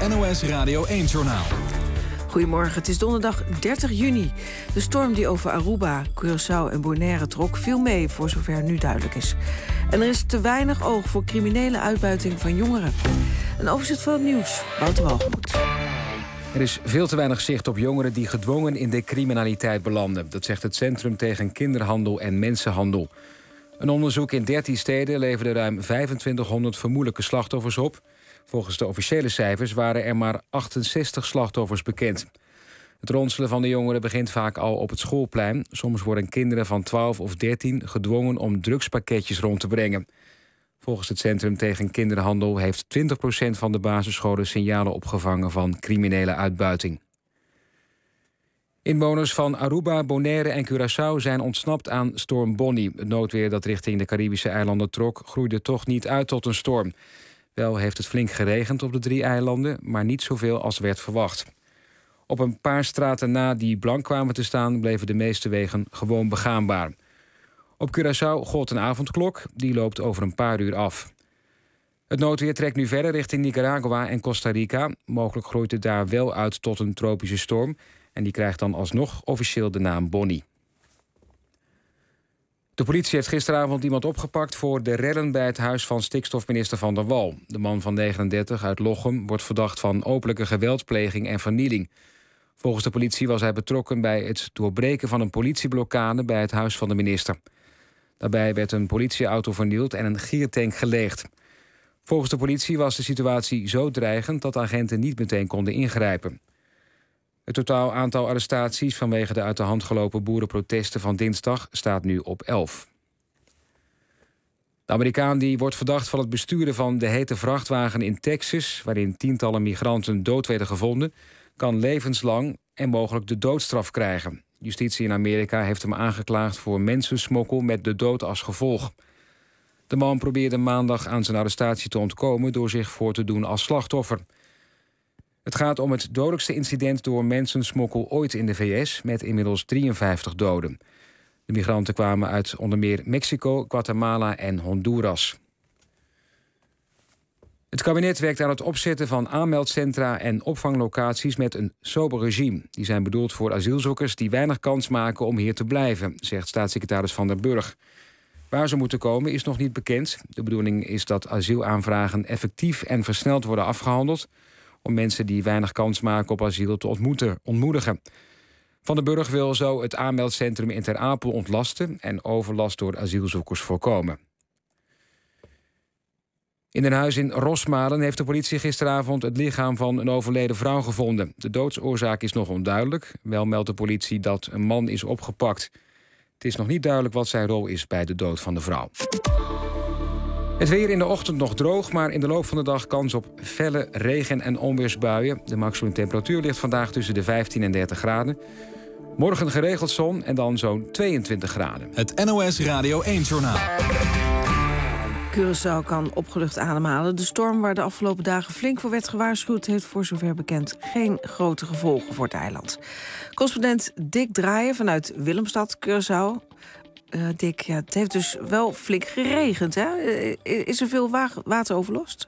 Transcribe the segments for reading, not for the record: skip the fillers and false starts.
NOS Radio 1-journaal. Goedemorgen, het is donderdag 30 juni. De storm die over Aruba, Curaçao en Bonaire trok viel mee, voor zover nu duidelijk is. En er is te weinig oog voor criminele uitbuiting van jongeren. Een overzicht van het nieuws, Wouter Walgemoed. Er is veel te weinig zicht op jongeren die gedwongen in de criminaliteit belanden. Dat zegt het Centrum tegen Kinderhandel en Mensenhandel. Een onderzoek in 13 steden leverde ruim 2500 vermoedelijke slachtoffers op. Volgens de officiële cijfers waren er maar 68 slachtoffers bekend. Het ronselen van de jongeren begint vaak al op het schoolplein. Soms worden kinderen van 12 of 13 gedwongen om drugspakketjes rond te brengen. Volgens het Centrum tegen Kinderhandel heeft 20% van de basisscholen signalen opgevangen van criminele uitbuiting. Inwoners van Aruba, Bonaire en Curaçao zijn ontsnapt aan storm Bonnie. Het noodweer dat richting de Caribische eilanden trok groeide toch niet uit tot een storm. Wel heeft het flink geregend op de 3 eilanden, maar niet zoveel als werd verwacht. Op een paar straten na die blank kwamen te staan bleven de meeste wegen gewoon begaanbaar. Op Curaçao gold een avondklok, die loopt over een paar uur af. Het noodweer trekt nu verder richting Nicaragua en Costa Rica. Mogelijk groeit het daar wel uit tot een tropische storm en die krijgt dan alsnog officieel de naam Bonnie. De politie heeft gisteravond iemand opgepakt voor de rellen bij het huis van stikstofminister Van der Wal. De man van 39 uit Lochem wordt verdacht van openlijke geweldpleging en vernieling. Volgens de politie was hij betrokken bij het doorbreken van een politieblokkade bij het huis van de minister. Daarbij werd een politieauto vernield en een giertank geleegd. Volgens de politie was de situatie zo dreigend dat agenten niet meteen konden ingrijpen. Het totaal aantal arrestaties vanwege de uit de hand gelopen boerenprotesten van dinsdag staat nu op 11. De Amerikaan die wordt verdacht van het besturen van de hete vrachtwagen in Texas, waarin tientallen migranten dood werden gevonden, kan levenslang en mogelijk de doodstraf krijgen. Justitie in Amerika heeft hem aangeklaagd voor mensensmokkel met de dood als gevolg. De man probeerde maandag aan zijn arrestatie te ontkomen door zich voor te doen als slachtoffer. Het gaat om het dodelijkste incident door mensensmokkel ooit in de VS, met inmiddels 53 doden. De migranten kwamen uit onder meer Mexico, Guatemala en Honduras. Het kabinet werkt aan het opzetten van aanmeldcentra en opvanglocaties met een sober regime. Die zijn bedoeld voor asielzoekers die weinig kans maken om hier te blijven, zegt staatssecretaris Van der Burg. Waar ze moeten komen is nog niet bekend. De bedoeling is dat asielaanvragen effectief en versneld worden afgehandeld, om mensen die weinig kans maken op asiel te ontmoedigen. Van der Burg wil zo het aanmeldcentrum in Ter Apel ontlasten en overlast door asielzoekers voorkomen. In een huis in Rosmalen heeft de politie gisteravond het lichaam van een overleden vrouw gevonden. De doodsoorzaak is nog onduidelijk. Wel meldt de politie dat een man is opgepakt. Het is nog niet duidelijk wat zijn rol is bij de dood van de vrouw. Het weer in de ochtend nog droog, maar in de loop van de dag kans op felle regen- en onweersbuien. De maximumtemperatuur ligt vandaag tussen de 15 en 30 graden. Morgen geregeld zon en dan zo'n 22 graden. Het NOS Radio 1-journaal. Curaçao kan opgelucht ademhalen. De storm waar de afgelopen dagen flink voor werd gewaarschuwd, heeft voor zover bekend geen grote gevolgen voor het eiland. Correspondent Dick Draaien vanuit Willemstad, Curaçao. Dick, ja, het heeft dus wel flink geregend, hè? Is er veel wateroverlast?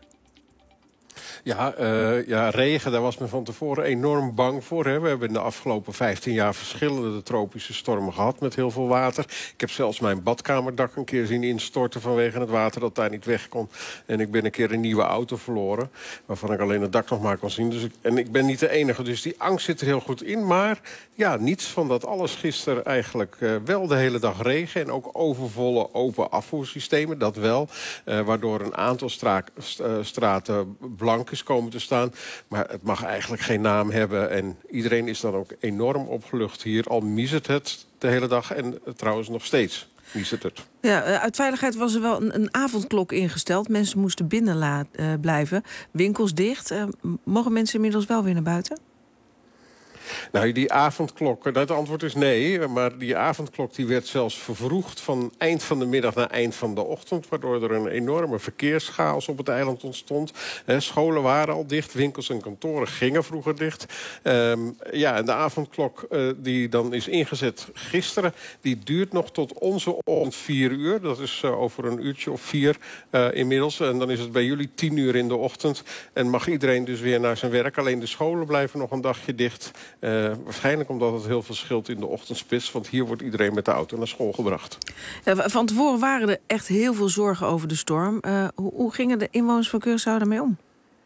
Ja, regen, daar was men van tevoren enorm bang voor. Hè. We hebben in de afgelopen 15 jaar verschillende tropische stormen gehad met heel veel water. Ik heb zelfs mijn badkamerdak een keer zien instorten vanwege het water dat daar niet weg kon. En ik ben een keer een nieuwe auto verloren, waarvan ik alleen het dak nog maar kon zien. En ik ben niet de enige, dus die angst zit er heel goed in. Maar ja, niets van dat alles gisteren eigenlijk wel de hele dag regen. En ook overvolle open afvoersystemen, dat wel. Waardoor een aantal straten blank is komen te staan. Maar het mag eigenlijk geen naam hebben. En iedereen is dan ook enorm opgelucht hier. Al miezert het de hele dag en trouwens nog steeds miezert het. Ja, uit veiligheid was er wel een avondklok ingesteld. Mensen moesten binnen blijven. Winkels dicht. Mogen mensen inmiddels wel weer naar buiten? Nou, die avondklok, het antwoord is nee. Maar die avondklok die werd zelfs vervroegd van eind van de middag naar eind van de ochtend. Waardoor er een enorme verkeerschaos op het eiland ontstond. Scholen waren al dicht, winkels en kantoren gingen vroeger dicht. En de avondklok die dan is ingezet gisteren, die duurt nog tot onze ochtend 4 uur. Dat is over een uurtje of 4 inmiddels. En dan is het bij jullie 10 uur in de ochtend. En mag iedereen dus weer naar zijn werk. Alleen de scholen blijven nog een dagje dicht. Waarschijnlijk omdat het heel veel scheelt in de ochtendspits. Want hier wordt iedereen met de auto naar school gebracht. Van tevoren waren er echt heel veel zorgen over de storm. Hoe gingen de inwoners van Curaçao daarmee om?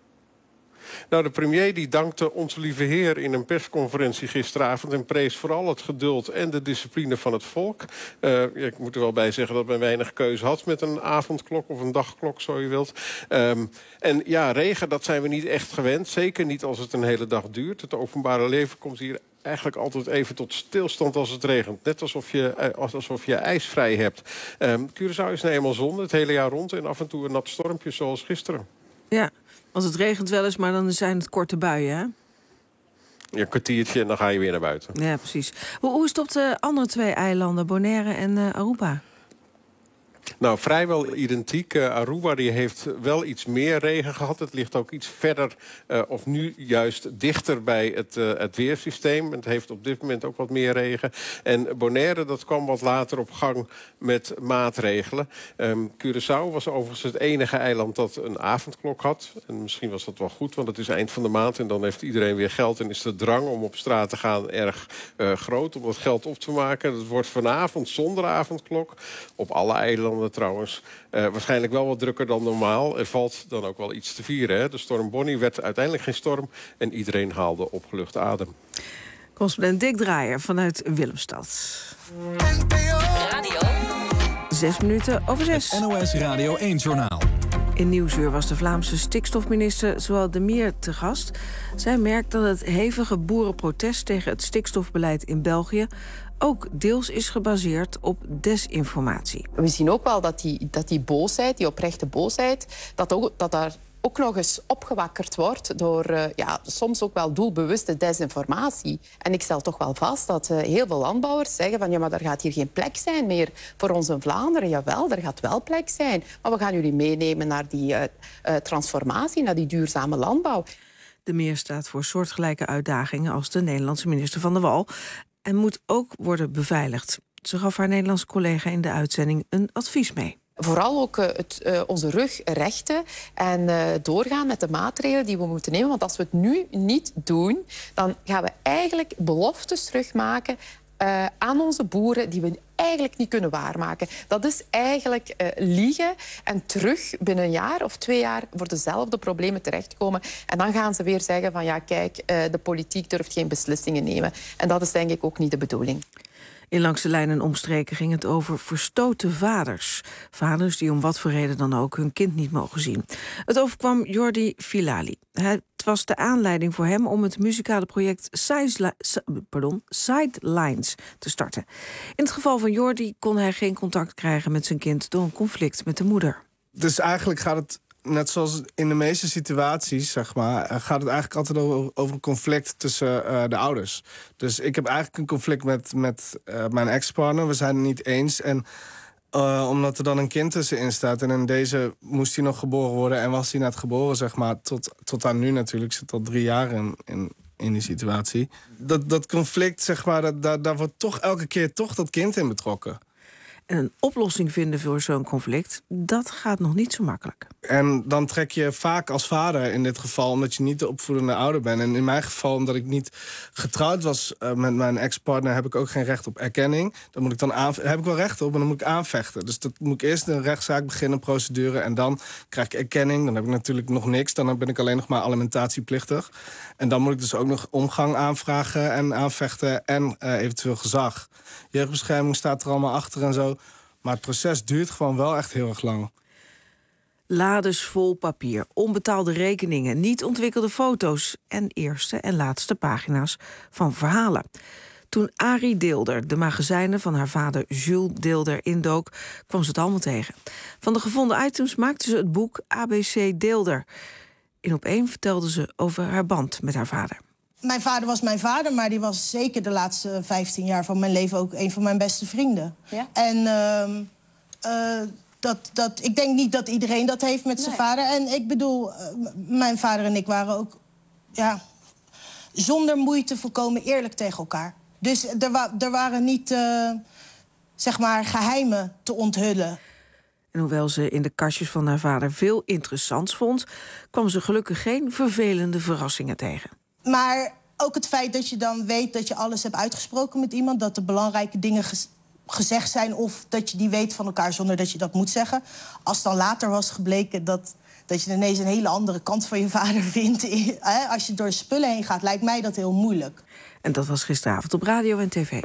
Nou, de premier die dankte Onze Lieve Heer in een persconferentie gisteravond en prees vooral het geduld en de discipline van het volk. Ik moet er wel bij zeggen dat men weinig keuze had met een avondklok of een dagklok, zo je wilt. En ja, regen, dat zijn we niet echt gewend. Zeker niet als het een hele dag duurt. Het openbare leven komt hier eigenlijk altijd even tot stilstand als het regent. Net alsof je ijsvrij hebt. Curaçao is nou eenmaal zon het hele jaar rond en af en toe een nat stormpje zoals gisteren. Ja, want het regent wel eens, maar dan zijn het korte buien, hè? Ja, een kwartiertje en dan ga je weer naar buiten. Ja, precies. Hoe is het op de andere 2 eilanden, Bonaire en Aruba? Nou, vrijwel identiek. Aruba die heeft wel iets meer regen gehad. Het ligt ook iets verder, of nu juist dichter bij het weersysteem. Het heeft op dit moment ook wat meer regen. En Bonaire, dat kwam wat later op gang met maatregelen. Curaçao was overigens het enige eiland dat een avondklok had. En misschien was dat wel goed, want het is eind van de maand en dan heeft iedereen weer geld en is de drang om op straat te gaan erg groot om dat geld op te maken. Dat wordt vanavond zonder avondklok op alle eilanden trouwens. Waarschijnlijk wel wat drukker dan normaal. Er valt dan ook wel iets te vieren. Hè? De storm Bonnie werd uiteindelijk geen storm en iedereen haalde opgelucht adem. Correspondent Dick Draaier vanuit Willemstad. Radio 6:06. NOS Radio 1-journaal. In Nieuwsuur was de Vlaamse stikstofminister Zoël de Meer te gast. Zij merkt dat het hevige boerenprotest tegen het stikstofbeleid in België ook deels is gebaseerd op desinformatie. We zien ook wel dat die boosheid, die oprechte boosheid, dat daar ook nog eens opgewakkerd wordt door soms ook wel doelbewuste desinformatie. En ik stel toch wel vast dat heel veel landbouwers zeggen van ja, maar er gaat hier geen plek zijn meer voor ons in Vlaanderen. Jawel, er gaat wel plek zijn. Maar we gaan jullie meenemen naar die transformatie, naar die duurzame landbouw. De Meer staat voor soortgelijke uitdagingen als de Nederlandse minister Van der Wal en moet ook worden beveiligd. Ze gaf haar Nederlandse collega in de uitzending een advies mee. Vooral ook onze rug rechten en doorgaan met de maatregelen die we moeten nemen. Want als we het nu niet doen, dan gaan we eigenlijk beloftes terugmaken aan onze boeren die we eigenlijk niet kunnen waarmaken. Dat is eigenlijk liegen en terug binnen een jaar of 2 jaar voor dezelfde problemen terechtkomen. En dan gaan ze weer zeggen van ja, kijk, de politiek durft geen beslissingen nemen. En dat is denk ik ook niet de bedoeling. In Langs de Lijn en Omstreken ging het over verstoten vaders. Vaders die om wat voor reden dan ook hun kind niet mogen zien. Het overkwam Jordi Filali. Het was de aanleiding voor hem om het muzikale project Sidelines te starten. In het geval van Jordi kon hij geen contact krijgen met zijn kind door een conflict met de moeder. Dus eigenlijk gaat het, net zoals in de meeste situaties, zeg maar, gaat het eigenlijk altijd over een conflict tussen de ouders. Dus ik heb eigenlijk een conflict met mijn ex-partner. We zijn het niet eens. En omdat er dan een kind tussenin staat. En in deze moest hij nog geboren worden en was hij net geboren, zeg maar. Tot aan nu natuurlijk. Ik zit al 3 jaar in die situatie. Dat conflict, zeg maar, daar wordt toch elke keer dat kind in betrokken. En een oplossing vinden voor zo'n conflict, dat gaat nog niet zo makkelijk. En dan trek je vaak als vader in dit geval, omdat je niet de opvoedende ouder bent. En in mijn geval, omdat ik niet getrouwd was met mijn ex-partner, heb ik ook geen recht op erkenning. Dan moet ik heb ik wel recht op, en dan moet ik aanvechten. Dus dat moet ik eerst een rechtszaak beginnen, procedure, en dan krijg ik erkenning. Dan heb ik natuurlijk nog niks. Dan ben ik alleen nog maar alimentatieplichtig. En dan moet ik dus ook nog omgang aanvragen en aanvechten en eventueel gezag. Jeugdbescherming staat er allemaal achter en zo. Maar het proces duurt gewoon wel echt heel erg lang. Lades vol papier, onbetaalde rekeningen, niet ontwikkelde foto's en eerste en laatste pagina's van verhalen. Toen Arie Deelder de magazijnen van haar vader Jules Deelder indook, kwam ze het allemaal tegen. Van de gevonden items maakte ze het boek ABC Deelder. In Op1 vertelde ze over haar band met haar vader. Mijn vader was mijn vader, maar die was zeker de laatste 15 jaar van mijn leven ook een van mijn beste vrienden. Ja? En ik denk niet dat iedereen dat heeft met zijn vader. En ik bedoel, mijn vader en ik waren ook zonder moeite volkomen eerlijk tegen elkaar. Dus er waren niet, zeg maar, geheimen te onthullen. En hoewel ze in de kastjes van haar vader veel interessants vond, kwam ze gelukkig geen vervelende verrassingen tegen. Maar ook het feit dat je dan weet dat je alles hebt uitgesproken met iemand, dat er belangrijke dingen gezegd zijn of dat je die weet van elkaar zonder dat je dat moet zeggen. Als dan later was gebleken dat je ineens een hele andere kant van je vader vindt, als je door spullen heen gaat, lijkt mij dat heel moeilijk. En dat was gisteravond op radio en tv.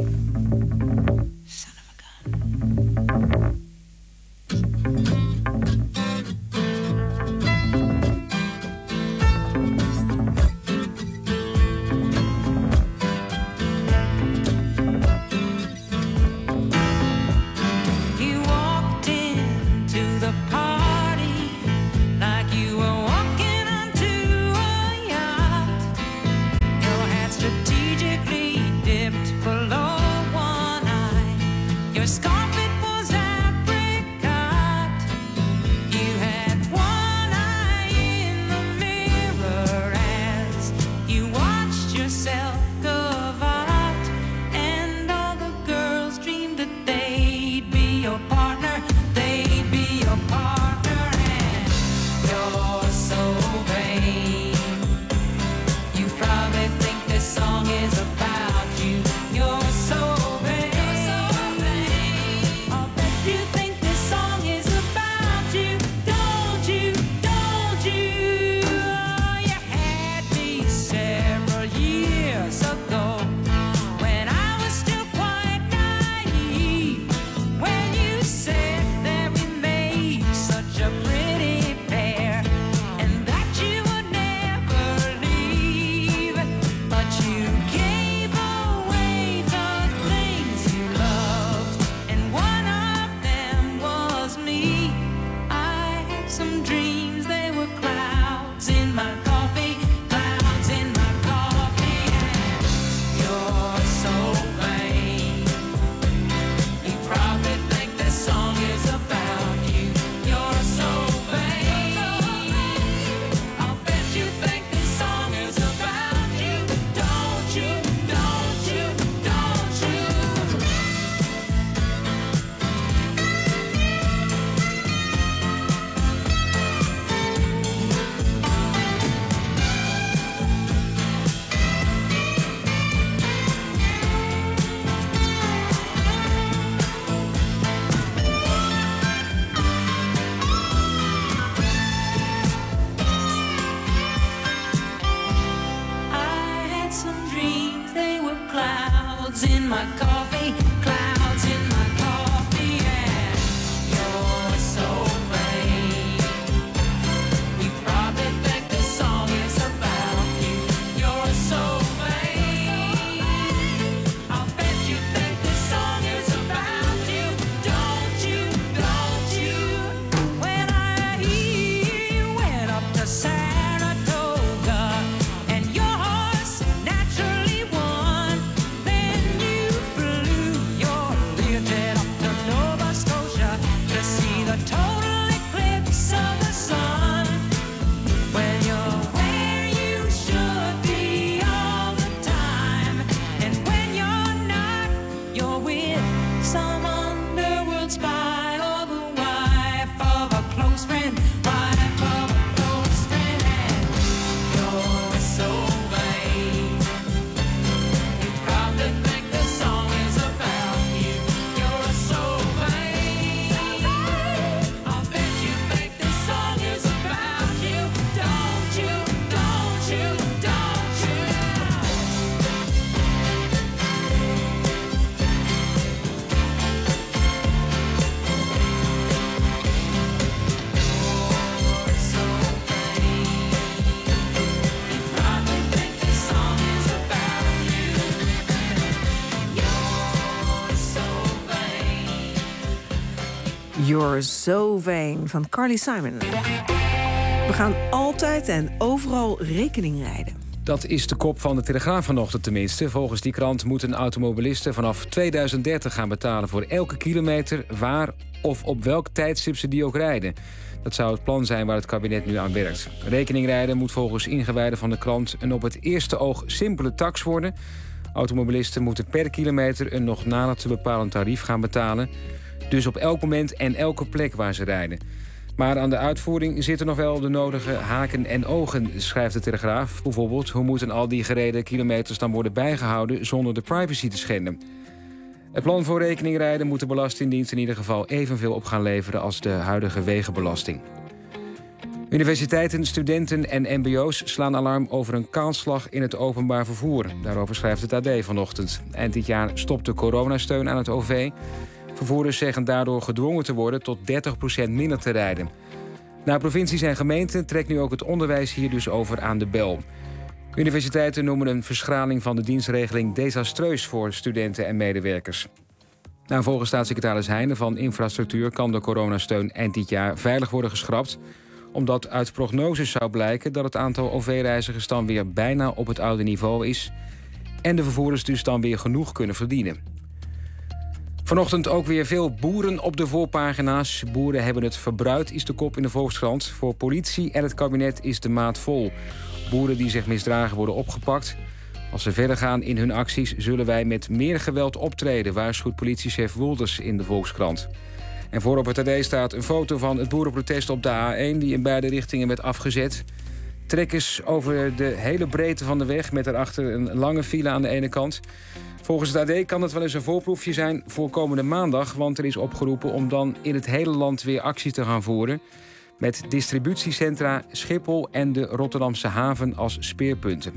You're So Vain van Carly Simon. We gaan altijd en overal rekening rijden. Dat is de kop van de Telegraaf vanochtend tenminste. Volgens die krant moeten automobilisten vanaf 2030 gaan betalen voor elke kilometer, waar of op welk tijdstip ze die ook rijden. Dat zou het plan zijn waar het kabinet nu aan werkt. Rekeningrijden moet volgens ingewijden van de krant een op het eerste oog simpele tax worden. Automobilisten moeten per kilometer een nog nader te bepalen tarief gaan betalen. Dus op elk moment en elke plek waar ze rijden. Maar aan de uitvoering zitten nog wel de nodige haken en ogen, schrijft de Telegraaf. Bijvoorbeeld, hoe moeten al die gereden kilometers dan worden bijgehouden zonder de privacy te schenden? Het plan voor rekeningrijden moet de Belastingdienst in ieder geval evenveel op gaan leveren als de huidige wegenbelasting. Universiteiten, studenten en mbo's slaan alarm over een kaalslag in het openbaar vervoer. Daarover schrijft het AD vanochtend. Eind dit jaar stopt de coronasteun aan het OV. Vervoerders zeggen daardoor gedwongen te worden tot 30% minder te rijden. Na provincies en gemeenten trekt nu ook het onderwijs hier dus over aan de bel. Universiteiten noemen een verschraling van de dienstregeling desastreus voor studenten en medewerkers. Nou, volgens staatssecretaris Heijnen van Infrastructuur kan de coronasteun eind dit jaar veilig worden geschrapt, omdat uit prognoses zou blijken dat het aantal OV-reizigers dan weer bijna op het oude niveau is en de vervoerders dus dan weer genoeg kunnen verdienen. Vanochtend ook weer veel boeren op de voorpagina's. Boeren hebben het verbruid, is de kop in de Volkskrant. Voor politie en het kabinet is de maat vol. Boeren die zich misdragen worden opgepakt. Als ze verder gaan in hun acties zullen wij met meer geweld optreden, waarschuwt politiechef Wolders in de Volkskrant. En voorop het AD staat een foto van het boerenprotest op de A1 die in beide richtingen werd afgezet. Trekkers over de hele breedte van de weg met daarachter een lange file aan de ene kant. Volgens het AD kan het wel eens een voorproefje zijn voor komende maandag, want er is opgeroepen om dan in het hele land weer actie te gaan voeren, met distributiecentra, Schiphol en de Rotterdamse haven als speerpunten.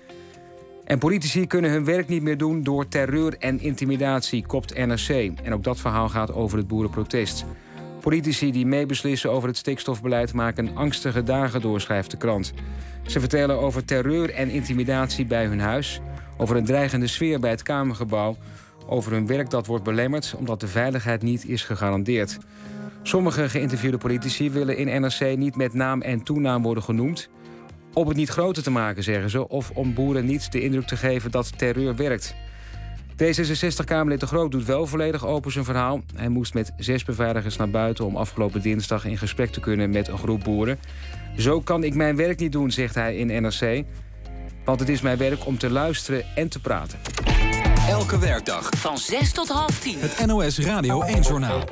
En politici kunnen hun werk niet meer doen door terreur en intimidatie, kopt NRC. En ook dat verhaal gaat over het boerenprotest. Politici die meebeslissen over het stikstofbeleid maken angstige dagen door, schrijft de krant. Ze vertellen over terreur en intimidatie bij hun huis, over een dreigende sfeer bij het Kamergebouw, over hun werk dat wordt belemmerd omdat de veiligheid niet is gegarandeerd. Sommige geïnterviewde politici willen in NRC niet met naam en toenaam worden genoemd, om het niet groter te maken, zeggen ze, of om boeren niet de indruk te geven dat terreur werkt. D66-Kamerlid De Groot doet wel volledig open zijn verhaal. Hij moest met 6 beveiligers naar buiten om afgelopen dinsdag in gesprek te kunnen met een groep boeren. Zo kan ik mijn werk niet doen, zegt hij in NRC. Want het is mijn werk om te luisteren en te praten. Elke werkdag van 6 tot half 10. Het NOS Radio 1-journaal.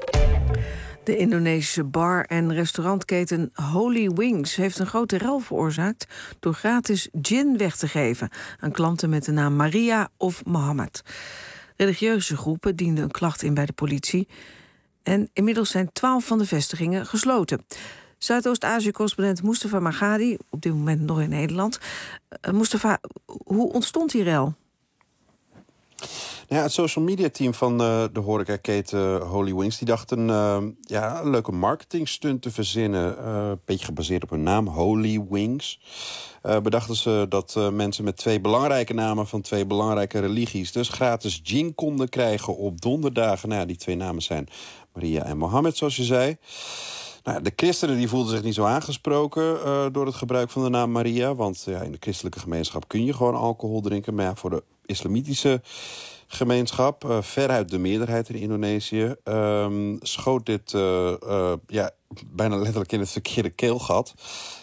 De Indonesische bar- en restaurantketen Holy Wings heeft een grote rel veroorzaakt door gratis gin weg te geven aan klanten met de naam Maria of Mohammed. Religieuze groepen dienden een klacht in bij de politie en inmiddels zijn 12 van de vestigingen gesloten. Zuidoost-Azië-correspondent Mustafa Magadi, op dit moment nog in Nederland. Mustafa, hoe ontstond die rel? Ja, het social media team van de horecaketen Holy Wings die dacht een leuke marketingstunt te verzinnen. Een beetje gebaseerd op hun naam, Holy Wings. Bedachten ze dat mensen met 2 belangrijke namen van 2 belangrijke religies dus gratis gin konden krijgen op donderdagen. Nou, die 2 namen zijn Maria en Mohammed, zoals je zei. Nou, de christenen die voelden zich niet zo aangesproken door het gebruik van de naam Maria. Want in de christelijke gemeenschap kun je gewoon alcohol drinken. Maar ja, voor de islamitische gemeenschap, veruit de meerderheid in Indonesië, schoot dit bijna letterlijk in het verkeerde keelgat.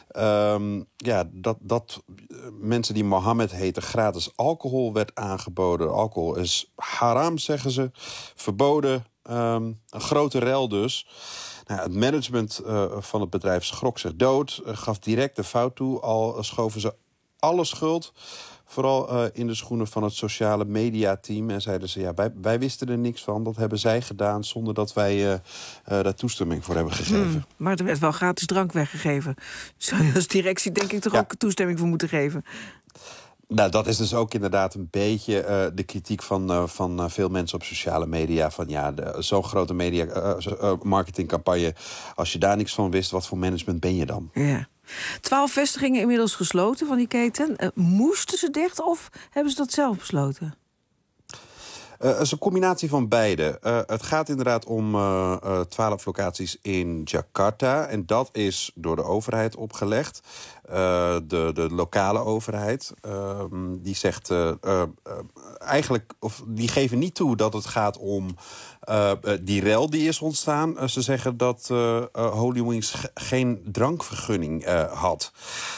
Dat mensen die Mohammed heten gratis alcohol werd aangeboden. Alcohol is haram, zeggen ze, verboden. Een grote rel dus. Nou, het management van het bedrijf schrok zich dood, gaf direct de fout toe. Al schoven ze alle schuld, vooral in de schoenen van het sociale mediateam. En zeiden ze, wij wisten er niks van. Dat hebben zij gedaan zonder dat wij daar toestemming voor hebben gegeven. Maar er werd wel gratis drank weggegeven. Zou je als directie denk ik toch ook toestemming voor moeten geven? Nou, dat is dus ook inderdaad een beetje de kritiek van veel mensen op sociale media. Van zo'n grote marketingcampagne, als je daar niks van wist, wat voor management ben je dan? Ja. 12 vestigingen inmiddels gesloten van die keten. Moesten ze dicht of hebben ze dat zelf besloten? Het is een combinatie van beide. Het gaat inderdaad om 12 locaties in Jakarta. En dat is door de overheid opgelegd. De lokale overheid. Die zegt eigenlijk, of die geven niet toe dat het gaat om die rel die is ontstaan. Ze zeggen dat Holy Wings geen drankvergunning had.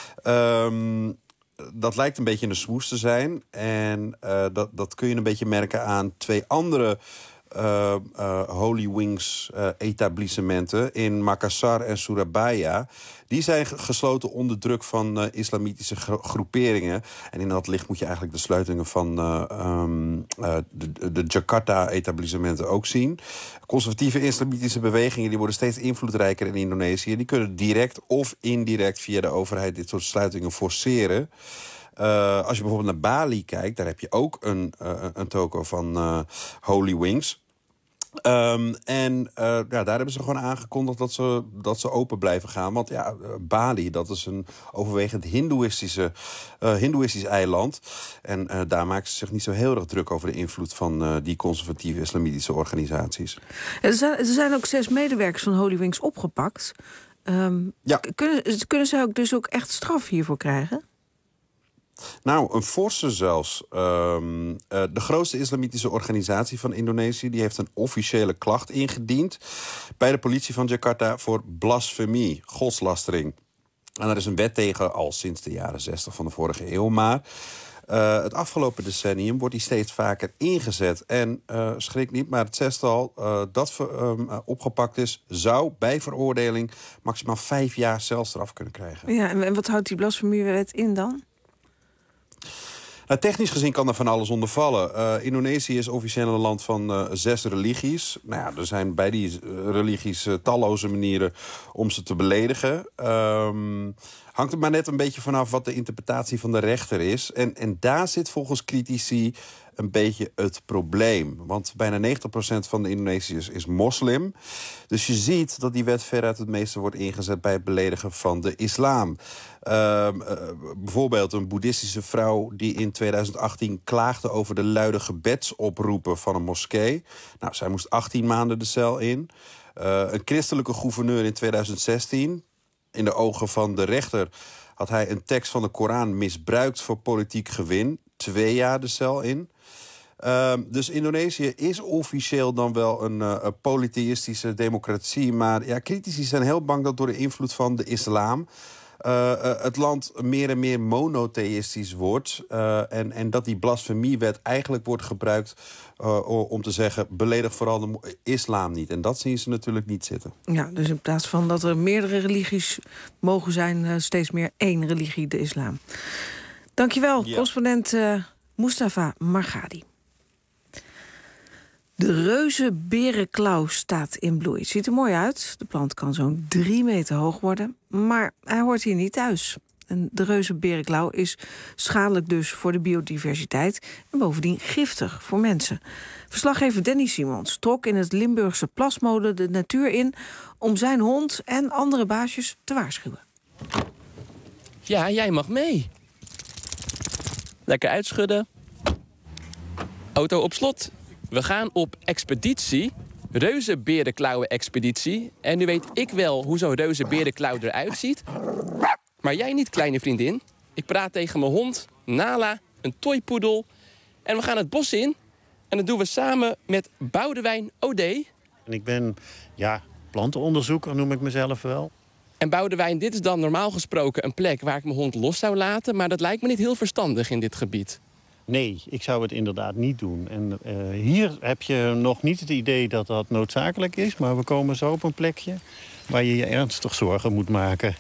Dat lijkt een beetje een smoes te zijn. En dat kun je een beetje merken aan 2 andere Holy Wings etablissementen in Makassar en Surabaya. Die zijn gesloten onder druk van islamitische groeperingen. En in dat licht moet je eigenlijk de sluitingen van de Jakarta-etablissementen ook zien. Conservatieve islamitische bewegingen die worden steeds invloedrijker in Indonesië. Die kunnen direct of indirect via de overheid dit soort sluitingen forceren. Als je bijvoorbeeld naar Bali kijkt, daar heb je ook een toko van Holy Wings. Daar hebben ze gewoon aangekondigd dat ze open blijven gaan. Want ja, Bali, dat is een overwegend hindoeïstisch eiland. En daar maken ze zich niet zo heel erg druk over de invloed van die conservatieve islamitische organisaties. Er zijn ook 6 medewerkers van Holy Wings opgepakt. Kunnen ze dus ook echt straf hiervoor krijgen? Nou, een forse zelfs. De grootste islamitische organisatie van Indonesië die heeft een officiële klacht ingediend bij de politie van Jakarta voor blasfemie, godslastering. En er is een wet tegen al sinds de jaren 60 van de vorige eeuw. Maar het afgelopen decennium wordt die steeds vaker ingezet. En schrik niet, maar het zestal dat opgepakt is, zou bij veroordeling maximaal 5 jaar celstraf kunnen krijgen. Ja, en wat houdt die blasfemiewet in dan? Nou, technisch gezien kan er van alles onder vallen. Indonesië is officieel een land van 6 religies. Nou ja, er zijn bij die religies talloze manieren om ze te beledigen. Hangt er maar net een beetje vanaf wat de interpretatie van de rechter is. En daar zit volgens critici een beetje het probleem. Want bijna 90% van de Indonesiërs is moslim. Dus je ziet dat die wet veruit het meeste wordt ingezet bij het beledigen van de islam. Bijvoorbeeld een boeddhistische vrouw die in 2018 klaagde over de luide gebedsoproepen van een moskee. Nou, zij moest 18 maanden de cel in. Een christelijke gouverneur in 2016... in de ogen van de rechter had hij een tekst van de Koran misbruikt voor politiek gewin. 2 jaar de cel in. Dus Indonesië is officieel dan wel een polytheïstische democratie. Maar ja, critici zijn heel bang dat door de invloed van de islam het land meer en meer monotheïstisch wordt. En dat die blasfemiewet eigenlijk wordt gebruikt om te zeggen, beledig vooral de islam niet. En dat zien ze natuurlijk niet zitten. Ja, dus in plaats van dat er meerdere religies mogen zijn, steeds meer 1 religie, de islam. Dankjewel, correspondent Mustafa Margadi. De reuzenberenklauw staat in bloei. Het ziet er mooi uit. De plant kan zo'n 3 meter hoog worden. Maar hij hoort hier niet thuis. En de reuzenberenklauw is schadelijk dus voor de biodiversiteit en bovendien giftig voor mensen. Verslaggever Danny Simons trok in het Limburgse Plasmolen de natuur in om zijn hond en andere baasjes te waarschuwen. Ja, jij mag mee. Lekker uitschudden. Auto op slot. We gaan op expeditie. Reuzenberenklauwen-expeditie. En nu weet ik wel hoe zo'n reuzenberenklauw eruit ziet. Maar jij niet, kleine vriendin. Ik praat tegen mijn hond, Nala, een toypoedel. En we gaan het bos in. En dat doen we samen met Boudewijn O'Day. En ik ben, plantenonderzoeker noem ik mezelf wel. En Boudewijn, dit is dan normaal gesproken een plek waar ik mijn hond los zou laten. Maar dat lijkt me niet heel verstandig in dit gebied. Nee, ik zou het inderdaad niet doen. En hier heb je nog niet het idee dat dat noodzakelijk is. Maar we komen zo op een plekje waar je je ernstig zorgen moet maken.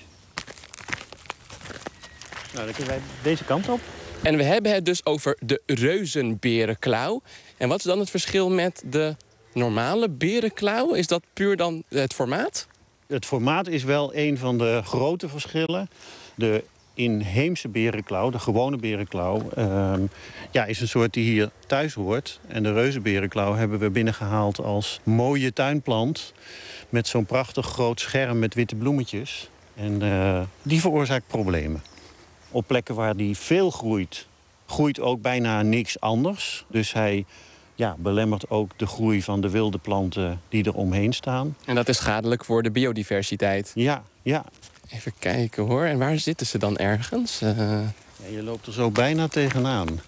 Nou, dan kunnen wij deze kant op. En we hebben het dus over de reuzenberenklauw. En wat is dan het verschil met de normale berenklauw? Is dat puur dan het formaat? Het formaat is wel een van de grote verschillen. De inheemse berenklauw, de gewone berenklauw, is een soort die hier thuis hoort. En de reuzenberenklauw hebben we binnengehaald als mooie tuinplant met zo'n prachtig groot scherm met witte bloemetjes. En die veroorzaakt problemen. Op plekken waar die veel groeit, groeit ook bijna niks anders. Dus hij belemmert ook de groei van de wilde planten die er omheen staan. En dat is schadelijk voor de biodiversiteit? Ja. Even kijken hoor. En waar zitten ze dan ergens? Je loopt er zo bijna tegenaan.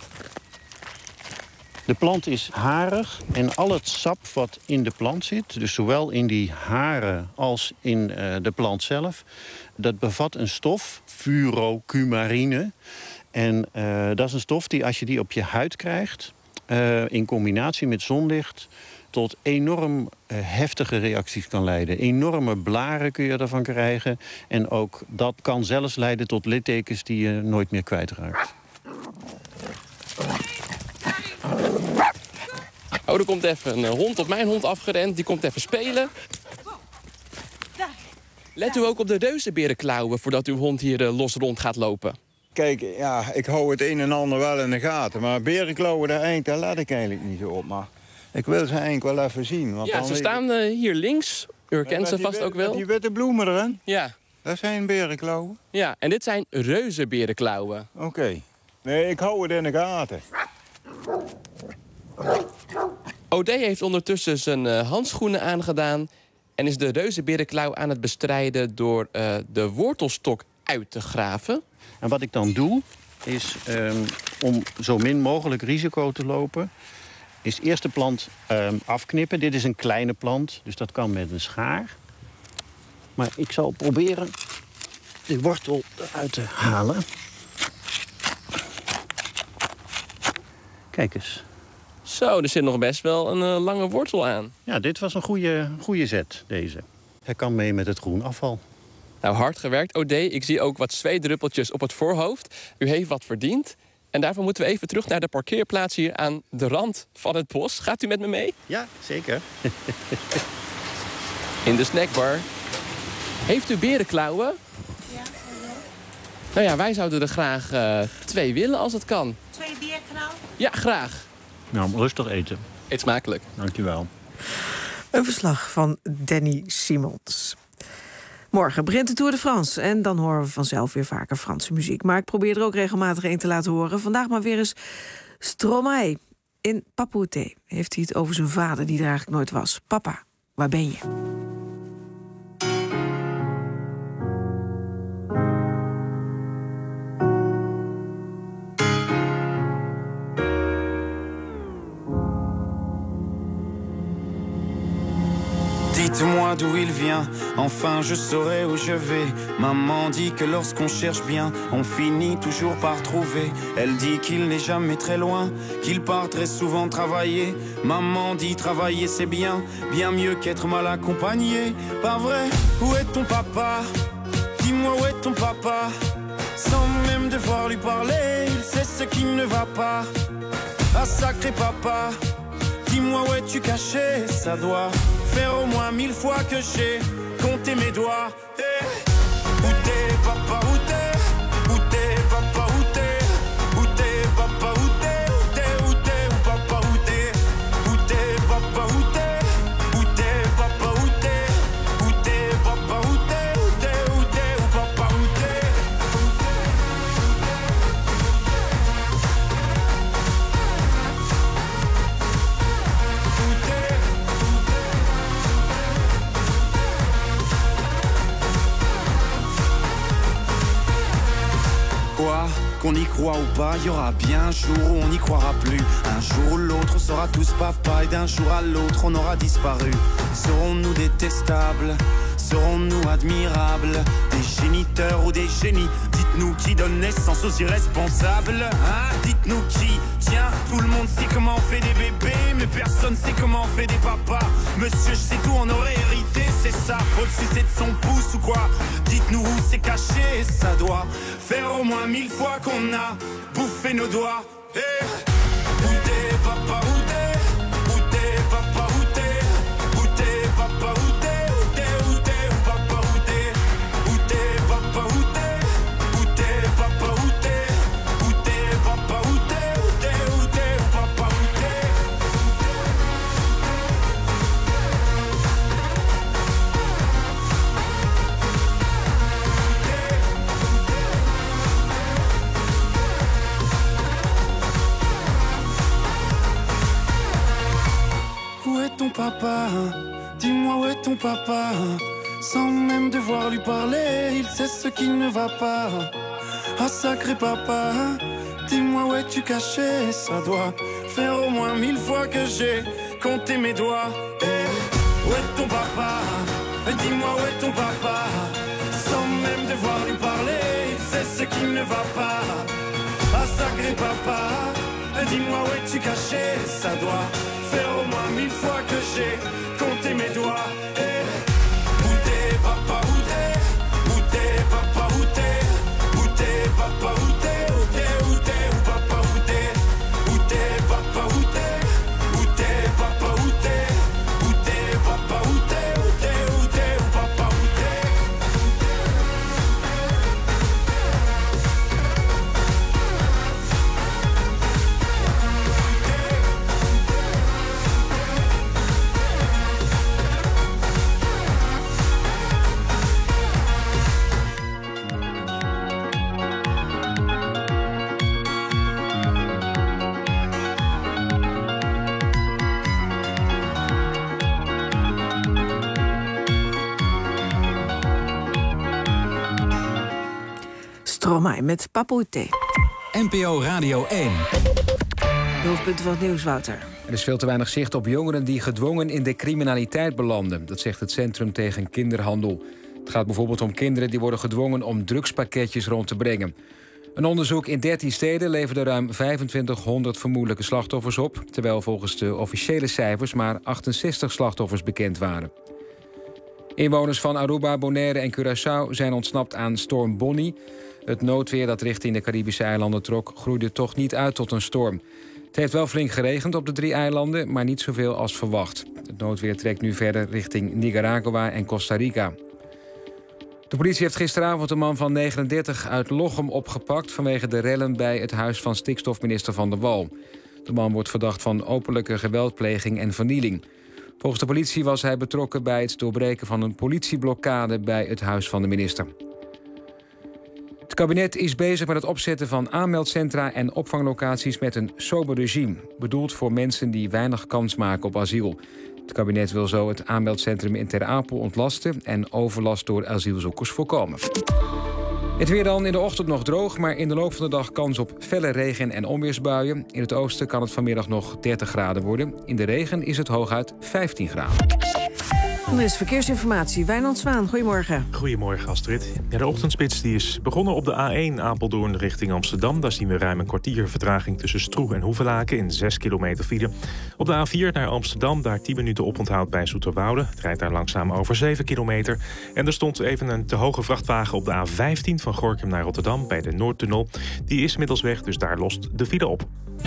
De plant is harig en al het sap wat in de plant zit, dus zowel in die haren als in de plant zelf, dat bevat een stof, furocumarine. En dat is een stof die, als je die op je huid krijgt, in combinatie met zonlicht, tot enorm heftige reacties kan leiden. Enorme blaren kun je ervan krijgen. En ook dat kan zelfs leiden tot littekens die je nooit meer kwijtraakt. Oh, er komt even een hond op mijn hond afgerend. Die komt even spelen. Let u ook op de reuzenberenklauwen voordat uw hond hier los rond gaat lopen. Kijk, ja, ik hou het een en ander wel in de gaten. Maar berenklauwen, daar let ik eigenlijk niet zo op. Maar ik wil ze eigenlijk wel even zien. Want ja, ze staan hier links. U herkent ze vast ook wel. Met die witte bloemen erin? Ja. Dat zijn berenklauwen? Ja, en dit zijn reuzenberenklauwen. Oké. Nee, ik hou het in de gaten. O'Day heeft ondertussen zijn handschoenen aangedaan en is de reuzenberenklauw aan het bestrijden door de wortelstok uit te graven. En wat ik dan doe, is om zo min mogelijk risico te lopen, is eerst de plant afknippen. Dit is een kleine plant, dus dat kan met een schaar. Maar ik zal proberen de wortel eruit te halen. Kijk eens. Zo, er zit nog best wel een lange wortel aan. Ja, dit was een goede zet, deze. Hij kan mee met het groen afval. Nou, hard gewerkt, O'Day. Ik zie ook wat zweetdruppeltjes op het voorhoofd. U heeft wat verdiend. En daarvoor moeten we even terug naar de parkeerplaats hier aan de rand van het bos. Gaat u met me mee? Ja, zeker. In de snackbar. Heeft u berenklauwen? Ja. Nou ja, wij zouden er graag 2 willen als het kan. 2 berenklauwen? Ja, graag. Nou, rustig eten. Eet smakelijk. Dankjewel. Een verslag van Danny Simons. Morgen begint de Tour de France en dan horen we vanzelf weer vaker Franse muziek. Maar ik probeer er ook regelmatig een te laten horen. Vandaag maar weer eens Stromae. In Papouté heeft hij het over zijn vader die er eigenlijk nooit was. Papa, waar ben je? Dites-moi d'où il vient, enfin je saurai où je vais. Maman dit que lorsqu'on cherche bien, on finit toujours par trouver. Elle dit qu'il n'est jamais très loin, qu'il part très souvent travailler. Maman dit travailler c'est bien, bien mieux qu'être mal accompagné. Pas vrai, où est ton papa? Dis-moi où est ton papa? Sans même devoir lui parler, il sait ce qui ne va pas. Ah sacré papa, dis-moi où es-tu caché? Ça doit faire au moins 1000 fois que j'ai compté mes doigts. Hey. Où t'es papa, où t'es? Où t'es papa, où t'es? Où t'es papa, où t'es? Où t'es, où t'es, où papa, où t'es? Où t'es papa, où t'es? Où t'es papa, où t'es? Où t'es papa, où t'es? Où t'es, où t'es, où papa, où t'es? Quoi, qu'on y croit ou pas, y aura bien un jour où on n'y croira plus. Un jour ou l'autre, on sera tous papa et d'un jour à l'autre, on aura disparu. Serons-nous détestables? Serons-nous admirables? Des géniteurs ou des génies? Dites-nous qui donne naissance aux irresponsables. Hein? Dites-nous qui? Tiens, tout le monde sait comment on fait des bébés, mais personne sait comment on fait des papas. Monsieur, je sais tout, on aurait hérité, c'est ça. Faut le sucer de son pouce ou quoi? Dites-nous où c'est caché, ça doit faire au moins 1000 fois qu'on a bouffé nos doigts. Hey. Où t'es papa, où t'es? Où t'es papa, où t'es? Où t'es papa, où t'es? Où t'es, où t'es, où papa, où t'es? Où t'es papa, où t'es? Où t'es papa, où t'es? Où t'es papa, où t'es? Où t'es, où t'es, où papa, où t'es? va pas. Dis-moi où est ton papa. Sans même devoir lui parler, il sait ce qui ne va pas. Ah sacré papa, dis-moi où es-tu caché. Ça doit faire au moins 1000 fois que j'ai compté mes doigts. Hey, où est ton papa? Dis-moi où est ton papa. Sans même devoir lui parler, il sait ce qui ne va pas. Ah sacré papa, dis-moi où es-tu caché. Ça doit faire au moins 1000 fois que j'ai compté mes doigts. Hey, où t'es papa, où t'es? Où t'es papa, où t'es? Où t'es papa, où t'es? Où t'es, où t'es, où papa, où t'es? Où t'es papa, où t'es? Où t'es papa, où t'es? Où t'es papa, où t'es? Où t'es, où t'es, où papa, où t'es? Stromae met Papoute. NPO Radio 1. De hoofdpunten van het nieuws, Wouter. Er is veel te weinig zicht op jongeren die gedwongen in de criminaliteit belanden. Dat zegt het Centrum tegen Kinderhandel. Het gaat bijvoorbeeld om kinderen die worden gedwongen om drugspakketjes rond te brengen. Een onderzoek in 13 steden leverde ruim 2500 vermoedelijke slachtoffers op, terwijl volgens de officiële cijfers maar 68 slachtoffers bekend waren. Inwoners van Aruba, Bonaire en Curaçao zijn ontsnapt aan storm Bonnie. Het noodweer dat richting de Caribische eilanden trok groeide toch niet uit tot een storm. Het heeft wel flink geregend op de 3 eilanden, maar niet zoveel als verwacht. Het noodweer trekt nu verder richting Nicaragua en Costa Rica. De politie heeft gisteravond een man van 39 uit Lochem opgepakt vanwege de rellen bij het huis van stikstofminister Van der Wal. De man wordt verdacht van openlijke geweldpleging en vernieling. Volgens de politie was hij betrokken bij het doorbreken van een politieblokkade bij het huis van de minister. Het kabinet is bezig met het opzetten van aanmeldcentra en opvanglocaties met een sober regime, bedoeld voor mensen die weinig kans maken op asiel. Het kabinet wil zo het aanmeldcentrum in Ter Apel ontlasten en overlast door asielzoekers voorkomen. Het weer dan, in de ochtend nog droog, maar in de loop van de dag kans op felle regen- en onweersbuien. In het oosten kan het vanmiddag nog 30 graden worden. In de regen is het hooguit 15 graden. Er is verkeersinformatie. Wijnand Zwaan, goedemorgen. Goedemorgen, Astrid. Ja, de ochtendspits die is begonnen op de A1 Apeldoorn richting Amsterdam. Daar zien we ruim een kwartier vertraging tussen Stroe en Hoevelaken in 6 kilometer file. Op de A4 naar Amsterdam, daar 10 minuten oponthoud bij Zoeterwoude. Het rijdt daar langzaam over 7 kilometer. En er stond even een te hoge vrachtwagen op de A15 van Gorinchem naar Rotterdam bij de Noordtunnel. Die is inmiddels weg, dus daar lost de file op.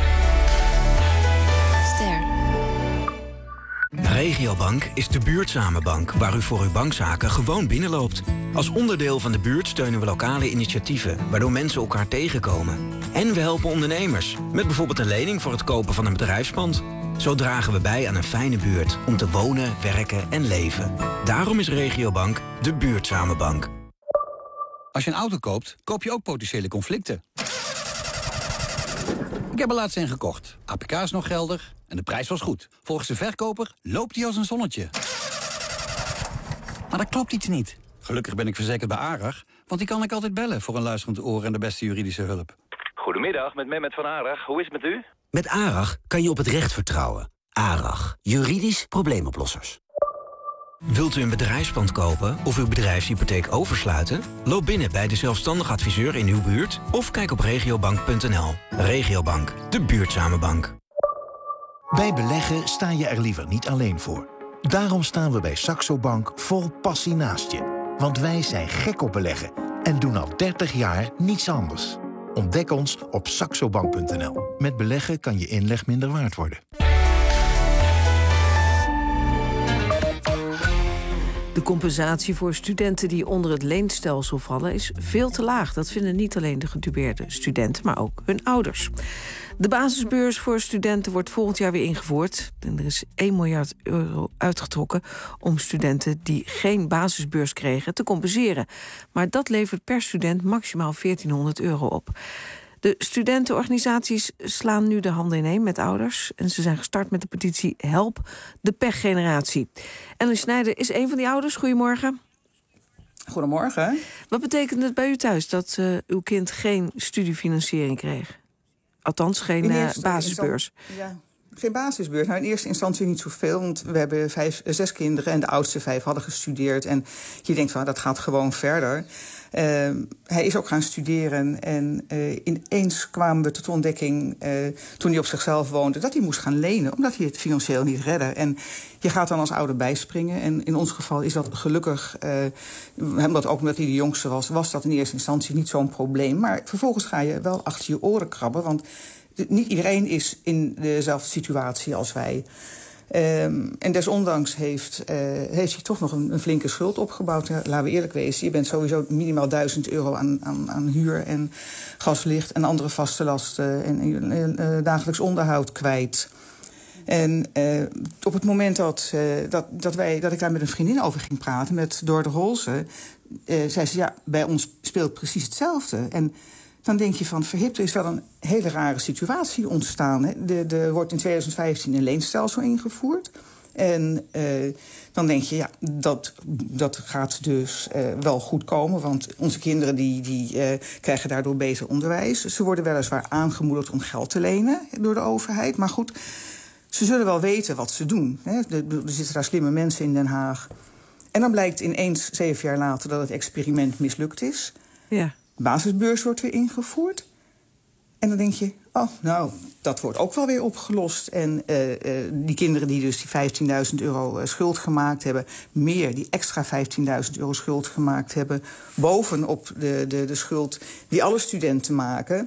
Regiobank is de buurtzame bank waar u voor uw bankzaken gewoon binnenloopt. Als onderdeel van de buurt steunen we lokale initiatieven, waardoor mensen elkaar tegenkomen. En we helpen ondernemers, met bijvoorbeeld een lening voor het kopen van een bedrijfspand. Zo dragen we bij aan een fijne buurt om te wonen, werken en leven. Daarom is Regiobank de buurtzame bank. Als je een auto koopt, koop je ook potentiële conflicten. Ik heb er laatst een gekocht. APK is nog geldig en de prijs was goed. Volgens de verkoper loopt hij als een zonnetje. Maar dat klopt iets niet. Gelukkig ben ik verzekerd bij ARAG, want die kan ik altijd bellen voor een luisterend oor en de beste juridische hulp. Goedemiddag, met Mehmet van ARAG. Hoe is het met u? Met ARAG kan je op het recht vertrouwen. ARAG, juridisch probleemoplossers. Wilt u een bedrijfspand kopen of uw bedrijfshypotheek oversluiten? Loop binnen bij de zelfstandig adviseur in uw buurt of kijk op regiobank.nl. Regiobank, de buurtzame bank. Bij beleggen sta je er liever niet alleen voor. Daarom staan we bij Saxo Bank vol passie naast je. Want wij zijn gek op beleggen en doen al 30 jaar niets anders. Ontdek ons op saxobank.nl. Met beleggen kan je inleg minder waard worden. De compensatie voor studenten die onder het leenstelsel vallen is veel te laag. Dat vinden niet alleen de gedupeerde studenten, maar ook hun ouders. De basisbeurs voor studenten wordt volgend jaar weer ingevoerd. En er is 1 miljard euro uitgetrokken om studenten die geen basisbeurs kregen te compenseren. Maar dat levert per student maximaal 1400 euro op. De studentenorganisaties slaan nu de handen ineen met ouders. En ze zijn gestart met de petitie Help de pechgeneratie. Ellen Schneider is een van die ouders. Goedemorgen. Goedemorgen. Wat betekent het bij u thuis dat uw kind geen studiefinanciering kreeg? Althans, geen basisbeurs. Ja, geen basisbeurs. Nou, in eerste instantie niet zoveel. Want we hebben 6 kinderen en de oudste 5 hadden gestudeerd. En je denkt van, dat gaat gewoon verder. Hij is ook gaan studeren en ineens kwamen we tot ontdekking, toen hij op zichzelf woonde, dat hij moest gaan lenen, omdat hij het financieel niet redde. En je gaat dan als ouder bijspringen. En in ons geval is dat gelukkig, ook omdat hij de jongste was dat in eerste instantie niet zo'n probleem. Maar vervolgens ga je wel achter je oren krabben, want niet iedereen is in dezelfde situatie als wij. En desondanks heeft hij toch nog een flinke schuld opgebouwd. Laten we eerlijk wezen, je bent sowieso minimaal €1000 aan huur en gaslicht en andere vaste lasten en dagelijks onderhoud kwijt. En op het moment dat ik daar met een vriendin over ging praten, met Door de Rolse, zei ze, ja, bij ons speelt precies hetzelfde. En dan denk je van, verhip, er is wel een hele rare situatie ontstaan. Hè. Er wordt in 2015 een leenstelsel ingevoerd. En dan denk je, ja, dat gaat dus wel goed komen. Want onze kinderen die krijgen daardoor beter onderwijs. Ze worden weliswaar aangemoedigd om geld te lenen door de overheid. Maar goed, ze zullen wel weten wat ze doen. Hè. Er zitten daar slimme mensen in Den Haag. En dan blijkt ineens 7 jaar later dat het experiment mislukt is. Ja. Basisbeurs wordt weer ingevoerd. En dan denk je, oh, nou, dat wordt ook wel weer opgelost. En die kinderen die dus die €15.000 schuld gemaakt hebben, meer die extra €15.000 schuld gemaakt hebben, bovenop de schuld die alle studenten maken,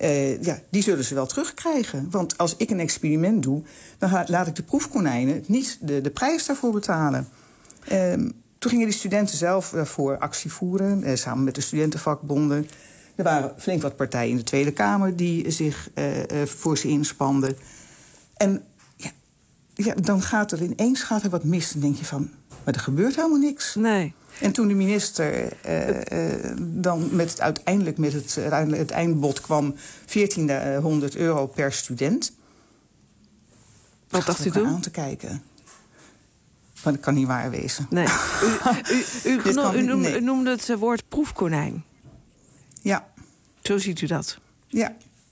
die zullen ze wel terugkrijgen. Want als ik een experiment doe, dan laat ik de proefkonijnen niet de prijs daarvoor betalen. Toen gingen die studenten zelf voor actie voeren, samen met de studentenvakbonden. Er waren flink wat partijen in de Tweede Kamer die zich voor ze inspanden. En dan gaat er ineens wat mis. Dan denk je van, maar er gebeurt helemaal niks. Nee. En toen de minister dan uiteindelijk met het eindbod kwam, €1400 per student. Wat dacht u toen? Aan te kijken. Maar dat kan niet waar wezen. Nee. U noemde het woord proefkonijn. Ja. Zo ziet u dat? Ja.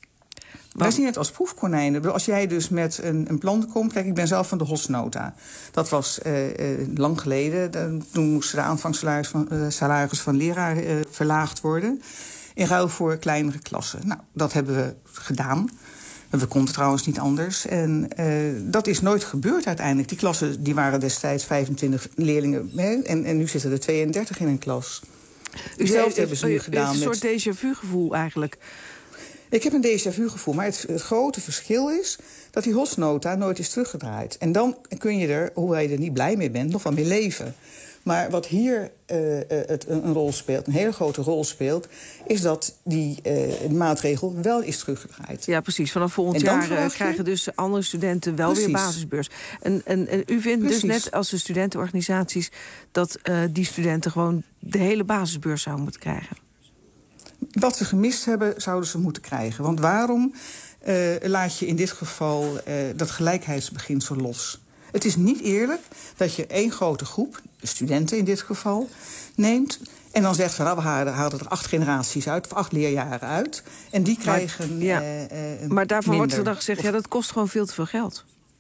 Wij zien het als proefkonijnen. Als jij dus met een plan komt... Kijk, ik ben zelf van de Hosnota. Dat was lang geleden. Toen moest de aanvangssalaris van leraar verlaagd worden. In ruil voor kleinere klassen. Nou, dat hebben we gedaan. We konden trouwens niet anders. En dat is nooit gebeurd uiteindelijk. Die klassen die waren destijds 25 leerlingen. En nu zitten er 32 in een klas. Hetzelfde hebben ze nu gedaan. Het is een soort déjà vu gevoel eigenlijk. Ik heb een déjà vu gevoel. Maar het grote verschil is dat die Hosnota nooit is teruggedraaid. En dan kun je er, hoewel je er niet blij mee bent, nog wel mee leven. Maar wat hier een rol speelt, een hele grote rol speelt, is dat die maatregel wel is teruggedraaid. Ja, precies. Vanaf volgend jaar krijgen dus andere studenten wel weer basisbeurs. En u vindt dus net als de studentenorganisaties dat die studenten gewoon de hele basisbeurs zouden moeten krijgen? Wat ze gemist hebben, zouden ze moeten krijgen. Want waarom laat je in dit geval dat gelijkheidsbeginsel los? Het is niet eerlijk dat je één grote groep, de studenten in dit geval, neemt en dan zegt van, we halen er 8 generaties uit, of 8 leerjaren uit. En die krijgen maar daarvan minder. wordt er dan gezegd, ja, dat kost gewoon veel te veel geld.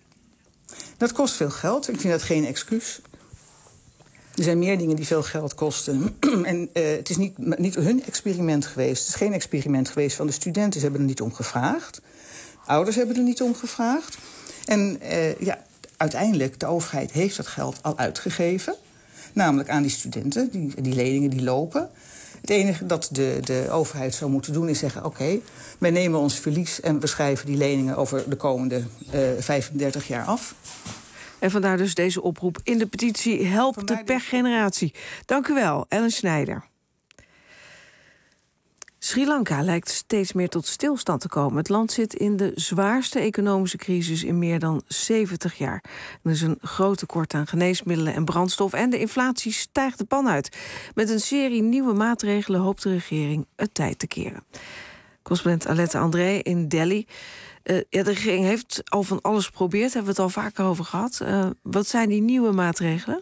Dat kost veel geld. Ik vind dat geen excuus. Er zijn meer dingen die veel geld kosten. En het is niet hun experiment geweest. Het is geen experiment geweest van de studenten. Ze hebben er niet om gevraagd. Ouders hebben er niet om gevraagd. En uiteindelijk, de overheid heeft dat geld al uitgegeven. Namelijk aan die studenten, die leningen die lopen. Het enige dat de overheid zou moeten doen is zeggen, oké, wij nemen ons verlies en we schrijven die leningen over de komende 35 jaar af. En vandaar dus deze oproep in de petitie Help de pechgeneratie. Dank u wel, Ellen Schneider. Sri Lanka lijkt steeds meer tot stilstand te komen. Het land zit in de zwaarste economische crisis in meer dan 70 jaar. Er is een groot tekort aan geneesmiddelen en brandstof en de inflatie stijgt de pan uit. Met een serie nieuwe maatregelen hoopt de regering het tij te keren. Correspondent Alette André in Delhi. De regering heeft al van alles geprobeerd, hebben we het al vaker over gehad. Wat zijn die nieuwe maatregelen?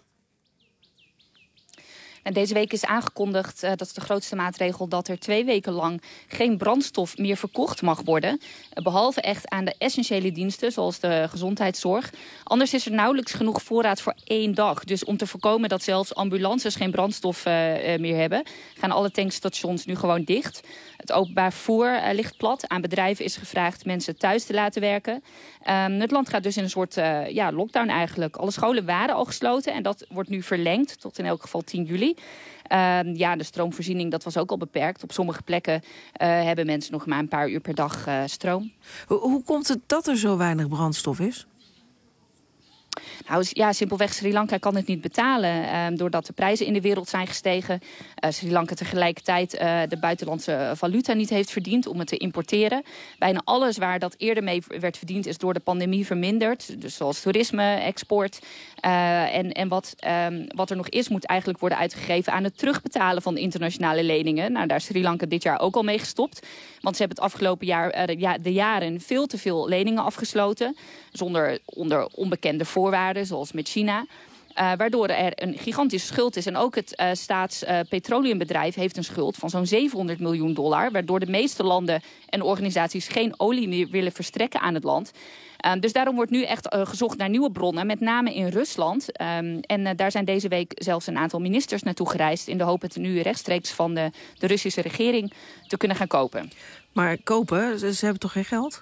En deze week is aangekondigd, dat is de grootste maatregel, dat er 2 weken lang geen brandstof meer verkocht mag worden. Behalve echt aan de essentiële diensten, zoals de gezondheidszorg. Anders is er nauwelijks genoeg voorraad voor 1 dag. Dus om te voorkomen dat zelfs ambulances geen brandstof meer hebben, gaan alle tankstations nu gewoon dicht. Het openbaar vervoer ligt plat. Aan bedrijven is gevraagd mensen thuis te laten werken. Het land gaat dus in een soort lockdown eigenlijk. Alle scholen waren al gesloten en dat wordt nu verlengd tot in elk geval 10 juli. De stroomvoorziening dat was ook al beperkt. Op sommige plekken hebben mensen nog maar een paar uur per dag stroom. Hoe komt het dat er zo weinig brandstof is? Nou ja, simpelweg Sri Lanka kan het niet betalen. Doordat de prijzen in de wereld zijn gestegen. Sri Lanka tegelijkertijd de buitenlandse valuta niet heeft verdiend om het te importeren. Bijna alles waar dat eerder mee werd verdiend is door de pandemie verminderd. Dus zoals toerisme, export. En wat er nog is moet eigenlijk worden uitgegeven aan het terugbetalen van internationale leningen. Nou, daar is Sri Lanka dit jaar ook al mee gestopt. Want ze hebben het afgelopen jaar de jaren veel te veel leningen afgesloten. Onder onbekende voorwaarden, zoals met China. Waardoor er een gigantische schuld is. En ook het staatspetroleumbedrijf heeft een schuld van zo'n $700 miljoen. Waardoor de meeste landen en organisaties geen olie meer willen verstrekken aan het land. Dus daarom wordt nu echt gezocht naar nieuwe bronnen, met name in Rusland. Daar zijn deze week zelfs een aantal ministers naartoe gereisd in de hoop het nu rechtstreeks van de Russische regering te kunnen gaan kopen. Maar kopen, ze hebben toch geen geld?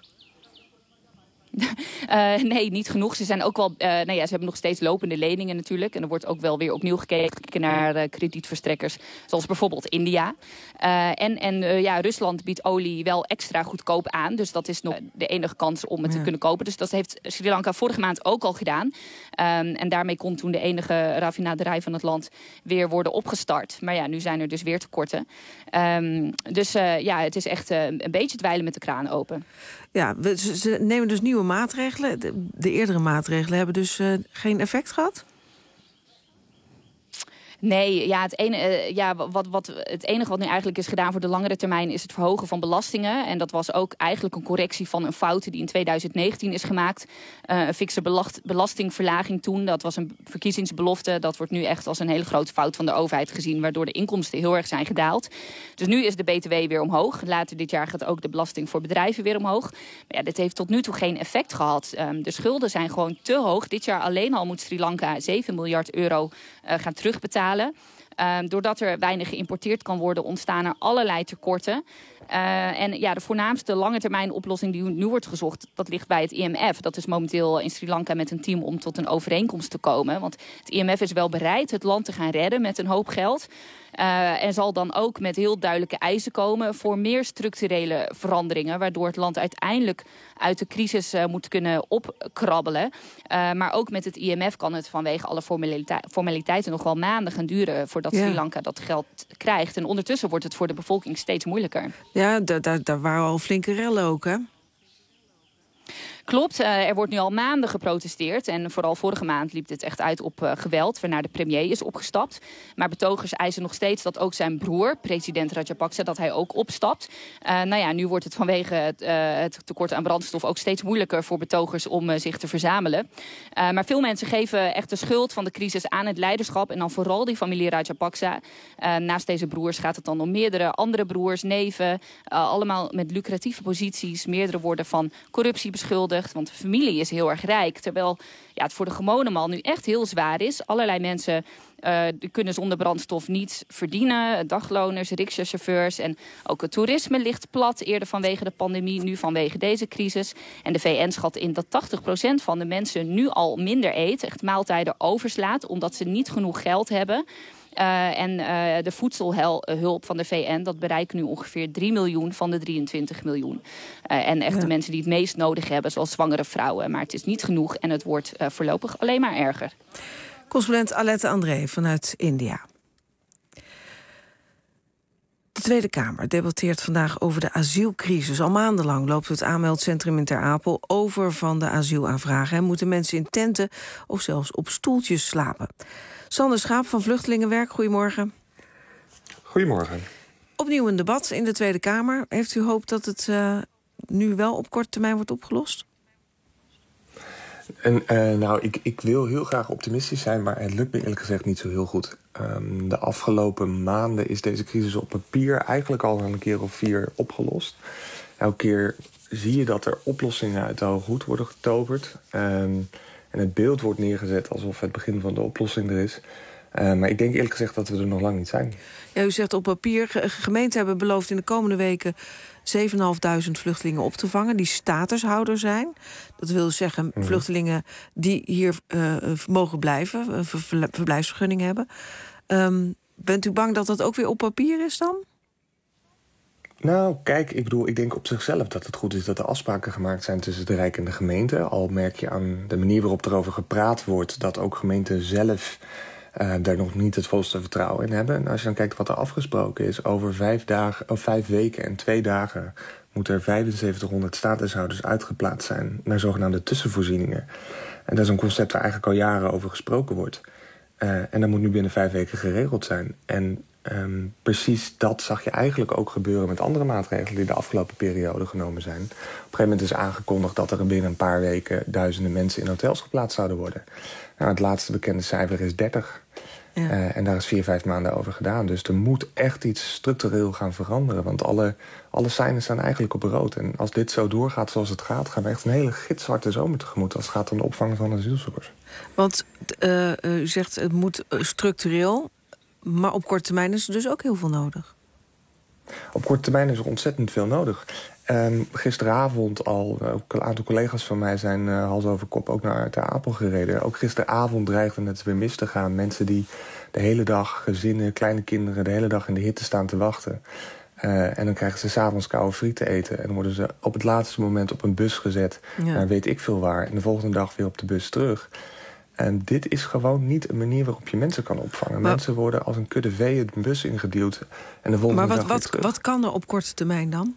Nee, niet genoeg. Ze zijn ook wel, ze hebben nog steeds lopende leningen natuurlijk. En er wordt ook wel weer opnieuw gekeken naar kredietverstrekkers, zoals bijvoorbeeld India. Rusland biedt olie wel extra goedkoop aan. Dus dat is nog de enige kans om het te kunnen kopen. Dus dat heeft Sri Lanka vorige maand ook al gedaan. En daarmee kon toen de enige raffinaderij van het land weer worden opgestart. Maar ja, nu zijn er dus weer tekorten. Het is echt een beetje dweilen met de kraan open. Ja, ze nemen dus nieuwe maatregelen. De eerdere maatregelen hebben dus geen effect gehad? Nee, ja, het enige wat nu eigenlijk is gedaan voor de langere termijn is het verhogen van belastingen. En dat was ook eigenlijk een correctie van een fout die in 2019 is gemaakt. Een fikse belastingverlaging toen, dat was een verkiezingsbelofte. Dat wordt nu echt als een hele grote fout van de overheid gezien, waardoor de inkomsten heel erg zijn gedaald. Dus nu is de BTW weer omhoog. Later dit jaar gaat ook de belasting voor bedrijven weer omhoog. Maar ja, dit heeft tot nu toe geen effect gehad. De schulden zijn gewoon te hoog. Dit jaar alleen al moet Sri Lanka €7 miljard gaan terugbetalen. Doordat er weinig geïmporteerd kan worden, ontstaan er allerlei tekorten. De voornaamste lange termijn oplossing die nu wordt gezocht, dat ligt bij het IMF. Dat is momenteel in Sri Lanka met een team om tot een overeenkomst te komen. Want het IMF is wel bereid het land te gaan redden met een hoop geld. En zal dan ook met heel duidelijke eisen komen voor meer structurele veranderingen, waardoor het land uiteindelijk uit de crisis moet kunnen opkrabbelen. Maar ook met het IMF kan het vanwege alle formaliteiten nog wel maanden gaan duren voordat Sri Lanka dat geld krijgt. En ondertussen wordt het voor de bevolking steeds moeilijker. Ja, daar waren al flinke rellen ook, hè? Klopt, er wordt nu al maanden geprotesteerd. En vooral vorige maand liep dit echt uit op geweld, waarna de premier is opgestapt. Maar betogers eisen nog steeds dat ook zijn broer, president Rajapaksa, dat hij ook opstapt. Nu wordt het vanwege het tekort aan brandstof ook steeds moeilijker voor betogers om zich te verzamelen. Maar veel mensen geven echt de schuld van de crisis aan het leiderschap. En dan vooral die familie Rajapaksa. Naast deze broers gaat het dan om meerdere andere broers, neven. Allemaal met lucratieve posities. Meerdere worden van corruptie beschuldigd. Want de familie is heel erg rijk. Terwijl het voor de gewone man nu echt heel zwaar is. Allerlei mensen kunnen zonder brandstof niets verdienen. Dagloners, rickshawchauffeurs en ook het toerisme ligt plat. Eerder vanwege de pandemie, nu vanwege deze crisis. En de VN schat in dat 80% van de mensen nu al minder eet. Echt maaltijden overslaat omdat ze niet genoeg geld hebben. De voedselhulp van de VN, dat bereikt nu ongeveer 3 miljoen van de 23 miljoen. En echt de mensen die het meest nodig hebben, zoals zwangere vrouwen. Maar het is niet genoeg en het wordt voorlopig alleen maar erger. Correspondent Alette André vanuit India. De Tweede Kamer debatteert vandaag over de asielcrisis. Al maandenlang loopt het aanmeldcentrum in Ter Apel over van de asielaanvragen. En moeten mensen in tenten of zelfs op stoeltjes slapen. Sander Schaap van Vluchtelingenwerk, goedemorgen. Goedemorgen. Opnieuw een debat in de Tweede Kamer. Heeft u hoop dat het nu wel op korte termijn wordt opgelost? Ik wil heel graag optimistisch zijn, maar het lukt me eerlijk gezegd niet zo heel goed. De afgelopen maanden is deze crisis op papier eigenlijk al een keer of 4 opgelost. Elke keer zie je dat er oplossingen uit de hoge hoed worden getoverd. En het beeld wordt neergezet alsof het begin van de oplossing er is. Maar ik denk eerlijk gezegd dat we er nog lang niet zijn. Ja, u zegt op papier, gemeenten hebben beloofd in de komende weken 7.500 vluchtelingen op te vangen die statushouder zijn. Dat wil zeggen vluchtelingen die hier mogen blijven, een verblijfsvergunning hebben. Bent u bang dat dat ook weer op papier is dan? Nou, kijk, ik denk op zichzelf dat het goed is dat er afspraken gemaakt zijn tussen de Rijk en de gemeente. Al merk je aan de manier waarop erover gepraat wordt dat ook gemeenten zelf daar nog niet het volste vertrouwen in hebben. En als je dan kijkt wat er afgesproken is, over 5 weken en 2 dagen moeten er 7500 statushouders uitgeplaatst zijn naar zogenaamde tussenvoorzieningen. En dat is een concept waar eigenlijk al jaren over gesproken wordt. En dat moet nu binnen 5 weken geregeld zijn. En precies dat zag je eigenlijk ook gebeuren met andere maatregelen die de afgelopen periode genomen zijn. Op een gegeven moment is aangekondigd dat er binnen een paar weken duizenden mensen in hotels geplaatst zouden worden. Nou, het laatste bekende cijfer is 30. Ja. En daar is 4-5 maanden over gedaan. Dus er moet echt iets structureel gaan veranderen. Want alle seinen staan eigenlijk op rood. En als dit zo doorgaat zoals het gaat, gaan we echt een hele gitzwarte zomer tegemoet als het gaat om de opvang van asielzoekers. Want u zegt het moet structureel, maar op korte termijn is er dus ook heel veel nodig. Op korte termijn is er ontzettend veel nodig. Gisteravond al, ook een aantal collega's van mij zijn hals over kop ook naar Ter Apel gereden. Ook gisteravond dreigde het weer mis te gaan. Mensen die de hele dag, gezinnen, kleine kinderen, de hele dag in de hitte staan te wachten. En dan krijgen ze 's avonds koude friet te eten. En dan worden ze op het laatste moment op een bus gezet. Ja. Naar weet ik veel waar. En de volgende dag weer op de bus terug. En dit is gewoon niet een manier waarop je mensen kan opvangen. Maar mensen worden als een kudde vee de bus ingeduwd. En de volgende dag weer terug. Wat kan er op korte termijn dan?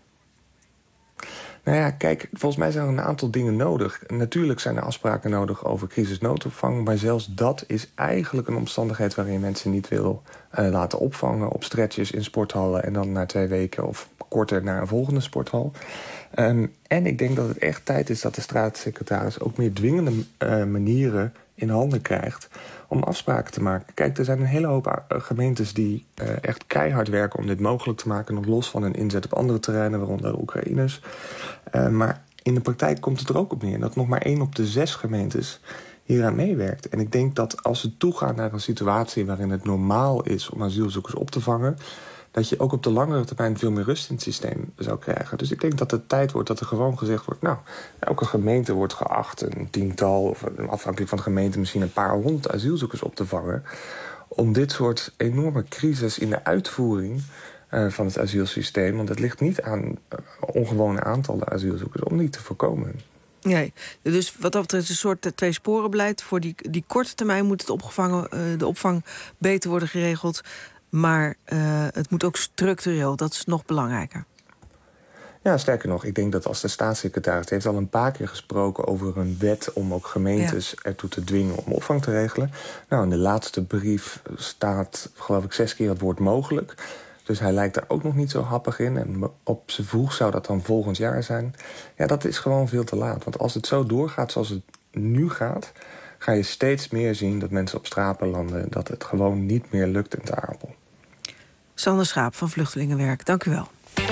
Nou ja, kijk, volgens mij zijn er een aantal dingen nodig. Natuurlijk zijn er afspraken nodig over crisisnoodopvang. Maar zelfs dat is eigenlijk een omstandigheid waarin je mensen niet wil laten opvangen op stretches in sporthallen. En dan na 2 weken of korter naar een volgende sporthal. En ik denk dat het echt tijd is dat de staatssecretaris ook meer dwingende manieren in handen krijgt om afspraken te maken. Kijk, er zijn een hele hoop gemeentes die echt keihard werken om dit mogelijk te maken, nog los van een inzet op andere terreinen, waaronder de Oekraïners. Maar in de praktijk komt het er ook op neer dat nog maar 1 op de 6 gemeentes hieraan meewerkt. En ik denk dat als we toegaan naar een situatie waarin het normaal is om asielzoekers op te vangen, dat je ook op de langere termijn veel meer rust in het systeem zou krijgen. Dus ik denk dat het tijd wordt dat er gewoon gezegd wordt, nou, elke gemeente wordt geacht een 10-tal, of afhankelijk van de gemeente misschien een paar 100 asielzoekers op te vangen, om dit soort enorme crisis in de uitvoering van het asielsysteem, want het ligt niet aan ongewone aantallen asielzoekers, om die te voorkomen. Nee, dus wat dat betreft een soort tweesporenbeleid. Voor die korte termijn moet de opvang beter worden geregeld. Maar het moet ook structureel, dat is nog belangrijker. Ja, sterker nog, ik denk dat als de staatssecretaris heeft al een paar keer gesproken over een wet om ook gemeentes ertoe te dwingen om opvang te regelen. Nou, in de laatste brief staat, geloof ik, 6 keer het woord mogelijk. Dus hij lijkt daar ook nog niet zo happig in. En op z'n vroeg zou dat dan volgend jaar zijn. Ja, dat is gewoon veel te laat. Want als het zo doorgaat zoals het nu gaat, ga je steeds meer zien dat mensen op straat belanden, dat het gewoon niet meer lukt in Ter Apel. Sander Schaap van Vluchtelingenwerk, dank u wel.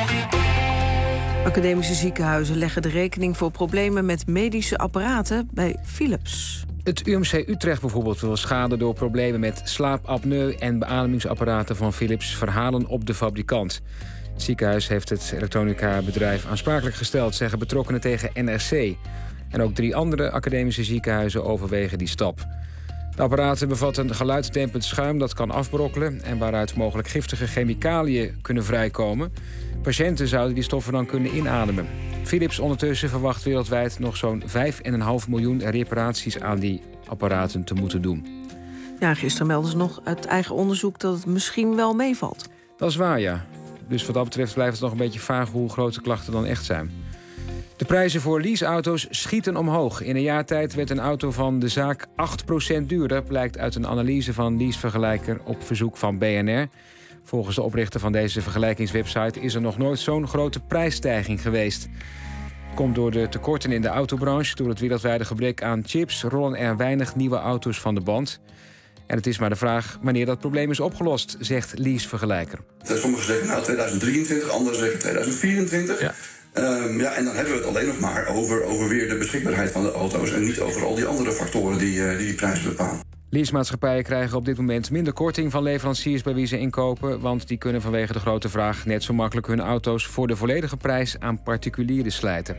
Academische ziekenhuizen leggen de rekening voor problemen met medische apparaten bij Philips. Het UMC Utrecht bijvoorbeeld wil schade door problemen met slaapapneu en beademingsapparaten van Philips verhalen op de fabrikant. Het ziekenhuis heeft het elektronica-bedrijf aansprakelijk gesteld, zeggen betrokkenen tegen NRC. En ook 3 andere academische ziekenhuizen overwegen die stap. De apparaten bevatten geluidsdempend schuim dat kan afbrokkelen en waaruit mogelijk giftige chemicaliën kunnen vrijkomen. Patiënten zouden die stoffen dan kunnen inademen. Philips ondertussen verwacht wereldwijd nog zo'n 5,5 miljoen reparaties aan die apparaten te moeten doen. Ja, gisteren melden ze nog uit eigen onderzoek dat het misschien wel meevalt. Dat is waar, ja. Dus wat dat betreft blijft het nog een beetje vaag hoe grote klachten dan echt zijn. De prijzen voor leaseauto's schieten omhoog. In een jaar tijd werd een auto van de zaak 8% duurder, blijkt uit een analyse van Leasevergelijker op verzoek van BNR. Volgens de oprichter van deze vergelijkingswebsite is er nog nooit zo'n grote prijsstijging geweest. Komt door de tekorten in de autobranche. Door het wereldwijde gebrek aan chips rollen er weinig nieuwe auto's van de band. En het is maar de vraag wanneer dat probleem is opgelost, zegt Lies Vergelijker. Sommigen zeggen 2023, anderen zeggen 2024. Ja. En dan hebben we het alleen nog maar over weer de beschikbaarheid van de auto's en niet over al die andere factoren die prijs bepalen. Leasemaatschappijen krijgen op dit moment minder korting van leveranciers bij wie ze inkopen, want die kunnen vanwege de grote vraag net zo makkelijk hun auto's voor de volledige prijs aan particulieren slijten.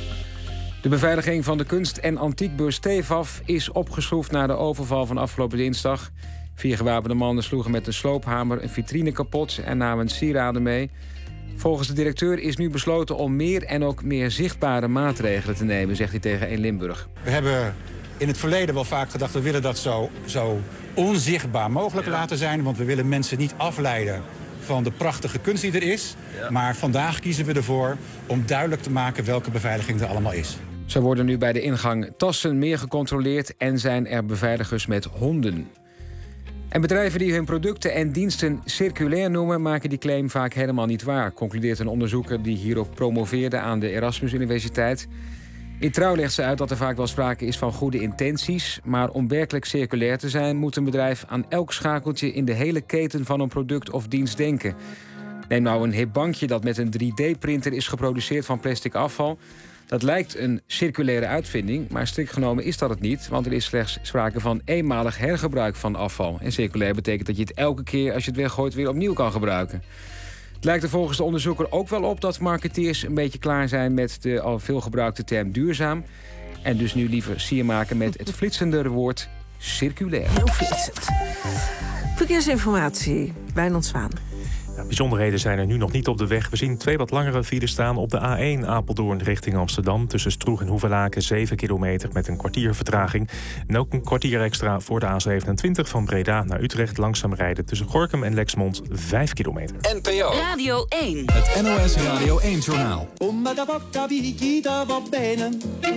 De beveiliging van de kunst- en antiekbeurs Tefaf is opgeschroefd na de overval van afgelopen dinsdag. 4 gewapende mannen sloegen met een sloophamer een vitrine kapot en namen sieraden mee. Volgens de directeur is nu besloten om meer en ook meer zichtbare maatregelen te nemen, zegt hij tegen 1 Limburg. We hebben in het verleden wel vaak gedacht, we willen dat zo onzichtbaar mogelijk laten zijn, want we willen mensen niet afleiden van de prachtige kunst die er is. Ja. Maar vandaag kiezen we ervoor om duidelijk te maken welke beveiliging er allemaal is. Zo worden nu bij de ingang tassen meer gecontroleerd en zijn er beveiligers met honden. En bedrijven die hun producten en diensten circulair noemen, maken die claim vaak helemaal niet waar, concludeert een onderzoeker die hierop promoveerde aan de Erasmus Universiteit. In Trouw legt ze uit dat er vaak wel sprake is van goede intenties, maar om werkelijk circulair te zijn moet een bedrijf aan elk schakeltje in de hele keten van een product of dienst denken. Neem nou een hip bankje dat met een 3D-printer is geproduceerd van plastic afval. Dat lijkt een circulaire uitvinding, maar strikt genomen is dat het niet, want er is slechts sprake van eenmalig hergebruik van afval. En circulair betekent dat je het elke keer als je het weggooit weer opnieuw kan gebruiken. Het lijkt er volgens de onderzoeker ook wel op dat marketeers een beetje klaar zijn met de al veel gebruikte term duurzaam. En dus nu liever sier maken met het flitsendere woord circulair. Heel flitsend. Verkeersinformatie, Wijnand Zwaan. Bijzonderheden zijn er nu nog niet op de weg. We zien 2 wat langere files staan op de A1 Apeldoorn richting Amsterdam. Tussen Stroeg en Hoevelaken 7 kilometer met een kwartier vertraging. En ook een kwartier extra voor de A27 van Breda naar Utrecht. Langzaam rijden tussen Gorinchem en Lexmond 5 kilometer. NPO Radio 1. Het NOS Radio 1-journaal. Come da poca picchita va bene.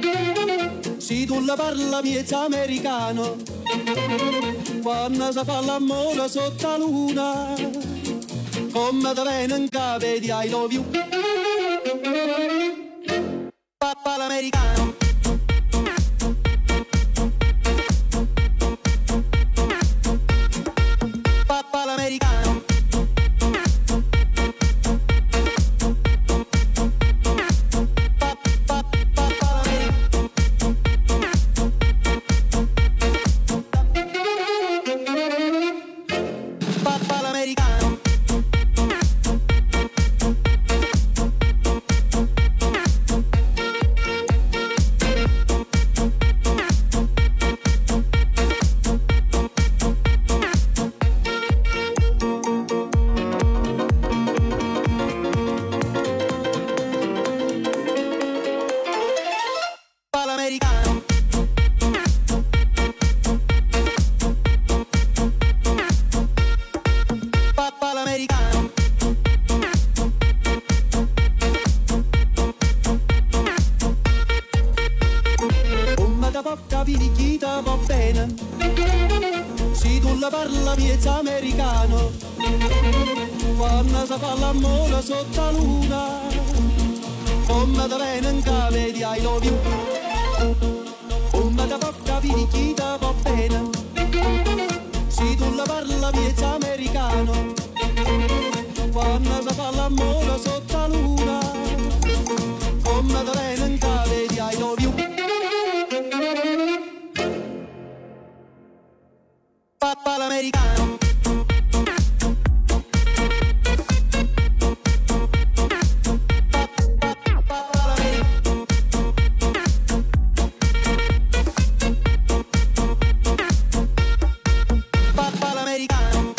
Si tu la parla miezza americano. Quando si fa l'amore sotto la luna. Come da venen cave di I love you. Papa l'americano. Papa l'americano. Papa l'americano. Parla miezza americano, quando si fa l'amore sotto la luna, come da venen cave di I love you, come da poca picchita va bene, si tu la parla miezza americano, quando si fa l'amore sotto la luna, come da venen cave di I love you. Papa l'americano. Papa l'americano.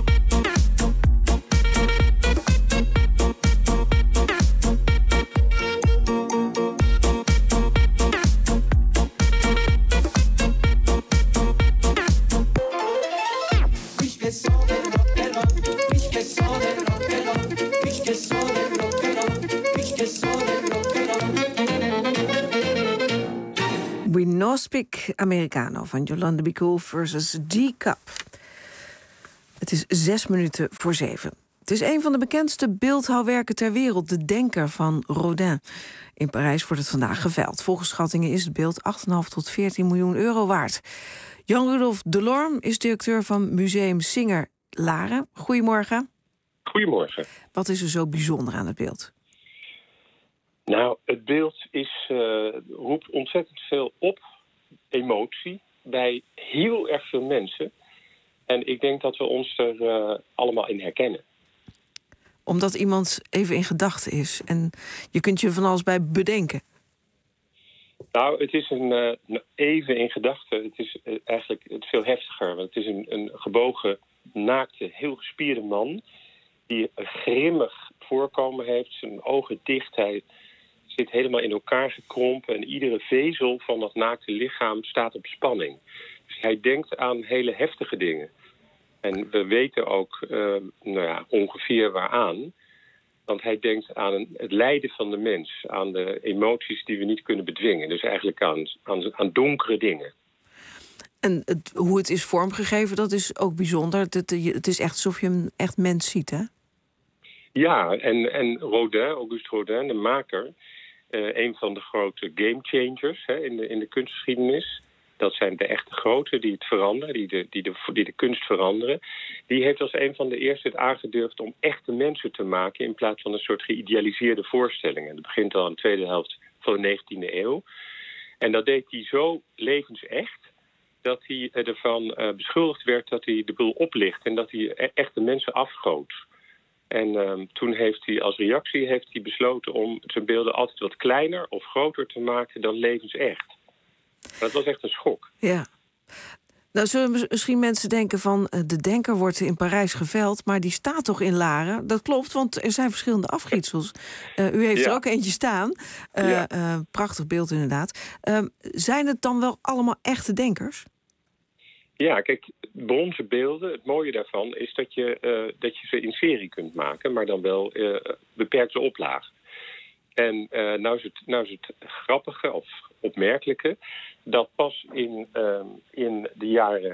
We No Speak Americano van Jolanda Be Cool versus G-Cup. Het is 6 minuten voor 7. Het is een van de bekendste beeldhouwwerken ter wereld, De Denker van Rodin. In Parijs wordt het vandaag geveild. Volgens schattingen is het beeld 8,5 tot 14 miljoen euro waard. Jan-Rudolf Delorme is directeur van Museum Singer Laren. Goedemorgen. Goedemorgen. Wat is er zo bijzonder aan het beeld? Nou, het beeld roept ontzettend veel emotie bij heel erg veel mensen. En ik denk dat we ons er allemaal in herkennen. Omdat iemand even in gedachten is. En je kunt je van alles bij bedenken. Nou, het is even in gedachten. Het is eigenlijk veel heftiger. Want het is een gebogen, naakte, heel gespierde man die een grimmig voorkomen heeft. Zijn ogen dicht. Hij zit helemaal in elkaar gekrompen. En iedere vezel van dat naakte lichaam staat op spanning. Dus hij denkt aan hele heftige dingen. En we weten ook ongeveer waaraan. Want hij denkt aan het lijden van de mens. Aan de emoties die we niet kunnen bedwingen. Dus eigenlijk aan donkere dingen. En hoe het is vormgegeven, dat is ook bijzonder. Het is echt alsof je een echt mens ziet, hè? Ja, en Rodin, Auguste Rodin, de maker, een van de grote game changers in de kunstgeschiedenis. Dat zijn de echte grote die het veranderen, die de kunst veranderen. Die heeft als een van de eerste het aangedurfd om echte mensen te maken in plaats van een soort geïdealiseerde voorstellingen. Dat begint al in de tweede helft van de 19e eeuw. En dat deed hij zo levensecht dat hij ervan beschuldigd werd dat hij de boel oplicht en dat hij echte mensen afgoot. En toen heeft hij als reactie besloten om zijn beelden altijd wat kleiner of groter te maken dan levensecht. Dat was echt een schok. Ja. Nou, zullen misschien mensen denken van De Denker wordt in Parijs geveild, maar die staat toch in Laren? Dat klopt, want er zijn verschillende afgietsels. U heeft er ook eentje staan. Prachtig beeld inderdaad. Zijn het dan wel allemaal echte denkers? Ja, kijk, bronzen beelden, het mooie daarvan is dat je ze in serie kunt maken, maar dan wel beperkte oplagen. En nou is het grappige of opmerkelijke dat pas in de jaren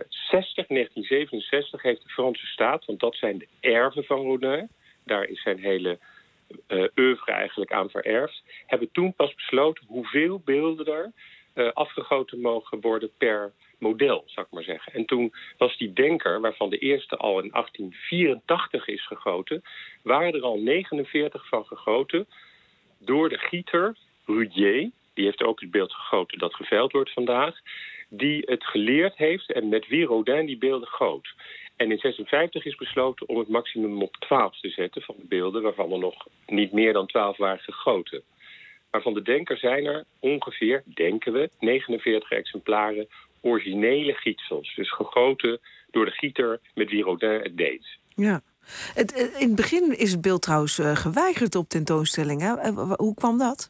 1967 heeft de Franse staat, want dat zijn de erven van Rodin, daar is zijn hele oeuvre eigenlijk aan vererfd, hebben toen pas besloten hoeveel beelden er afgegoten mogen worden per model, zou ik maar zeggen. En toen was die Denker, waarvan de eerste al in 1884 is gegoten, waren er al 49 van gegoten door de gieter Rudier. Die heeft ook het beeld gegoten dat geveild wordt vandaag. Die het geleerd heeft en met wie Rodin die beelden goot. En in 1956 is besloten om het maximum op 12 te zetten van de beelden, waarvan er nog niet meer dan 12 waren gegoten. Maar van de Denker zijn er ongeveer, denken we, 49 exemplaren originele gietsels. Dus gegoten door de gieter met wie Rodin het deed. Ja. In het begin is het beeld trouwens geweigerd op tentoonstellingen. Hoe kwam dat?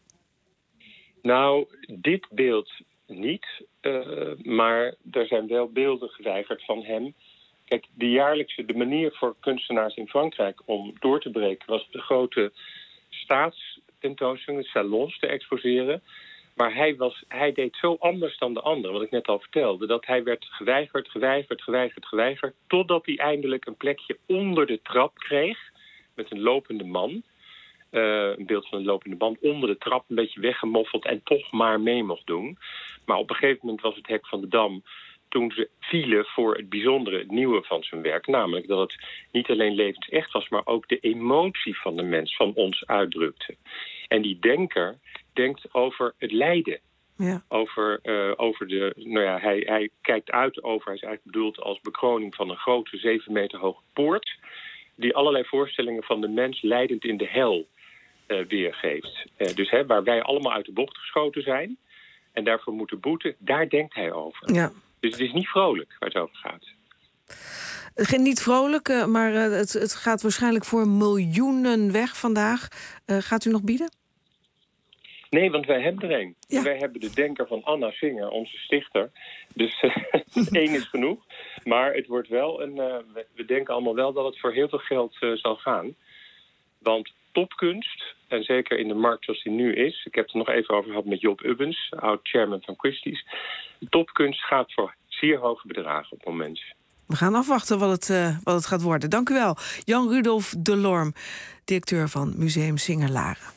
Nou, dit beeld niet. Maar er zijn wel beelden geweigerd van hem. Kijk, de manier voor kunstenaars in Frankrijk om door te breken was de grote staatstentoonstellingen, salons te exposeren. Maar hij deed zo anders dan de anderen, wat ik net al vertelde, dat hij werd geweigerd, totdat hij eindelijk een plekje onder de trap kreeg met een lopende man. Een beeld van een lopende man onder de trap, een beetje weggemoffeld en toch maar mee mocht doen. Maar op een gegeven moment was het hek van de dam toen ze vielen voor het bijzondere, het nieuwe van zijn werk. Namelijk dat het niet alleen levensecht was, maar ook de emotie van de mens, van ons uitdrukte. En die Denker denkt over het lijden. Ja. Hij kijkt uit over, hij is eigenlijk bedoeld als bekroning van een grote 7 meter hoge poort, die allerlei voorstellingen van de mens lijdend in de hel weergeeft. Dus waar wij allemaal uit de bocht geschoten zijn en daarvoor moeten boeten, daar denkt hij over. Ja. Dus het is niet vrolijk waar het over gaat. Niet vrolijk, maar het gaat waarschijnlijk voor miljoenen weg vandaag. Gaat u nog bieden? Nee, want wij hebben er een. Ja. Wij hebben de Denker van Anna Singer, onze stichter. Dus 1 is genoeg. Maar het wordt wel we denken allemaal wel dat het voor heel veel geld zal gaan. Want topkunst, en zeker in de markt zoals die nu is, ik heb het er nog even over gehad met Job Ubbens, oud-chairman van Christie's. Topkunst gaat voor zeer hoge bedragen op het moment. We gaan afwachten wat het gaat worden. Dank u wel, Jan Rudolf Delorme, directeur van Museum Singer-Laren.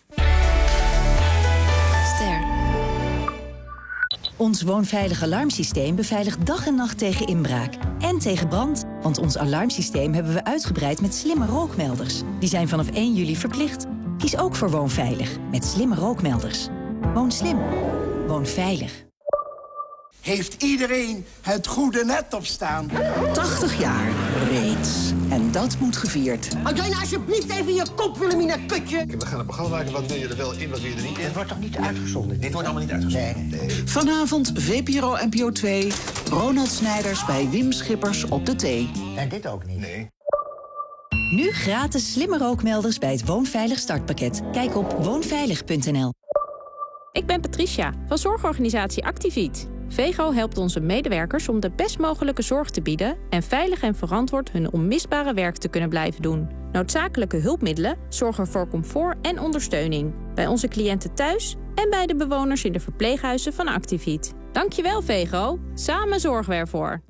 Ons woonveilig alarmsysteem beveiligt dag en nacht tegen inbraak. En tegen brand. Want ons alarmsysteem hebben we uitgebreid met slimme rookmelders. Die zijn vanaf 1 juli verplicht. Kies ook voor woonveilig met slimme rookmelders. Woon slim. Woon veilig. Heeft iedereen het goede net op staan? 80 jaar reeds. En dat moet gevierd. Had jij nou alsjeblieft even je kop, Willemina Kutje? We gaan een programma maken, wat wil je er wel in, wat wil je er niet in? Dit wordt toch niet uitgezonden? Dit wordt allemaal niet uitgezonden? Nee. Vanavond VPRO NPO 2. Ronald Snijders bij Wim Schippers op de thee. En dit ook niet? Nee. Nu gratis slimme rookmelders bij het Woonveilig startpakket. Kijk op woonveilig.nl. Ik ben Patricia van zorgorganisatie Activiet. VEGO helpt onze medewerkers om de best mogelijke zorg te bieden en veilig en verantwoord hun onmisbare werk te kunnen blijven doen. Noodzakelijke hulpmiddelen zorgen voor comfort en ondersteuning. Bij onze cliënten thuis en bij de bewoners in de verpleeghuizen van Activiet. Dankjewel VEGO, samen zorgen we ervoor.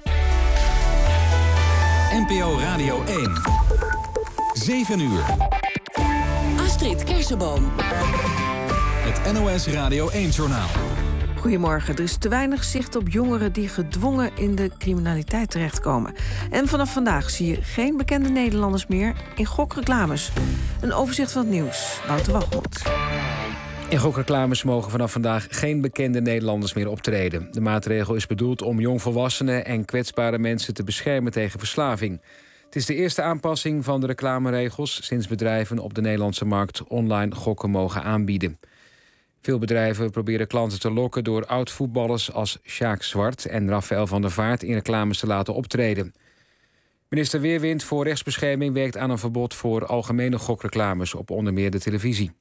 NPO Radio 1. 7 uur. Astrid Kersenboom. Het NOS Radio 1-journaal. Goedemorgen. Er is te weinig zicht op jongeren die gedwongen in de criminaliteit terechtkomen. En vanaf vandaag zie je geen bekende Nederlanders meer in gokreclames. Een overzicht van het nieuws. Wouter Wachtmond. In gokreclames mogen vanaf vandaag geen bekende Nederlanders meer optreden. De maatregel is bedoeld om jongvolwassenen en kwetsbare mensen te beschermen tegen verslaving. Het is de eerste aanpassing van de reclameregels sinds bedrijven op de Nederlandse markt online gokken mogen aanbieden. Veel bedrijven proberen klanten te lokken door oud-voetballers als Sjaak Zwart en Rafael van der Vaart in reclames te laten optreden. Minister Weerwind voor rechtsbescherming werkt aan een verbod voor algemene gokreclames op onder meer de televisie.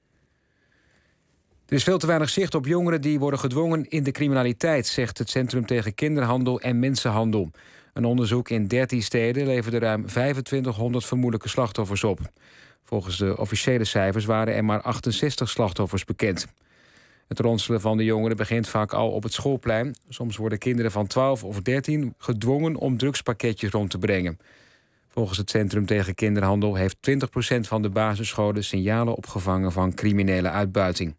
Er is veel te weinig zicht op jongeren die worden gedwongen in de criminaliteit, zegt het Centrum tegen Kinderhandel en Mensenhandel. Een onderzoek in 13 steden leverde ruim 2500 vermoedelijke slachtoffers op. Volgens de officiële cijfers waren er maar 68 slachtoffers bekend. Het ronselen van de jongeren begint vaak al op het schoolplein. Soms worden kinderen van 12 of 13 gedwongen om drugspakketjes rond te brengen. Volgens het Centrum tegen Kinderhandel heeft 20% van de basisscholen signalen opgevangen van criminele uitbuiting.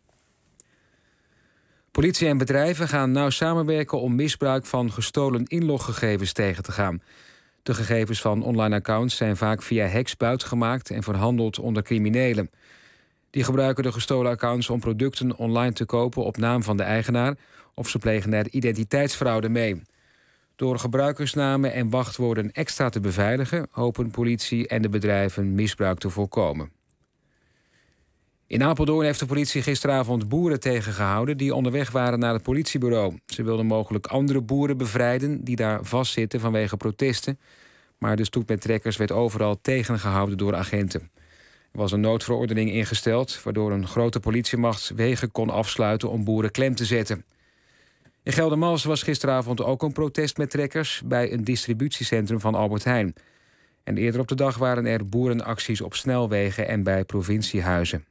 Politie en bedrijven gaan nauw samenwerken om misbruik van gestolen inloggegevens tegen te gaan. De gegevens van online accounts zijn vaak via hacks buitgemaakt en verhandeld onder criminelen. Die gebruiken de gestolen accounts om producten online te kopen op naam van de eigenaar of ze plegen er identiteitsfraude mee. Door gebruikersnamen en wachtwoorden extra te beveiligen, hopen politie en de bedrijven misbruik te voorkomen. In Apeldoorn heeft de politie gisteravond boeren tegengehouden die onderweg waren naar het politiebureau. Ze wilden mogelijk andere boeren bevrijden die daar vastzitten vanwege protesten. Maar de stoet met trekkers werd overal tegengehouden door agenten. Er was een noodverordening ingesteld, waardoor een grote politiemacht wegen kon afsluiten om boeren klem te zetten. In Geldermalsen was gisteravond ook een protest met trekkers bij een distributiecentrum van Albert Heijn. En eerder op de dag waren er boerenacties op snelwegen en bij provinciehuizen.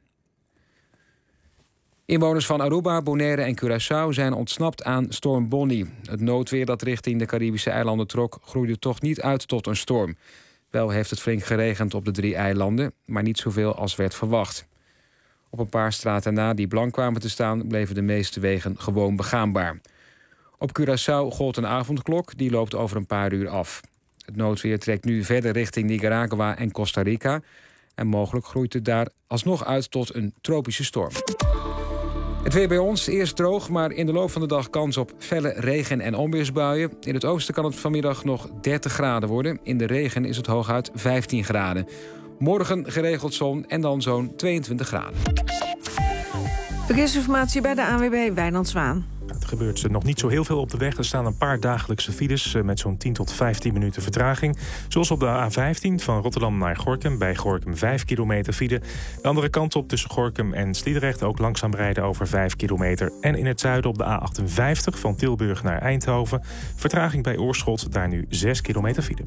Inwoners van Aruba, Bonaire en Curaçao zijn ontsnapt aan storm Bonnie. Het noodweer dat richting de Caribische eilanden trok groeide toch niet uit tot een storm. Wel heeft het flink geregend op de 3 eilanden, maar niet zoveel als werd verwacht. Op een paar straten na die blank kwamen te staan bleven de meeste wegen gewoon begaanbaar. Op Curaçao gold een avondklok, die loopt over een paar uur af. Het noodweer trekt nu verder richting Nicaragua en Costa Rica. En mogelijk groeit het daar alsnog uit tot een tropische storm. Het weer bij ons, eerst droog, maar in de loop van de dag kans op felle regen- en onweersbuien. In het oosten kan het vanmiddag nog 30 graden worden. In de regen is het hooguit 15 graden. Morgen geregeld zon en dan zo'n 22 graden. Verkeersinformatie bij de ANWB, Wijnand Zwaan. Het gebeurt nog niet zo heel veel op de weg. Er staan een paar dagelijkse files met zo'n 10 tot 15 minuten vertraging. Zoals op de A15 van Rotterdam naar Gorinchem. Bij Gorinchem 5 kilometer file. De andere kant op tussen Gorinchem en Sliedrecht ook langzaam rijden over 5 kilometer. En in het zuiden op de A58 van Tilburg naar Eindhoven. Vertraging bij Oorschot, daar nu 6 kilometer file.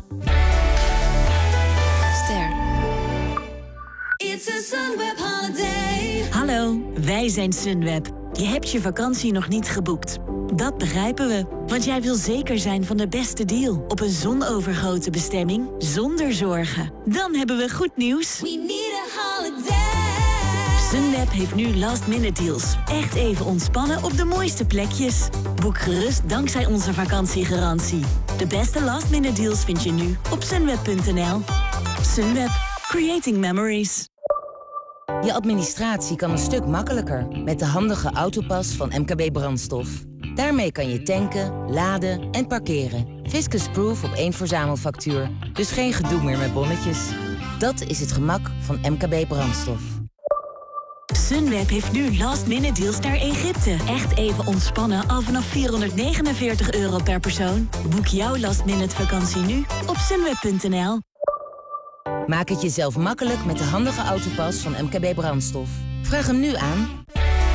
It's a Sunweb holiday. Hallo, wij zijn Sunweb. Je hebt je vakantie nog niet geboekt. Dat begrijpen we, want jij wil zeker zijn van de beste deal op een zonovergoten bestemming zonder zorgen. Dan hebben we goed nieuws. We need a holiday. Sunweb heeft nu last-minute deals. Echt even ontspannen op de mooiste plekjes. Boek gerust dankzij onze vakantiegarantie. De beste last-minute deals vind je nu op sunweb.nl. Sunweb. Creating memories. Je administratie kan een stuk makkelijker met de handige Autopas van MKB Brandstof. Daarmee kan je tanken, laden en parkeren. Fiscus-proof op 1 verzamelfactuur. Dus geen gedoe meer met bonnetjes. Dat is het gemak van MKB Brandstof. Sunweb heeft nu last-minute deals naar Egypte. Echt even ontspannen al vanaf €449 per persoon. Boek jouw last-minute vakantie nu op sunweb.nl. Maak het jezelf makkelijk met de handige Autopas van MKB Brandstof. Vraag hem nu aan.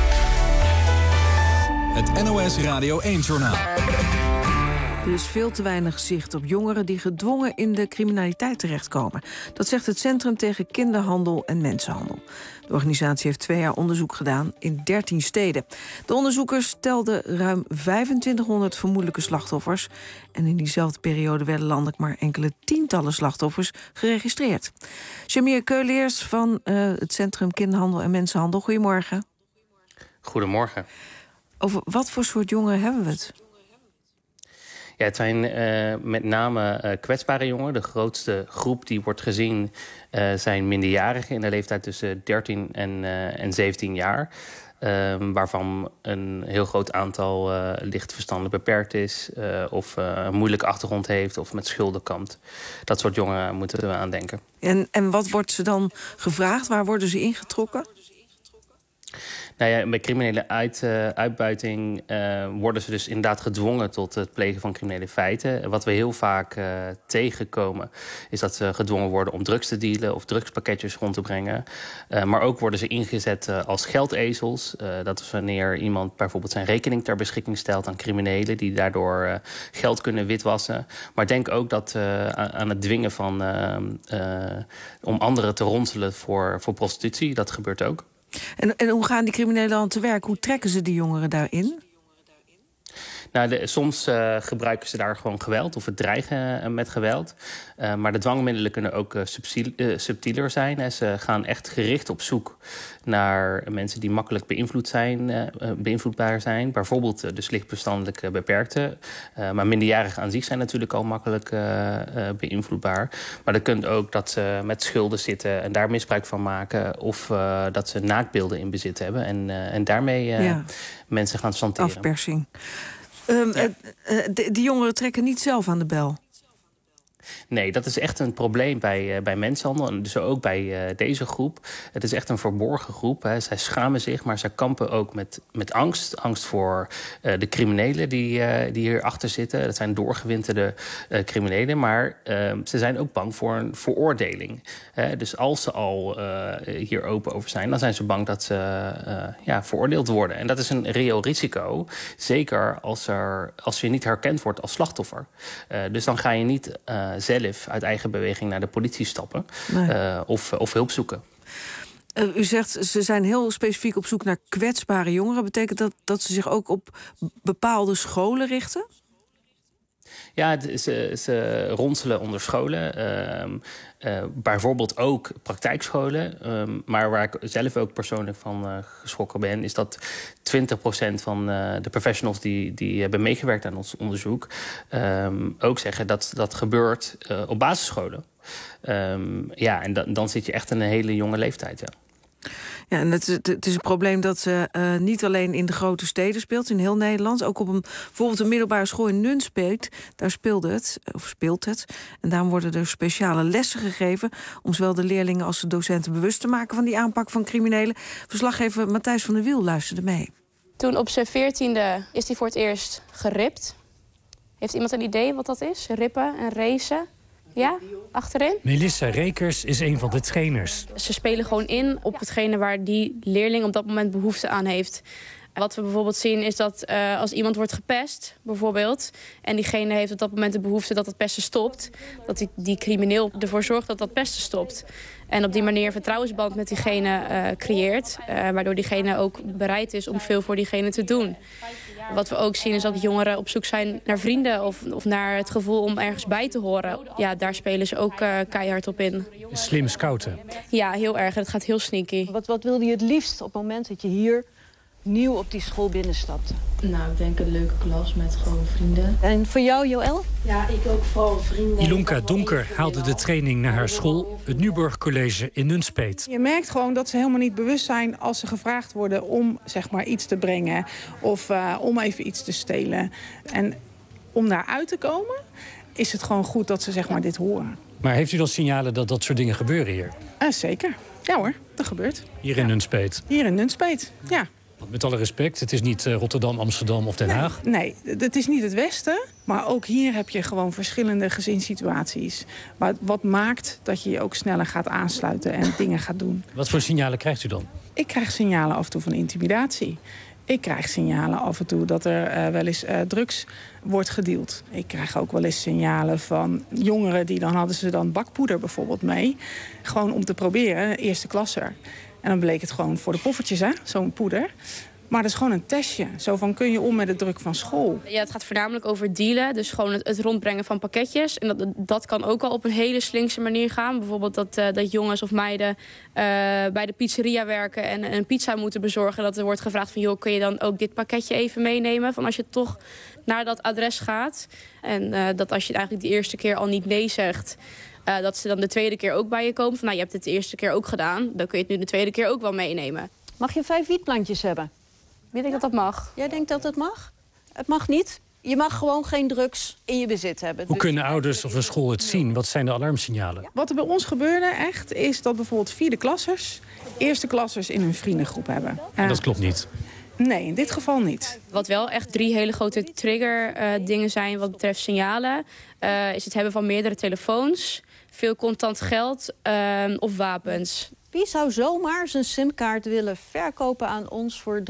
Het NOS Radio 1-journaal. Er is veel te weinig zicht op jongeren die gedwongen in de criminaliteit terechtkomen. Dat zegt het Centrum tegen Kinderhandel en Mensenhandel. De organisatie heeft 2 jaar onderzoek gedaan in 13 steden. De onderzoekers telden ruim 2500 vermoedelijke slachtoffers. En in diezelfde periode werden landelijk maar enkele tientallen slachtoffers geregistreerd. Jamir Keuleers van het Centrum Kinderhandel en Mensenhandel. Goedemorgen. Goedemorgen. Over wat voor soort jongeren hebben we het? Ja, het zijn met name kwetsbare jongeren. De grootste groep die wordt gezien zijn minderjarigen in de leeftijd tussen 13 en 17 jaar. Waarvan een heel groot aantal licht verstandelijk beperkt is... of een moeilijke achtergrond heeft of met schulden kampt. Dat soort jongeren moeten we aan denken. En wat wordt ze dan gevraagd? Waar worden ze ingetrokken? Nou ja, bij criminele uitbuiting worden ze dus inderdaad gedwongen tot het plegen van criminele feiten. Wat we heel vaak tegenkomen is dat ze gedwongen worden om drugs te dealen of drugspakketjes rond te brengen. Maar ook worden ze ingezet als geldezels. Dat is wanneer iemand bijvoorbeeld zijn rekening ter beschikking stelt aan criminelen die daardoor geld kunnen witwassen. Maar denk ook dat aan het dwingen van om anderen te ronselen voor prostitutie, dat gebeurt ook. En hoe gaan die criminelen dan te werk? Hoe trekken ze die jongeren daarin? Nou, soms gebruiken ze daar gewoon geweld of het dreigen met geweld. Maar de dwangmiddelen kunnen ook subtieler zijn. Hè. Ze gaan echt gericht op zoek naar mensen die makkelijk beïnvloedbaar zijn. Bijvoorbeeld dus lichtverstandelijk beperkten. Maar minderjarigen aan zich zijn natuurlijk al makkelijk beïnvloedbaar. Maar dat kunt ook dat ze met schulden zitten en daar misbruik van maken. Of dat ze naaktbeelden in bezit hebben en daarmee mensen gaan chanteren. Afpersing. Die jongeren trekken niet zelf aan de bel. Nee, dat is echt een probleem bij mensenhandel. En dus ook bij deze groep. Het is echt een verborgen groep. Hè. Zij schamen zich, maar zij kampen ook met angst. Angst voor de criminelen die hierachter zitten. Dat zijn doorgewinterde criminelen. Maar ze zijn ook bang voor een veroordeling. Dus als ze al hier open over zijn, dan zijn ze bang dat ze veroordeeld worden. En dat is een reëel risico. Zeker als je niet herkend wordt als slachtoffer. Dus dan ga je niet zelf uit eigen beweging naar de politie stappen. Nee. Of hulp zoeken. U zegt, ze zijn heel specifiek op zoek naar kwetsbare jongeren. Betekent dat ze zich ook op bepaalde scholen richten? Ja, ze ronselen onder scholen. Bijvoorbeeld ook praktijkscholen. Maar waar ik zelf ook persoonlijk van geschrokken ben, is dat 20% van de professionals die hebben meegewerkt aan ons onderzoek ook zeggen dat dat gebeurt op basisscholen. En dan zit je echt in een hele jonge leeftijd, ja. Ja, en het is een probleem dat niet alleen in de grote steden speelt, in heel Nederland. Ook op bijvoorbeeld een middelbare school in Nunspeet, daar speelt het. En daarom worden er speciale lessen gegeven om zowel de leerlingen als de docenten bewust te maken van die aanpak van criminelen. Verslaggever Matthijs van der Wiel luisterde mee. Toen op zijn 14e is hij voor het eerst geript. Heeft iemand een idee wat dat is? Rippen en racen? Ja, achterin. Melissa Rekers is een van de trainers. Ze spelen gewoon in op hetgene waar die leerling op dat moment behoefte aan heeft. Wat we bijvoorbeeld zien is dat als iemand wordt gepest, bijvoorbeeld, en diegene heeft op dat moment de behoefte dat het pesten stopt, dat die crimineel ervoor zorgt dat dat pesten stopt. En op die manier een vertrouwensband met diegene creëert, waardoor diegene ook bereid is om veel voor diegene te doen. Wat we ook zien is dat jongeren op zoek zijn naar vrienden of naar het gevoel om ergens bij te horen. Ja, daar spelen ze ook keihard op in. Slim scouten. Ja, heel erg. Het gaat heel sneaky. Wat wilde je het liefst op het moment dat je hier nieuw op die school binnenstapte? Nou, ik denk een leuke klas met gewoon vrienden. En voor jou, Joël? Ja, ik ook vooral vrienden. Ilonka Donker haalde de training naar haar school, het Nuburg College in Nunspeet. Je merkt gewoon dat ze helemaal niet bewust zijn als ze gevraagd worden om zeg maar iets te brengen of om even iets te stelen. En om daaruit te komen is het gewoon goed dat ze zeg maar dit horen. Maar heeft u dan signalen dat dat soort dingen gebeuren hier? Zeker. Ja hoor, dat gebeurt. Hier in Nunspeet? Hier in Nunspeet, ja. Want met alle respect, het is niet Rotterdam, Amsterdam of Den Haag. Nee, het is niet het Westen. Maar ook hier heb je gewoon verschillende gezinssituaties. Wat maakt dat je je ook sneller gaat aansluiten en dingen gaat doen. Wat voor signalen krijgt u dan? Ik krijg signalen af en toe van intimidatie. Ik krijg signalen af en toe dat er wel eens drugs wordt gedeeld. Ik krijg ook wel eens signalen van jongeren die dan hadden ze dan bakpoeder bijvoorbeeld mee. Gewoon om te proberen, eerste klasser. En dan bleek het gewoon voor de poffertjes, hè, zo'n poeder. Maar dat is gewoon een testje. Zo van, kun je om met de druk van school? Ja, het gaat voornamelijk over dealen. Dus gewoon het rondbrengen van pakketjes. En dat kan ook al op een hele slinkse manier gaan. Bijvoorbeeld dat jongens of meiden bij de pizzeria werken en een pizza moeten bezorgen. Dat er wordt gevraagd van, joh, kun je dan ook dit pakketje even meenemen? Van als je toch naar dat adres gaat. En dat als je het eigenlijk de eerste keer al niet nee zegt, dat ze dan de tweede keer ook bij je komen. Van, nou, je hebt het de eerste keer ook gedaan. Dan kun je het nu de tweede keer ook wel meenemen. Mag je 5 wietplantjes hebben? Ik denk dat dat mag. Jij denkt dat het mag? Het mag niet. Je mag gewoon geen drugs in je bezit hebben. Hoe kunnen ouders of een school het zien? Wat zijn de alarmsignalen? Wat er bij ons gebeurde echt, is dat bijvoorbeeld 4e klassers... eerste klassers in hun vriendengroep hebben. En dat klopt niet? Nee, in dit geval niet. Wat wel echt 3 hele grote trigger dingen zijn wat betreft signalen, is het hebben van meerdere telefoons, veel contant geld of wapens. Wie zou zomaar zijn simkaart willen verkopen aan ons voor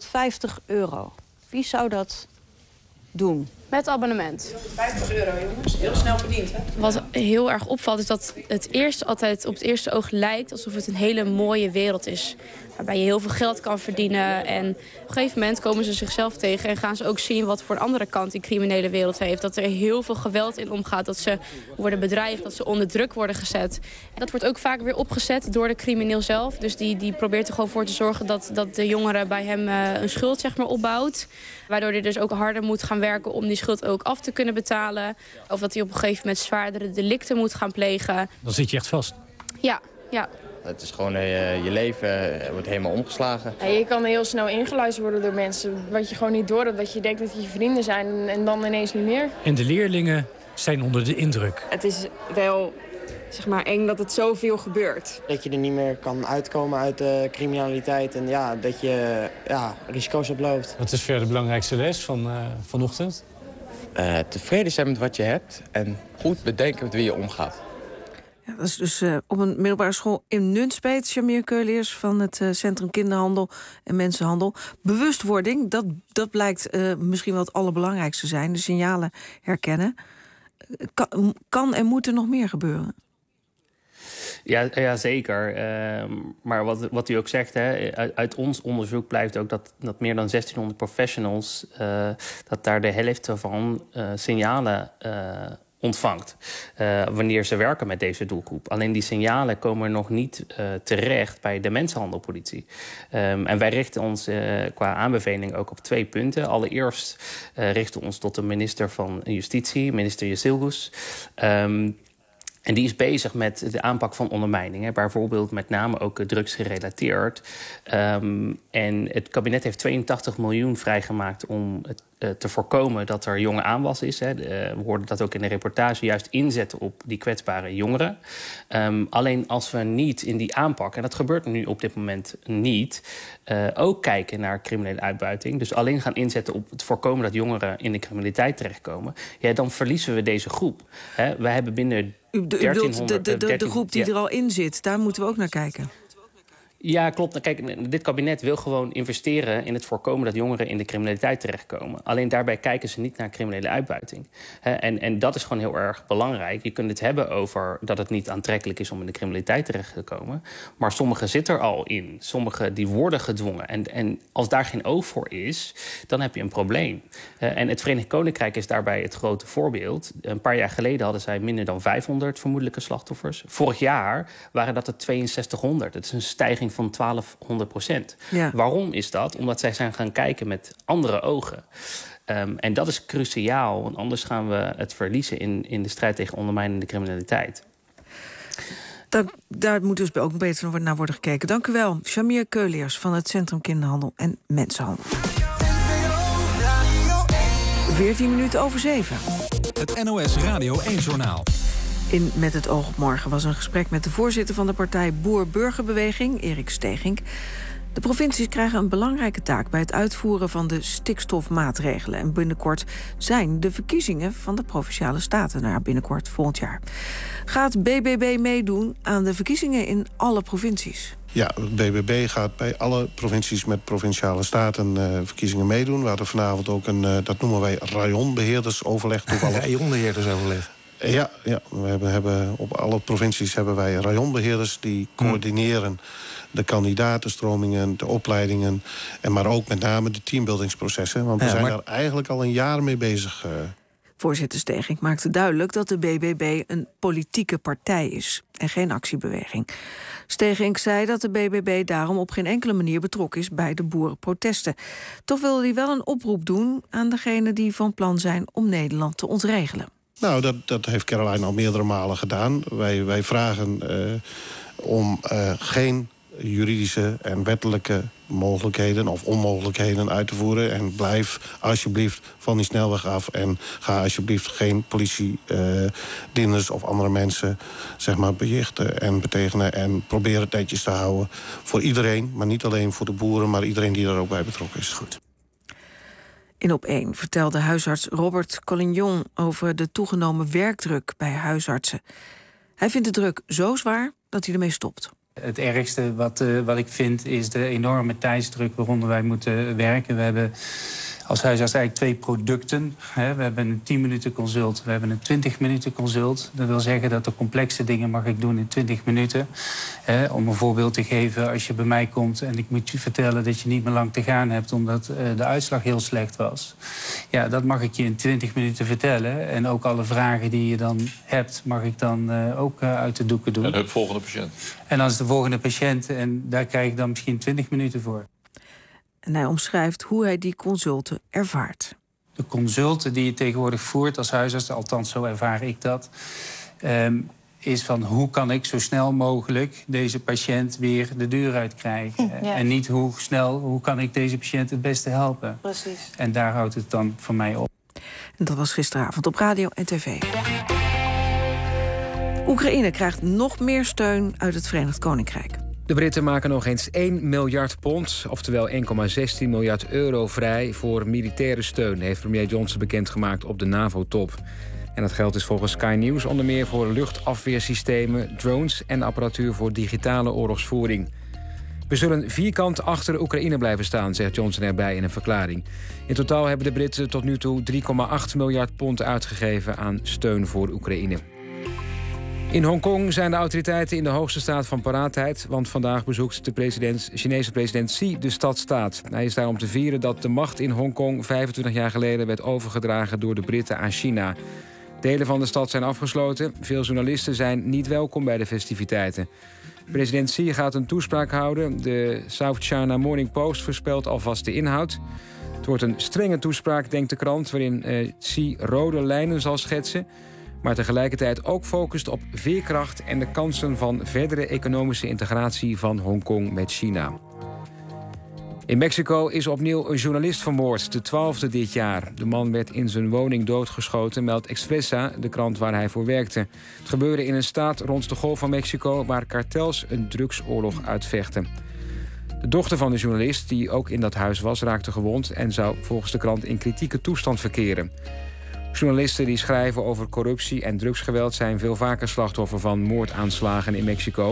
€350? Wie zou dat doen? Met abonnement. €50, jongens. Heel snel verdiend, hè? Wat heel erg opvalt is dat het eerst altijd op het eerste oog lijkt alsof het een hele mooie wereld is. Waarbij je heel veel geld kan verdienen. En op een gegeven moment komen ze zichzelf tegen en gaan ze ook zien wat voor een andere kant die criminele wereld heeft. Dat er heel veel geweld in omgaat, dat ze worden bedreigd, dat ze onder druk worden gezet. En dat wordt ook vaak weer opgezet door de crimineel zelf. Dus die probeert er gewoon voor te zorgen dat de jongere bij hem een schuld zeg maar, opbouwt. Waardoor hij dus ook harder moet gaan werken om die schuld ook af te kunnen betalen. Of dat hij op een gegeven moment zwaardere delicten moet gaan plegen. Dan zit je echt vast. Ja. Het is gewoon je leven wordt helemaal omgeslagen. Ja, je kan heel snel ingeluisterd worden door mensen. Wat je gewoon niet door hebt, dat je denkt dat je vrienden zijn en dan ineens niet meer. En de leerlingen zijn onder de indruk. Het is wel zeg maar, eng dat het zoveel gebeurt. Dat je er niet meer kan uitkomen uit de criminaliteit en ja, dat je risico's oploopt. Wat is verder de belangrijkste les van vanochtend? Tevreden zijn met wat je hebt en goed bedenken met wie je omgaat. Ja, dat is dus op een middelbare school in Nunspeet. Shamir Keuliers van het Centrum Kinderhandel en Mensenhandel. Bewustwording, dat blijkt misschien wel het allerbelangrijkste zijn. De signalen herkennen. Kan en moet er nog meer gebeuren? Ja, zeker. Maar wat u ook zegt, hè, uit ons onderzoek blijft ook dat meer dan 1600 professionals, dat daar de helft van signalen ontvangt wanneer ze werken met deze doelgroep. Alleen die signalen komen nog niet terecht bij de mensenhandelpolitie. En wij richten ons qua aanbeveling ook op 2 punten. Allereerst richten we ons tot de minister van Justitie, minister Jezilgus. En die is bezig met de aanpak van ondermijning. Hè. Bijvoorbeeld met name ook drugsgerelateerd. En het kabinet heeft 82 miljoen vrijgemaakt om te voorkomen dat er jonge aanwas is. Hè. We hoorden dat ook in de reportage, juist inzetten op die kwetsbare jongeren. Alleen als we niet in die aanpak, en dat gebeurt nu op dit moment niet, ook kijken naar criminele uitbuiting, dus alleen gaan inzetten op het voorkomen dat jongeren in de criminaliteit terechtkomen, ja, dan verliezen we deze groep. We hebben binnen U bedoelt de groep die er al in zit, daar moeten we ook naar kijken. Ja, klopt. Kijk, dit kabinet wil gewoon investeren in het voorkomen dat jongeren in de criminaliteit terechtkomen. Alleen daarbij kijken ze niet naar criminele uitbuiting. En dat is gewoon heel erg belangrijk. Je kunt het hebben over dat het niet aantrekkelijk is om in de criminaliteit terecht te komen. Maar sommigen zitten er al in. Sommigen die worden gedwongen. En als daar geen oog voor is, dan heb je een probleem. En het Verenigd Koninkrijk is daarbij het grote voorbeeld. Een paar jaar geleden hadden zij minder dan 500 vermoedelijke slachtoffers. Vorig jaar waren dat er 6200. Dat is een stijging van 1200%. Ja. Waarom is dat? Omdat zij zijn gaan kijken met andere ogen. En dat is cruciaal, want anders gaan we het verliezen in de strijd tegen ondermijnende criminaliteit. Daar moet dus ook beter naar worden gekeken. Dank u wel, Shamir Keuliers van het Centrum Kinderhandel en Mensenhandel. 7:14. Het NOS Radio 1-journaal. In Met het oog op morgen was een gesprek met de voorzitter van de partij Boer-Burgerbeweging, Erik Stegink. De provincies krijgen een belangrijke taak bij het uitvoeren van de stikstofmaatregelen. En binnenkort zijn de verkiezingen van de Provinciale Staten, binnenkort volgend jaar. Gaat BBB meedoen aan de verkiezingen in alle provincies? Ja, BBB gaat bij alle provincies met Provinciale Staten verkiezingen meedoen. We hadden vanavond ook dat noemen wij rayonbeheerdersoverleg. Rayonbeheerdersoverleg. Ja, we hebben op alle provincies hebben wij rayonbeheerders die coördineren de kandidatenstromingen, de opleidingen, maar ook met name de teambuildingsprocessen. Want we zijn daar eigenlijk al een jaar mee bezig. Voorzitter Stegink maakte duidelijk dat de BBB een politieke partij is en geen actiebeweging. Stegink zei dat de BBB daarom op geen enkele manier betrokken is bij de boerenprotesten. Toch wilde hij wel een oproep doen aan degenen die van plan zijn om Nederland te ontregelen. Nou, dat heeft Caroline al meerdere malen gedaan. Wij vragen om geen juridische en wettelijke mogelijkheden of onmogelijkheden uit te voeren. En blijf alsjeblieft van die snelweg af en ga alsjeblieft geen politiedieners of andere mensen bejegenen en betegenen. En probeer het netjes te houden voor iedereen, maar niet alleen voor de boeren, maar iedereen die er ook bij betrokken is. Goed. In Op 1 vertelde huisarts Robert Collignon over de toegenomen werkdruk bij huisartsen. Hij vindt de druk zo zwaar dat hij ermee stopt. Het ergste wat ik vind is de enorme tijdsdruk waaronder wij moeten werken. We hebben als huisarts eigenlijk 2 producten. We hebben een 10 minuten consult, we hebben een 20 minuten consult. Dat wil zeggen dat de complexe dingen mag ik doen in 20 minuten. Om een voorbeeld te geven, als je bij mij komt en ik moet je vertellen dat je niet meer lang te gaan hebt omdat de uitslag heel slecht was. Ja, dat mag ik je in 20 minuten vertellen. En ook alle vragen die je dan hebt, mag ik dan ook uit de doeken doen. En de volgende patiënt. En dan is de volgende patiënt en daar krijg ik dan misschien 20 minuten voor. En hij omschrijft hoe hij die consulten ervaart. De consulten die je tegenwoordig voert als huisarts, althans zo ervaar ik dat, is van hoe kan ik zo snel mogelijk deze patiënt weer de deur uit krijgen. Ja. En niet hoe kan ik deze patiënt het beste helpen. Precies. En daar houdt het dan voor mij op. En dat was gisteravond op radio en tv. Oekraïne krijgt nog meer steun uit het Verenigd Koninkrijk. De Britten maken nog eens 1 miljard pond, oftewel 1,16 miljard euro vrij voor militaire steun, heeft premier Johnson bekendgemaakt op de NAVO-top. En dat geld is volgens Sky News onder meer voor luchtafweersystemen, drones en apparatuur voor digitale oorlogsvoering. We zullen vierkant achter Oekraïne blijven staan, zegt Johnson erbij in een verklaring. In totaal hebben de Britten tot nu toe 3,8 miljard pond uitgegeven aan steun voor Oekraïne. In Hongkong zijn de autoriteiten in de hoogste staat van paraatheid, want vandaag bezoekt de Chinese president Xi de stadstaat. Hij is daar om te vieren dat de macht in Hongkong 25 jaar geleden werd overgedragen door de Britten aan China. Delen van de stad zijn afgesloten. Veel journalisten zijn niet welkom bij de festiviteiten. President Xi gaat een toespraak houden. De South China Morning Post voorspelt alvast de inhoud. Het wordt een strenge toespraak, denkt de krant, waarin Xi rode lijnen zal schetsen, maar tegelijkertijd ook focust op veerkracht en de kansen van verdere economische integratie van Hongkong met China. In Mexico is opnieuw een journalist vermoord, de 12e dit jaar. De man werd in zijn woning doodgeschoten, meldt Expressa, de krant waar hij voor werkte. Het gebeurde in een staat rond de Golf van Mexico waar kartels een drugsoorlog uitvechten. De dochter van de journalist, die ook in dat huis was, raakte gewond en zou volgens de krant in kritieke toestand verkeren. Journalisten die schrijven over corruptie en drugsgeweld zijn veel vaker slachtoffer van moordaanslagen in Mexico.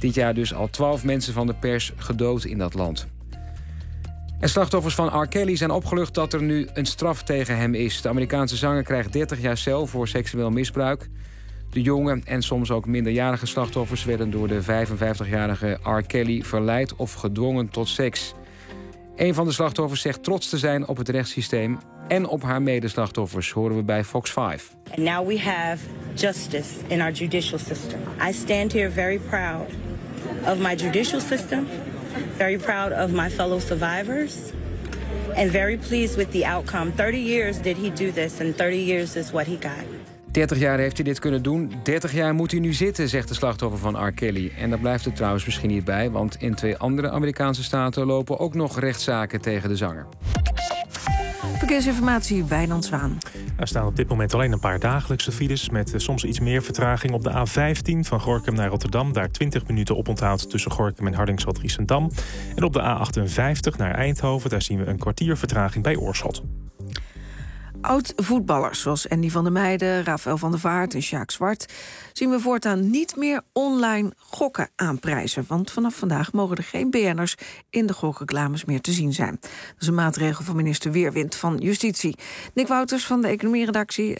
Dit jaar dus al 12 mensen van de pers gedood in dat land. En slachtoffers van R. Kelly zijn opgelucht dat er nu een straf tegen hem is. De Amerikaanse zanger krijgt 30 jaar cel voor seksueel misbruik. De jonge en soms ook minderjarige slachtoffers werden door de 55-jarige R. Kelly verleid of gedwongen tot seks. Een van de slachtoffers zegt trots te zijn op het rechtssysteem en op haar medeslachtoffers, horen we bij Fox 5. And now we have justice in our judicial system. I stand here very proud of my judicial system, very proud of my fellow survivors, and very pleased with the outcome. 30 years did he do this, and 30 years is what he got. 30 jaar heeft hij dit kunnen doen. 30 jaar moet hij nu zitten, zegt de slachtoffer van R. Kelly. En daar blijft het trouwens misschien niet bij, want in 2 andere Amerikaanse staten lopen ook nog rechtszaken tegen de zanger. Verkeersinformatie, Wijnand Zwaan. Er staan op dit moment alleen een paar dagelijkse files met soms iets meer vertraging op de A15 van Gorinchem naar Rotterdam. Daar 20 minuten oponthoud tussen Gorinchem en Hardingsveld-Giessendam. En op de A58 naar Eindhoven, daar zien we een kwartier vertraging bij Oorschot. Oud-voetballers zoals Andy van der Meijden, Rafael van der Vaart en Sjaak Zwart zien we voortaan niet meer online gokken aanprijzen. Want vanaf vandaag mogen er geen BN'ers in de gokreclames meer te zien zijn. Dat is een maatregel van minister Weerwind van Justitie. Nick Wouters van de economieredactie.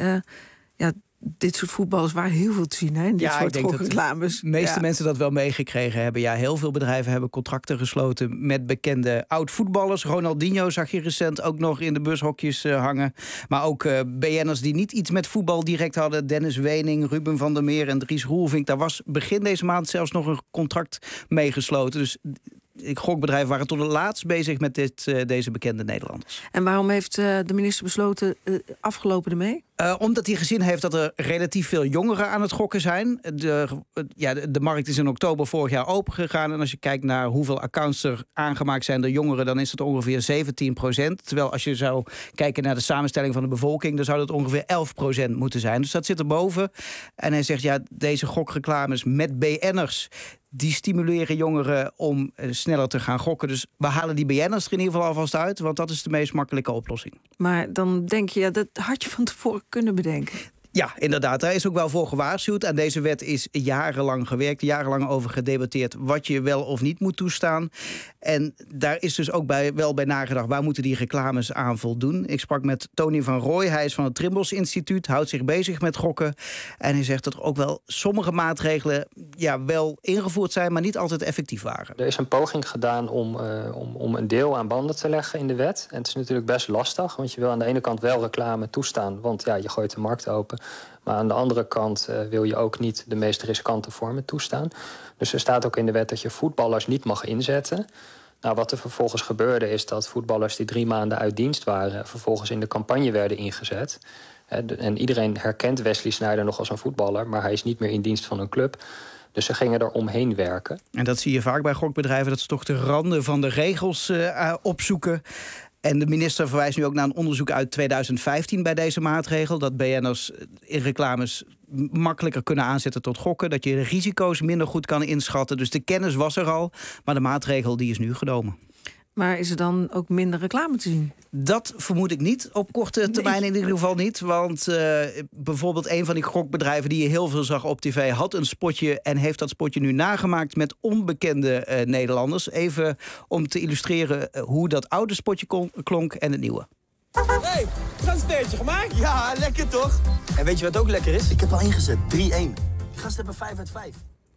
Dit soort voetballers waren heel veel te zien, hè? Dit soort gokreclames. De meeste mensen dat wel meegekregen hebben. Ja, heel veel bedrijven hebben contracten gesloten met bekende oud-voetballers. Ronaldinho zag je recent ook nog in de bushokjes hangen. Maar ook BN'ers die niet iets met voetbal direct hadden. Dennis Wening, Ruben van der Meer en Dries Roelvink. Daar was begin deze maand zelfs nog een contract mee gesloten. Dus gokbedrijven waren tot het laatst bezig met deze bekende Nederlanders. En waarom heeft de minister besloten afgelopen ermee? Omdat hij gezien heeft dat er relatief veel jongeren aan het gokken zijn. De markt is in oktober vorig jaar opengegaan. En als je kijkt naar hoeveel accounts er aangemaakt zijn door jongeren, dan is het ongeveer 17%. Terwijl als je zou kijken naar de samenstelling van de bevolking, dan zou dat ongeveer 11% moeten zijn. Dus dat zit erboven. En hij zegt, deze gokreclames met BN'ers, die stimuleren jongeren om sneller te gaan gokken. Dus we halen die BN'ers er in ieder geval alvast uit, want dat is de meest makkelijke oplossing. Maar dan denk je, dat had je van tevoren kunnen bedenken. Ja, inderdaad. Daar is ook wel voor gewaarschuwd. Aan deze wet is jarenlang gewerkt, jarenlang over gedebatteerd wat je wel of niet moet toestaan. En daar is dus ook wel bij nagedacht, waar moeten die reclames aan voldoen? Ik sprak met Tony van Rooij, hij is van het Trimbos Instituut, houdt zich bezig met gokken. En hij zegt dat er ook wel sommige maatregelen wel ingevoerd zijn, maar niet altijd effectief waren. Er is een poging gedaan om een deel aan banden te leggen in de wet. En het is natuurlijk best lastig, want je wil aan de ene kant wel reclame toestaan, want je gooit de markt open. Maar aan de andere kant wil je ook niet de meest riskante vormen toestaan. Dus er staat ook in de wet dat je voetballers niet mag inzetten. Nou, wat er vervolgens gebeurde is dat voetballers die 3 maanden uit dienst waren, vervolgens in de campagne werden ingezet. En iedereen herkent Wesley Sneijder nog als een voetballer, maar hij is niet meer in dienst van een club. Dus ze gingen er omheen werken. En dat zie je vaak bij gokbedrijven, dat ze toch de randen van de regels opzoeken. En de minister verwijst nu ook naar een onderzoek uit 2015 bij deze maatregel, dat BN'ers in reclames makkelijker kunnen aanzetten tot gokken, dat je de risico's minder goed kan inschatten. Dus de kennis was er al, maar de maatregel die is nu genomen. Maar is er dan ook minder reclame te zien? Dat vermoed ik niet, op korte termijn in ieder geval niet. Want bijvoorbeeld een van die gokbedrijven die je heel veel zag op tv had een spotje en heeft dat spotje nu nagemaakt met onbekende Nederlanders. Even om te illustreren hoe dat oude spotje klonk en het nieuwe. Hey, transfertje gemaakt? Ja, lekker toch? En weet je wat ook lekker is? Ik heb al ingezet, 3-1. Die gasten hebben 5 uit 5.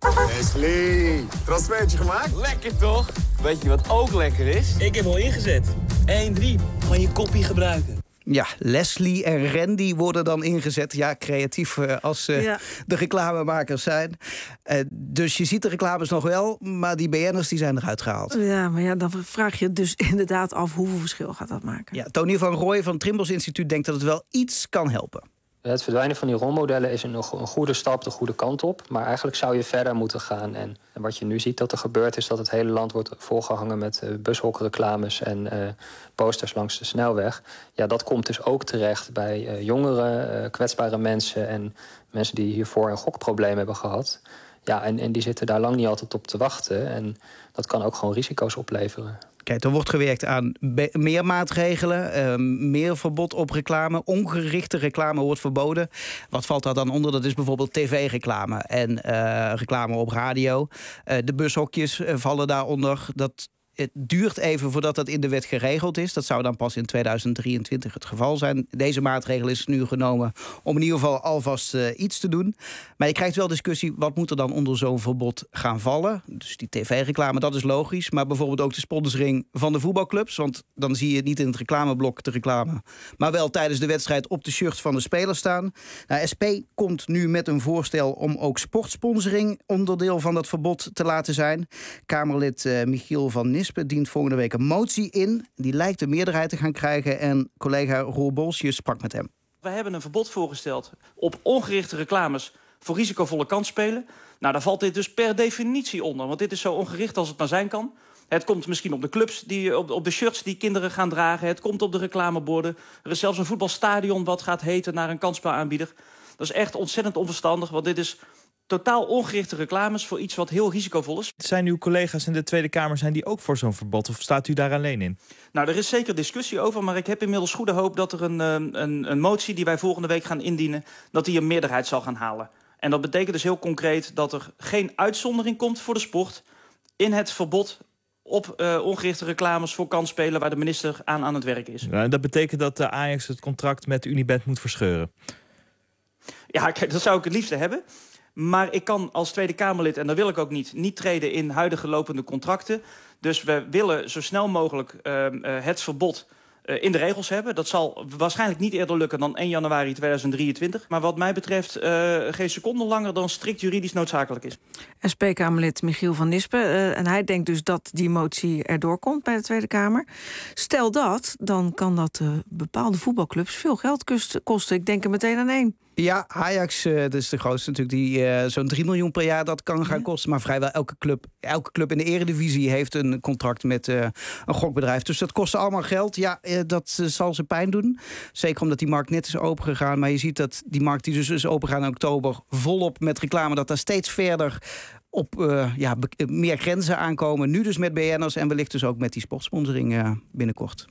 Wesley, transfertje gemaakt? Lekker toch? Weet je wat ook lekker is? Ik heb al ingezet. 1-3. Gewoon je koppie gebruiken. Ja, Leslie en Randy worden dan ingezet. Ja, creatief als de reclamemakers zijn. Dus je ziet de reclames nog wel, maar die BN'ers die zijn eruit gehaald. Ja, maar dan vraag je dus inderdaad af hoeveel verschil gaat dat maken. Ja, Tony van Rooij van het Trimbos Instituut denkt dat het wel iets kan helpen. Het verdwijnen van die rolmodellen is een goede stap de goede kant op. Maar eigenlijk zou je verder moeten gaan. En wat je nu ziet dat er gebeurt is dat het hele land wordt volgehangen met bushokreclames en posters langs de snelweg. Ja, dat komt dus ook terecht bij jongeren, kwetsbare mensen en mensen die hiervoor een gokprobleem hebben gehad. Ja, en die zitten daar lang niet altijd op te wachten. En dat kan ook gewoon risico's opleveren. Kijk, er wordt gewerkt aan meer maatregelen, meer verbod op reclame. Ongerichte reclame wordt verboden. Wat valt daar dan onder? Dat is bijvoorbeeld tv-reclame en reclame op radio. De bushokjes vallen daaronder. Het duurt even voordat dat in de wet geregeld is. Dat zou dan pas in 2023 het geval zijn. Deze maatregel is nu genomen om in ieder geval alvast iets te doen. Maar je krijgt wel discussie, wat moet er dan onder zo'n verbod gaan vallen? Dus die tv-reclame, dat is logisch. Maar bijvoorbeeld ook de sponsoring van de voetbalclubs. Want dan zie je niet in het reclameblok de reclame, maar wel tijdens de wedstrijd op de shirts van de spelers staan. Nou, SP komt nu met een voorstel om ook sportsponsoring onderdeel van dat verbod te laten zijn. Kamerlid Michiel van Nispen dient volgende week een motie in. Die lijkt de meerderheid te gaan krijgen en collega Roel Bolsjes sprak met hem. We hebben een verbod voorgesteld op ongerichte reclames voor risicovolle kansspelen. Nou, daar valt dit dus per definitie onder, want dit is zo ongericht als het maar zijn kan. Het komt misschien op de clubs, op de shirts die kinderen gaan dragen. Het komt op de reclameborden. Er is zelfs een voetbalstadion wat gaat heten naar een kansspelaanbieder. Dat is echt ontzettend onverstandig, want dit is totaal ongerichte reclames voor iets wat heel risicovol is. Zijn uw collega's in de Tweede Kamer zijn die ook voor zo'n verbod of staat u daar alleen in? Nou, er is zeker discussie over, maar ik heb inmiddels goede hoop dat er een motie die wij volgende week gaan indienen, dat die een meerderheid zal gaan halen. En dat betekent dus heel concreet dat er geen uitzondering komt voor de sport in het verbod op ongerichte reclames voor kansspelen waar de minister aan het werk is. Ja, dat betekent dat de Ajax het contract met Unibet moet verscheuren? Ja, kijk, dat zou ik het liefste hebben. Maar ik kan als Tweede Kamerlid, en dat wil ik ook niet treden in huidige lopende contracten. Dus we willen zo snel mogelijk het verbod in de regels hebben. Dat zal waarschijnlijk niet eerder lukken dan 1 januari 2023. Maar wat mij betreft geen seconde langer dan strikt juridisch noodzakelijk is. SP-Kamerlid Michiel van Nispen. En hij denkt dus dat die motie erdoor komt bij de Tweede Kamer. Stel dat, dan kan dat bepaalde voetbalclubs veel geld kosten. Ik denk er meteen aan 1. Ja, Ajax, dat is de grootste natuurlijk, die zo'n 3 miljoen per jaar dat kan gaan kosten. Maar vrijwel elke club in de Eredivisie heeft een contract met een gokbedrijf. Dus dat kost allemaal geld. Ja, dat zal ze pijn doen. Zeker omdat die markt net is opengegaan. Maar je ziet dat die markt die dus is opengegaan in oktober volop met reclame, dat daar steeds verder op meer grenzen aankomen. Nu dus met BN'ers en wellicht dus ook met die sportsponsoring binnenkort.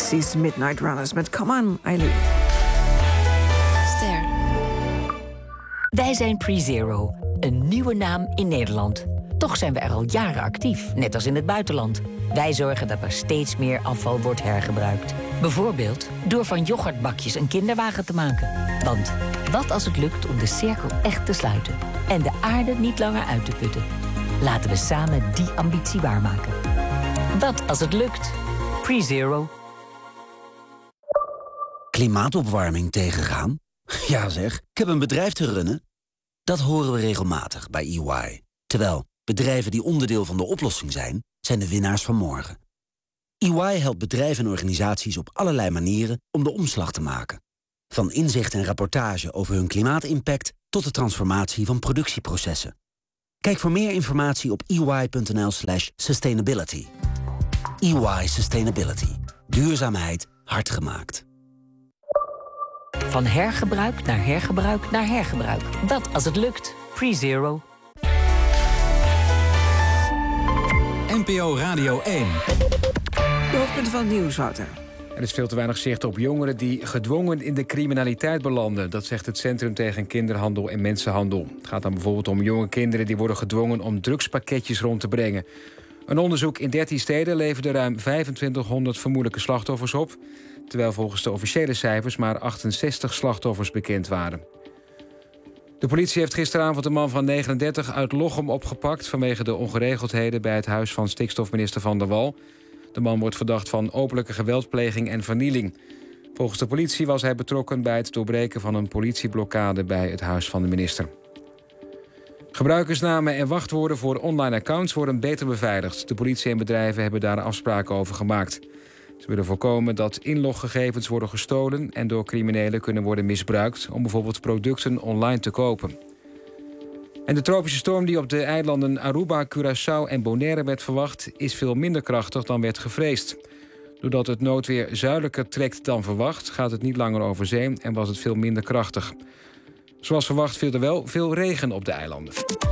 Pixies, Midnight Runners met Come On, Eileen. Ster. Wij zijn PreZero, een nieuwe naam in Nederland. Toch zijn we er al jaren actief, net als in het buitenland. Wij zorgen dat er steeds meer afval wordt hergebruikt. Bijvoorbeeld door van yoghurtbakjes een kinderwagen te maken. Want wat als het lukt om de cirkel echt te sluiten en de aarde niet langer uit te putten? Laten we samen die ambitie waarmaken. Wat als het lukt? PreZero. Klimaatopwarming tegengaan? Ja zeg, ik heb een bedrijf te runnen. Dat horen we regelmatig bij EY. Terwijl bedrijven die onderdeel van de oplossing zijn de winnaars van morgen. EY helpt bedrijven en organisaties op allerlei manieren om de omslag te maken. Van inzicht en rapportage over hun klimaatimpact tot de transformatie van productieprocessen. Kijk voor meer informatie op ey.nl/sustainability. EY Sustainability. Duurzaamheid hard gemaakt. Van hergebruik naar hergebruik naar hergebruik. Wat als het lukt? PreZero. NPO Radio 1. De hoofdpunten van het nieuws, Wouter. Er is veel te weinig zicht op jongeren die gedwongen in de criminaliteit belanden. Dat zegt het Centrum tegen Kinderhandel en Mensenhandel. Het gaat dan bijvoorbeeld om jonge kinderen die worden gedwongen om drugspakketjes rond te brengen. Een onderzoek in 13 steden leverde ruim 2500 vermoedelijke slachtoffers op, terwijl volgens de officiële cijfers maar 68 slachtoffers bekend waren. De politie heeft gisteravond een man van 39 uit Lochem opgepakt vanwege de ongeregeldheden bij het huis van stikstofminister Van der Wal. De man wordt verdacht van openlijke geweldpleging en vernieling. Volgens de politie was hij betrokken bij het doorbreken van een politieblokkade bij het huis van de minister. Gebruikersnamen en wachtwoorden voor online accounts worden beter beveiligd. De politie en bedrijven hebben daar afspraken over gemaakt. Ze willen voorkomen dat inloggegevens worden gestolen en door criminelen kunnen worden misbruikt om bijvoorbeeld producten online te kopen. En de tropische storm die op de eilanden Aruba, Curaçao en Bonaire werd verwacht, is veel minder krachtig dan werd gevreesd. Doordat het noodweer zuidelijker trekt dan verwacht, gaat het niet langer over zee en was het veel minder krachtig. Zoals verwacht viel er wel veel regen op de eilanden.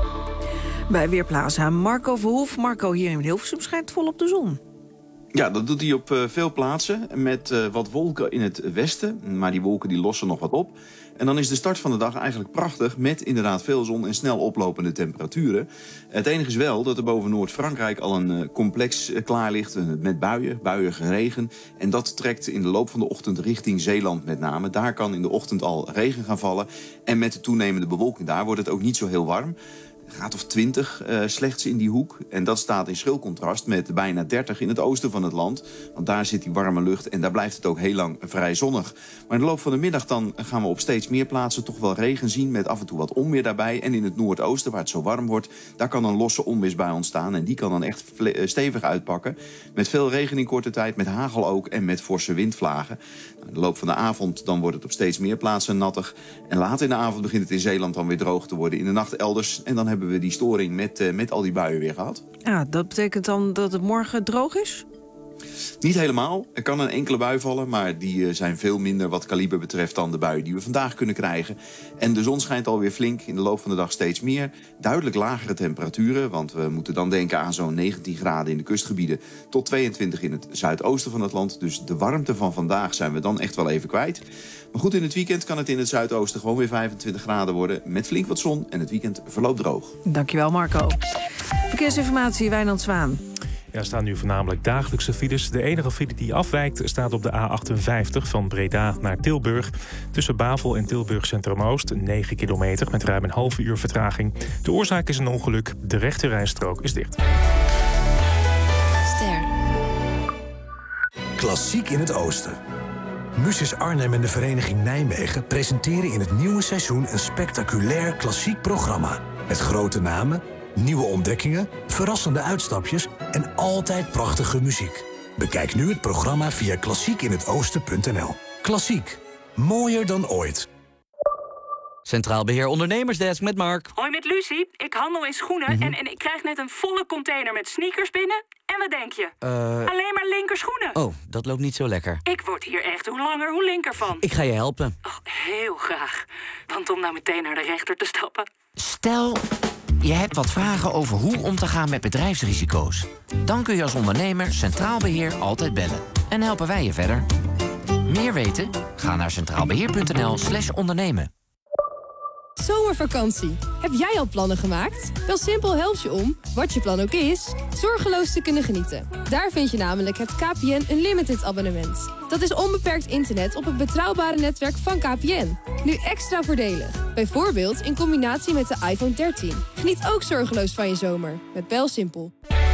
Bij Weerplaza Marco Verhoef. Marco, hier in Hilversum schijnt volop de zon. Ja, dat doet hij op veel plaatsen met wat wolken in het westen. Maar die wolken die lossen nog wat op. En dan is de start van de dag eigenlijk prachtig met inderdaad veel zon en snel oplopende temperaturen. Het enige is wel dat er boven Noord-Frankrijk al een complex klaar ligt met buiige regen. En dat trekt in de loop van de ochtend richting Zeeland met name. Daar kan in de ochtend al regen gaan vallen. En met de toenemende bewolking daar wordt het ook niet zo heel warm. Graad of 20 slechts in die hoek. En dat staat in schril contrast met bijna 30 in het oosten van het land. Want daar zit die warme lucht en daar blijft het ook heel lang vrij zonnig. Maar in de loop van de middag dan gaan we op steeds meer plaatsen toch wel regen zien met af en toe wat onweer daarbij. En in het noordoosten, waar het zo warm wordt, daar kan een losse onweersbui ontstaan. En die kan dan echt stevig uitpakken. Met veel regen in korte tijd, met hagel ook en met forse windvlagen. In de loop van de avond dan wordt het op steeds meer plaatsen nattig. En later in de avond begint het in Zeeland dan weer droog te worden. In de nacht elders. En dan hebben we die storing met al die buien weer gehad. Ja, dat betekent dan dat het morgen droog is? Niet helemaal. Er kan een enkele bui vallen, maar die zijn veel minder wat kaliber betreft dan de buien die we vandaag kunnen krijgen. En de zon schijnt alweer flink, in de loop van de dag steeds meer. Duidelijk lagere temperaturen, want we moeten dan denken aan zo'n 19 graden in de kustgebieden tot 22 in het zuidoosten van het land. Dus de warmte van vandaag zijn we dan echt wel even kwijt. Maar goed, in het weekend kan het in het zuidoosten gewoon weer 25 graden worden met flink wat zon en het weekend verloopt droog. Dankjewel, Marco. Verkeersinformatie, Wijnand Zwaan. Er staan nu voornamelijk dagelijkse files. De enige file die afwijkt staat op de A58 van Breda naar Tilburg. Tussen Bavel en Tilburg Centrum-Oost, 9 kilometer met ruim een half uur vertraging. De oorzaak is een ongeluk. De rechterrijstrook is dicht. Ster. Klassiek in het oosten. Muses Arnhem en de Vereniging Nijmegen presenteren in het nieuwe seizoen een spectaculair klassiek programma. Met grote namen, nieuwe ontdekkingen, verrassende uitstapjes en altijd prachtige muziek. Bekijk nu het programma via klassiekinhetoosten.nl. Klassiek. Mooier dan ooit. Centraal Beheer Ondernemersdesk met Mark. Hoi, met Lucie. Ik handel in schoenen en ik krijg net een volle container met sneakers binnen. En wat denk je? Alleen maar linkerschoenen. Oh, dat loopt niet zo lekker. Ik word hier echt hoe langer hoe linker van. Ik ga je helpen. Oh, heel graag. Want om nou meteen naar de rechter te stappen. Stel, Je hebt wat vragen over hoe om te gaan met bedrijfsrisico's. Dan kun je als ondernemer Centraal Beheer altijd bellen. En helpen wij je verder. Meer weten? Ga naar centraalbeheer.nl/ondernemen. Zomervakantie. Heb jij al plannen gemaakt? BelSimpel helpt je om, wat je plan ook is, zorgeloos te kunnen genieten. Daar vind je namelijk het KPN Unlimited abonnement. Dat is onbeperkt internet op het betrouwbare netwerk van KPN. Nu extra voordelig. Bijvoorbeeld in combinatie met de iPhone 13. Geniet ook zorgeloos van je zomer met BelSimpel.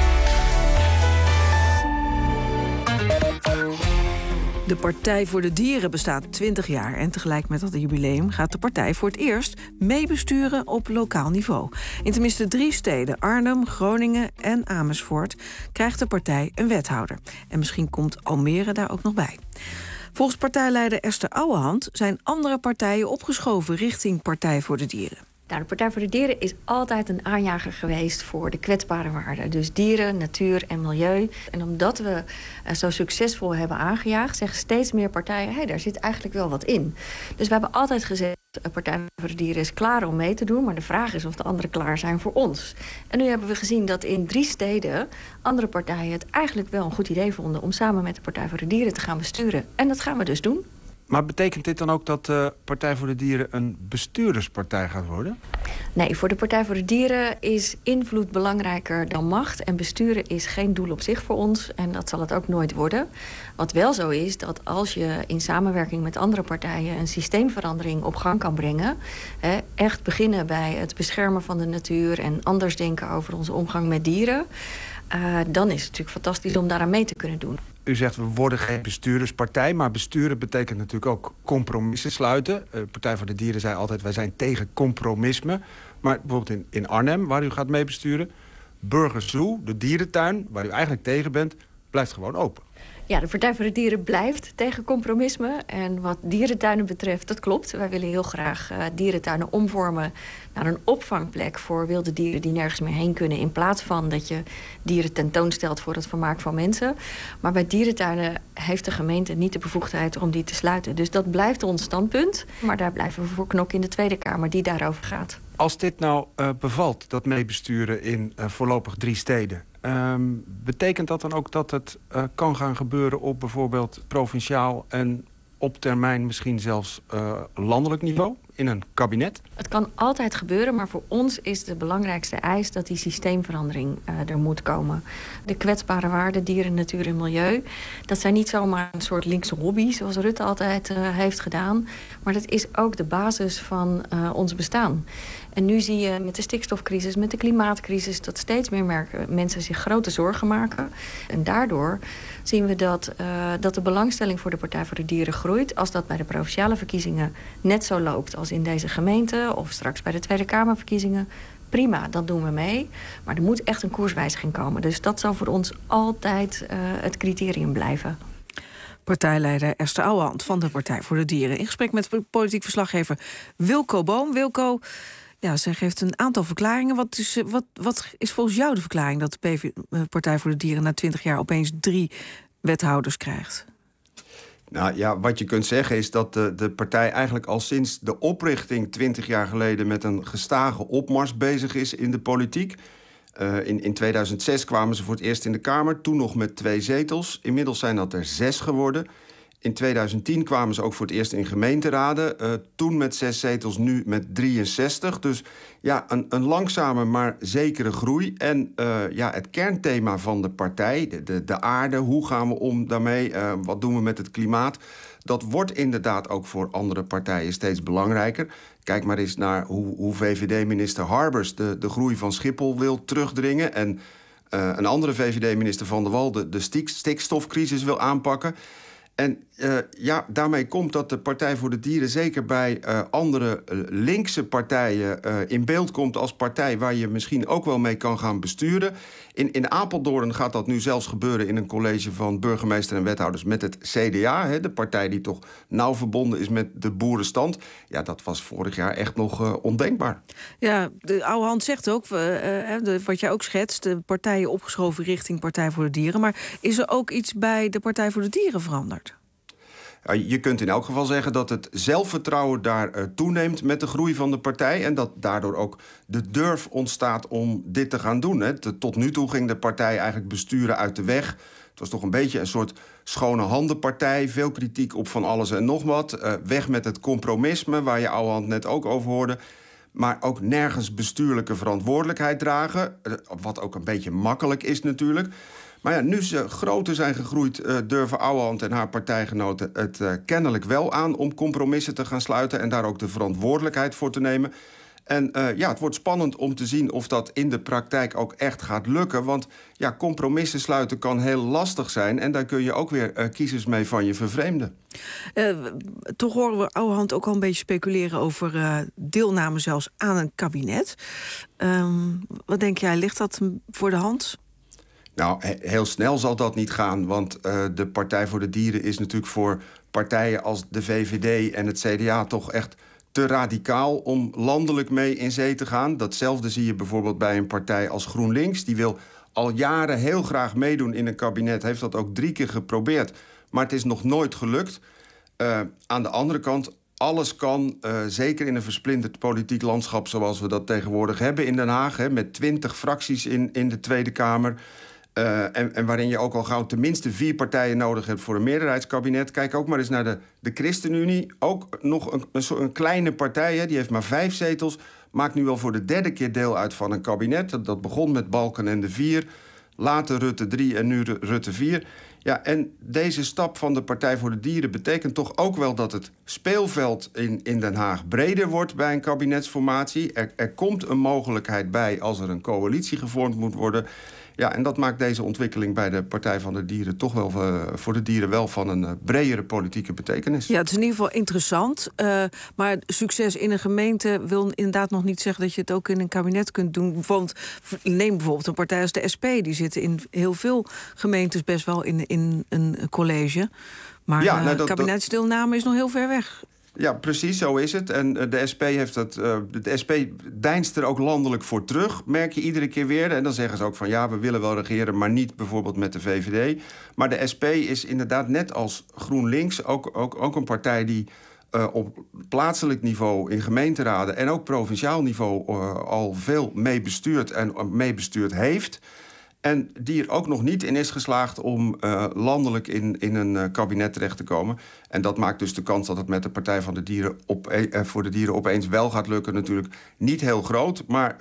De Partij voor de Dieren bestaat 20 jaar en tegelijk met dat jubileum gaat de partij voor het eerst meebesturen op lokaal niveau. In tenminste 3 steden, Arnhem, Groningen en Amersfoort, krijgt de partij een wethouder. En misschien komt Almere daar ook nog bij. Volgens partijleider Esther Ouwehand zijn andere partijen opgeschoven richting Partij voor de Dieren. Nou, de Partij voor de Dieren is altijd een aanjager geweest voor de kwetsbare waarden. Dus dieren, natuur en milieu. En omdat we zo succesvol hebben aangejaagd, zeggen steeds meer partijen, hey, daar zit eigenlijk wel wat in. Dus we hebben altijd gezegd, de Partij voor de Dieren is klaar om mee te doen, maar de vraag is of de anderen klaar zijn voor ons. En nu hebben we gezien dat in 3 steden andere partijen het eigenlijk wel een goed idee vonden om samen met de Partij voor de Dieren te gaan besturen. En dat gaan we dus doen. Maar betekent dit dan ook dat de Partij voor de Dieren een bestuurderspartij gaat worden? Nee, voor de Partij voor de Dieren is invloed belangrijker dan macht. En besturen is geen doel op zich voor ons. En dat zal het ook nooit worden. Wat wel zo is, dat als je in samenwerking met andere partijen een systeemverandering op gang kan brengen, echt beginnen bij het beschermen van de natuur en anders denken over onze omgang met dieren, dan is het natuurlijk fantastisch om daaraan mee te kunnen doen. U zegt, we worden geen bestuurderspartij, maar besturen betekent natuurlijk ook compromissen sluiten. Partij voor de Dieren zei altijd, wij zijn tegen compromisme. Maar bijvoorbeeld in Arnhem, waar u gaat mee besturen, Burgers Zoo, de dierentuin, waar u eigenlijk tegen bent, blijft gewoon open. Ja, de Partij voor de Dieren blijft tegen compromisme. En wat dierentuinen betreft, dat klopt. Wij willen heel graag dierentuinen omvormen naar een opvangplek voor wilde dieren die nergens meer heen kunnen, in plaats van dat je dieren tentoonstelt voor het vermaak van mensen. Maar bij dierentuinen heeft de gemeente niet de bevoegdheid om die te sluiten. Dus dat blijft ons standpunt. Maar daar blijven we voor knokken in de Tweede Kamer die daarover gaat. Als dit nou bevalt, dat meebesturen in voorlopig 3 steden, betekent dat dan ook dat het kan gaan gebeuren op bijvoorbeeld provinciaal en op termijn misschien zelfs landelijk niveau in een kabinet? Het kan altijd gebeuren, maar voor ons is de belangrijkste eis dat die systeemverandering er moet komen. De kwetsbare waarden, dieren, natuur en milieu, dat zijn niet zomaar een soort linkse hobby, zoals Rutte altijd heeft gedaan. Maar dat is ook de basis van ons bestaan. En nu zie je met de stikstofcrisis, met de klimaatcrisis, dat steeds meer mensen zich grote zorgen maken. En daardoor zien we dat de belangstelling voor de Partij voor de Dieren groeit. Als dat bij de provinciale verkiezingen net zo loopt als in deze gemeente of straks bij de Tweede Kamerverkiezingen, prima, dan doen we mee. Maar er moet echt een koerswijziging komen. Dus dat zal voor ons altijd het criterium blijven. Partijleider Esther Ouwehand van de Partij voor de Dieren in gesprek met politiek verslaggever Wilco Boom. Wilco, ja, zij geeft een aantal verklaringen. Wat is volgens jou de verklaring dat de Partij voor de Dieren na 20 jaar opeens 3 wethouders krijgt? Nou ja, wat je kunt zeggen is dat de partij eigenlijk al sinds de oprichting 20 jaar geleden met een gestage opmars bezig is in de politiek. In 2006 kwamen ze voor het eerst in de Kamer, toen nog met 2 zetels. Inmiddels zijn dat er 6 geworden. In 2010 kwamen ze ook voor het eerst in gemeenteraden. Toen met 6 zetels, nu met 63. Dus ja, een langzame maar zekere groei. En het kernthema van de partij, de aarde, hoe gaan we om daarmee? Wat doen we met het klimaat? Dat wordt inderdaad ook voor andere partijen steeds belangrijker. Kijk maar eens naar hoe VVD-minister Harbers de groei van Schiphol wil terugdringen. En een andere VVD-minister Van der Wal de stikstofcrisis wil aanpakken. En daarmee komt dat de Partij voor de Dieren zeker bij andere linkse partijen in beeld komt als partij waar je misschien ook wel mee kan gaan besturen. In Apeldoorn gaat dat nu zelfs gebeuren in een college van burgemeester en wethouders met het CDA. De partij die toch nauw verbonden is met de boerenstand. Ja, dat was vorig jaar echt nog ondenkbaar. Ja, de Ouwehand zegt ook, wat jij ook schetst, de partijen opgeschoven richting Partij voor de Dieren. Maar is er ook iets bij de Partij voor de Dieren veranderd? Je kunt in elk geval zeggen dat het zelfvertrouwen daar toeneemt met de groei van de partij. En dat daardoor ook de durf ontstaat om dit te gaan doen. Hè. Tot nu toe ging de partij eigenlijk besturen uit de weg. Het was toch een beetje een soort schone handenpartij. Veel kritiek op van alles en nog wat. Weg met het compromisme, waar je Ouwehand net ook over hoorde. Maar ook nergens bestuurlijke verantwoordelijkheid dragen. Wat ook een beetje makkelijk is natuurlijk. Maar ja, nu ze groter zijn gegroeid, durven Ouwehand en haar partijgenoten het kennelijk wel aan om compromissen te gaan sluiten en daar ook de verantwoordelijkheid voor te nemen. En het wordt spannend om te zien of dat in de praktijk ook echt gaat lukken. Want ja, compromissen sluiten kan heel lastig zijn. En daar kun je ook weer kiezers mee van je vervreemden. Toch horen we Ouwehand ook al een beetje speculeren over deelname zelfs aan een kabinet. Wat denk jij, ligt dat voor de hand? Nou, heel snel zal dat niet gaan. Want de Partij voor de Dieren is natuurlijk voor partijen als de VVD en het CDA toch echt te radicaal om landelijk mee in zee te gaan. Datzelfde zie je bijvoorbeeld bij een partij als GroenLinks. Die wil al jaren heel graag meedoen in een kabinet. Heeft dat ook 3 keer geprobeerd. Maar het is nog nooit gelukt. Aan de andere kant, alles kan, zeker in een versplinterd politiek landschap zoals we dat tegenwoordig hebben in Den Haag. Hè, met 20 fracties in de Tweede Kamer. En waarin je ook al gauw tenminste 4 partijen nodig hebt voor een meerderheidskabinet. Kijk ook maar eens naar de ChristenUnie. Ook nog een kleine partij, hè, die heeft maar 5 zetels. Maakt nu al voor de 3e keer deel uit van een kabinet. Dat begon met Balkenende 4, later Rutte 3 en nu Rutte 4. Ja, en deze stap van de Partij voor de Dieren betekent toch ook wel dat het speelveld in Den Haag breder wordt bij een kabinetsformatie. Er komt een mogelijkheid bij als er een coalitie gevormd moet worden. Ja, en dat maakt deze ontwikkeling bij de Partij van de Dieren toch wel voor de dieren wel van een bredere politieke betekenis. Ja, het is in ieder geval interessant. Maar succes in een gemeente wil inderdaad nog niet zeggen dat je het ook in een kabinet kunt doen. Want neem bijvoorbeeld een partij als de SP. Die zitten in heel veel gemeentes best wel in een college. Maar kabinetsdeelname is nog heel ver weg. Ja, precies, zo is het. En de SP heeft dat. De SP deinst er ook landelijk voor terug, merk je iedere keer weer. En dan zeggen ze ook van ja, we willen wel regeren, maar niet bijvoorbeeld met de VVD. Maar de SP is inderdaad net als GroenLinks ook een partij die op plaatselijk niveau in gemeenteraden en ook provinciaal niveau al veel meebestuurt en meebestuurd heeft. En die er ook nog niet in is geslaagd om landelijk in een kabinet terecht te komen. En dat maakt dus de kans dat het met de Partij van de Dieren voor de Dieren opeens wel gaat lukken natuurlijk niet heel groot. Maar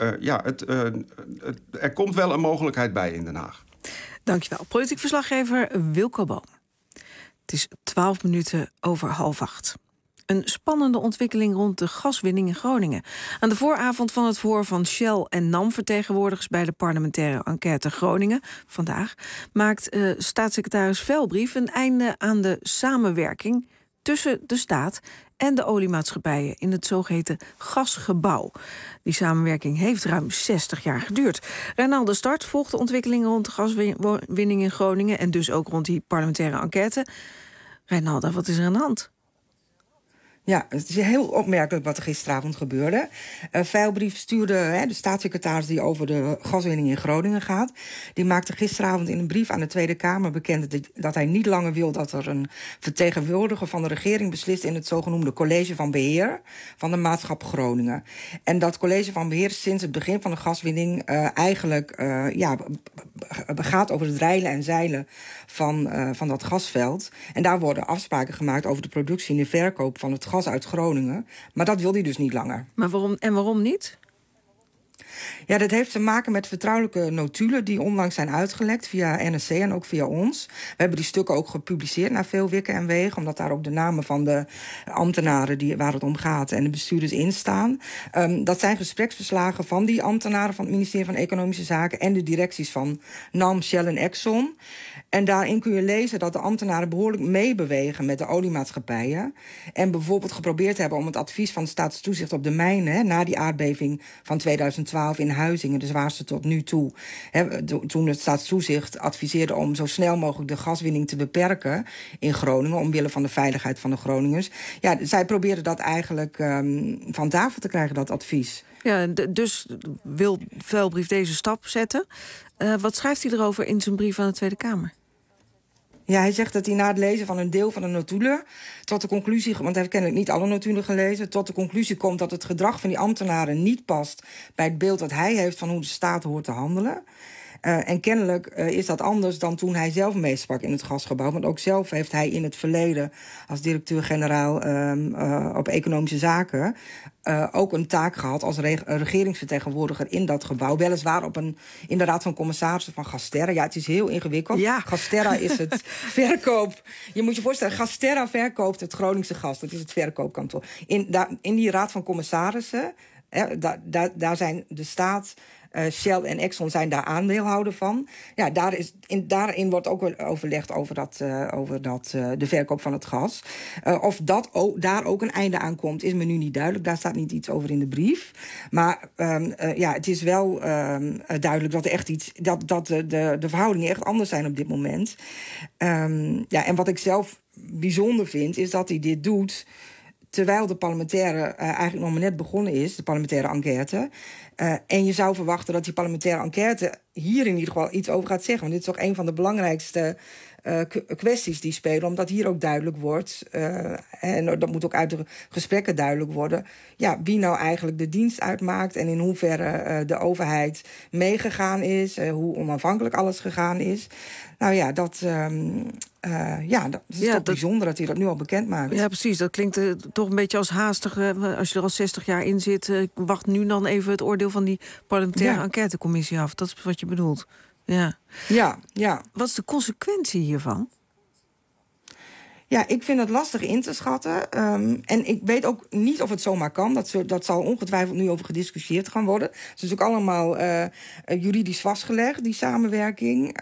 er komt wel een mogelijkheid bij in Den Haag. Dankjewel. Politiek verslaggever Wilco Boom. Het is 7:12. Een spannende ontwikkeling rond de gaswinning in Groningen. Aan de vooravond van het verhoor van Shell en NAM-vertegenwoordigers bij de parlementaire enquête Groningen vandaag maakt staatssecretaris Velbrief een einde aan de samenwerking tussen de staat en de oliemaatschappijen in het zogeheten gasgebouw. Die samenwerking heeft ruim 60 jaar geduurd. Reinaldo Start volgt de ontwikkelingen rond de gaswinning in Groningen en dus ook rond die parlementaire enquête. Reinaldo, wat is er aan de hand? Ja, het is heel opmerkelijk wat er gisteravond gebeurde. Velbrief stuurde de staatssecretaris die over de gaswinning in Groningen gaat. Die maakte gisteravond in een brief aan de Tweede Kamer bekend dat hij niet langer wil dat er een vertegenwoordiger van de regering beslist in het zogenoemde college van beheer van de Maatschap Groningen. En dat college van beheer sinds het begin van de gaswinning gaat over het reilen en zeilen van dat gasveld. En daar worden afspraken gemaakt over de productie en de verkoop van het gas uit Groningen. Maar dat wil hij dus niet langer. Maar waarom niet? Ja, dat heeft te maken met vertrouwelijke notulen die onlangs zijn uitgelekt via NRC en ook via ons. We hebben die stukken ook gepubliceerd naar veel wikken en wegen, omdat daar ook de namen van de ambtenaren waar het om gaat en de bestuurders in staan. Dat zijn gespreksverslagen van die ambtenaren van het ministerie van Economische Zaken en de directies van NAM, Shell en Exxon. En daarin kun je lezen dat de ambtenaren behoorlijk meebewegen met de oliemaatschappijen. En bijvoorbeeld geprobeerd hebben om het advies van de staatstoezicht op de mijnen, na die aardbeving van 2012 in Huizingen, de zwaarste tot nu toe. Toen het staatstoezicht adviseerde om zo snel mogelijk de gaswinning te beperken in Groningen, omwille van de veiligheid van de Groningers. Ja, zij probeerden dat eigenlijk van tafel te krijgen, dat advies. Ja, dus wil Velbrief deze stap zetten. Wat schrijft hij erover in zijn brief aan de Tweede Kamer? Ja, hij zegt dat hij na het lezen van een deel van de notulen tot de conclusie, want hij heeft kennelijk niet alle notulen gelezen, tot de conclusie komt dat het gedrag van die ambtenaren niet past bij het beeld dat hij heeft van hoe de staat hoort te handelen. En kennelijk is dat anders dan toen hij zelf meesprak in het gasgebouw. Want ook zelf heeft hij in het verleden als directeur-generaal op economische zaken ook een taak gehad als regeringsvertegenwoordiger in dat gebouw. Weliswaar in de Raad van Commissarissen van Gasterra. Ja, het is heel ingewikkeld. Ja. Gasterra is het verkoop. Je moet je voorstellen, Gasterra verkoopt het Groningse gas. Dat is het verkoopkantoor. In die Raad van Commissarissen, daar zijn de staat, Shell en Exxon zijn daar aandeelhouder van. Ja, daarin wordt ook overlegd over de verkoop van het gas. Of daar ook een einde aan komt, is me nu niet duidelijk. Daar staat niet iets over in de brief. Maar het is wel duidelijk dat er echt de verhoudingen echt anders zijn op dit moment. En wat ik zelf bijzonder vind, is dat hij dit doet terwijl de parlementaire eigenlijk nog maar net begonnen is, de parlementaire enquête. En je zou verwachten dat die parlementaire enquête hier in ieder geval iets over gaat zeggen. Want dit is toch een van de belangrijkste kwesties die spelen. Omdat hier ook duidelijk wordt, en dat moet ook uit de gesprekken duidelijk worden, ja, wie nou eigenlijk de dienst uitmaakt en in hoeverre de overheid meegegaan is, hoe onafhankelijk alles gegaan is. Nou ja, dat is toch bijzonder dat hij dat nu al bekend maakt. Ja, precies. Dat klinkt toch een beetje als haastig. Als je er al 60 jaar in zit, wacht nu dan even het oordeel van die parlementaire enquêtecommissie af. Dat is wat je bedoelt. Ja. Wat is de consequentie hiervan? Ja, ik vind het lastig in te schatten. En ik weet ook niet of het zomaar kan. Dat zal ongetwijfeld nu over gediscussieerd gaan worden. Het is ook allemaal juridisch vastgelegd, die samenwerking.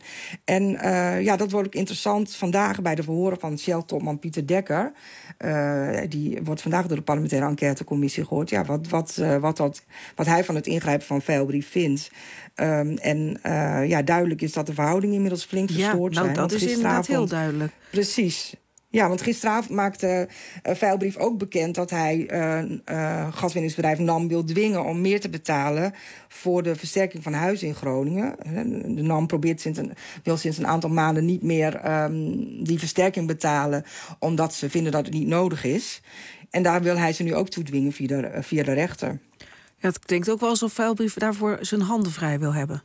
Dat wordt ook interessant vandaag bij de verhoren van Shell-topman Pieter Dekker. Die wordt vandaag door de parlementaire enquêtecommissie gehoord. Ja, wat hij van het ingrijpen van Veilbrief vindt. Duidelijk is dat de verhoudingen inmiddels flink gestoord zijn. Dat is inderdaad heel duidelijk. Precies. Ja, want gisteravond maakte Veilbrief ook bekend dat hij gaswinningsbedrijf NAM wil dwingen om meer te betalen voor de versterking van huizen in Groningen. De NAM wil sinds een aantal maanden niet meer die versterking betalen, omdat ze vinden dat het niet nodig is. En daar wil hij ze nu ook toe dwingen via de rechter. Ja, het klinkt ook wel alsof Veilbrief daarvoor zijn handen vrij wil hebben.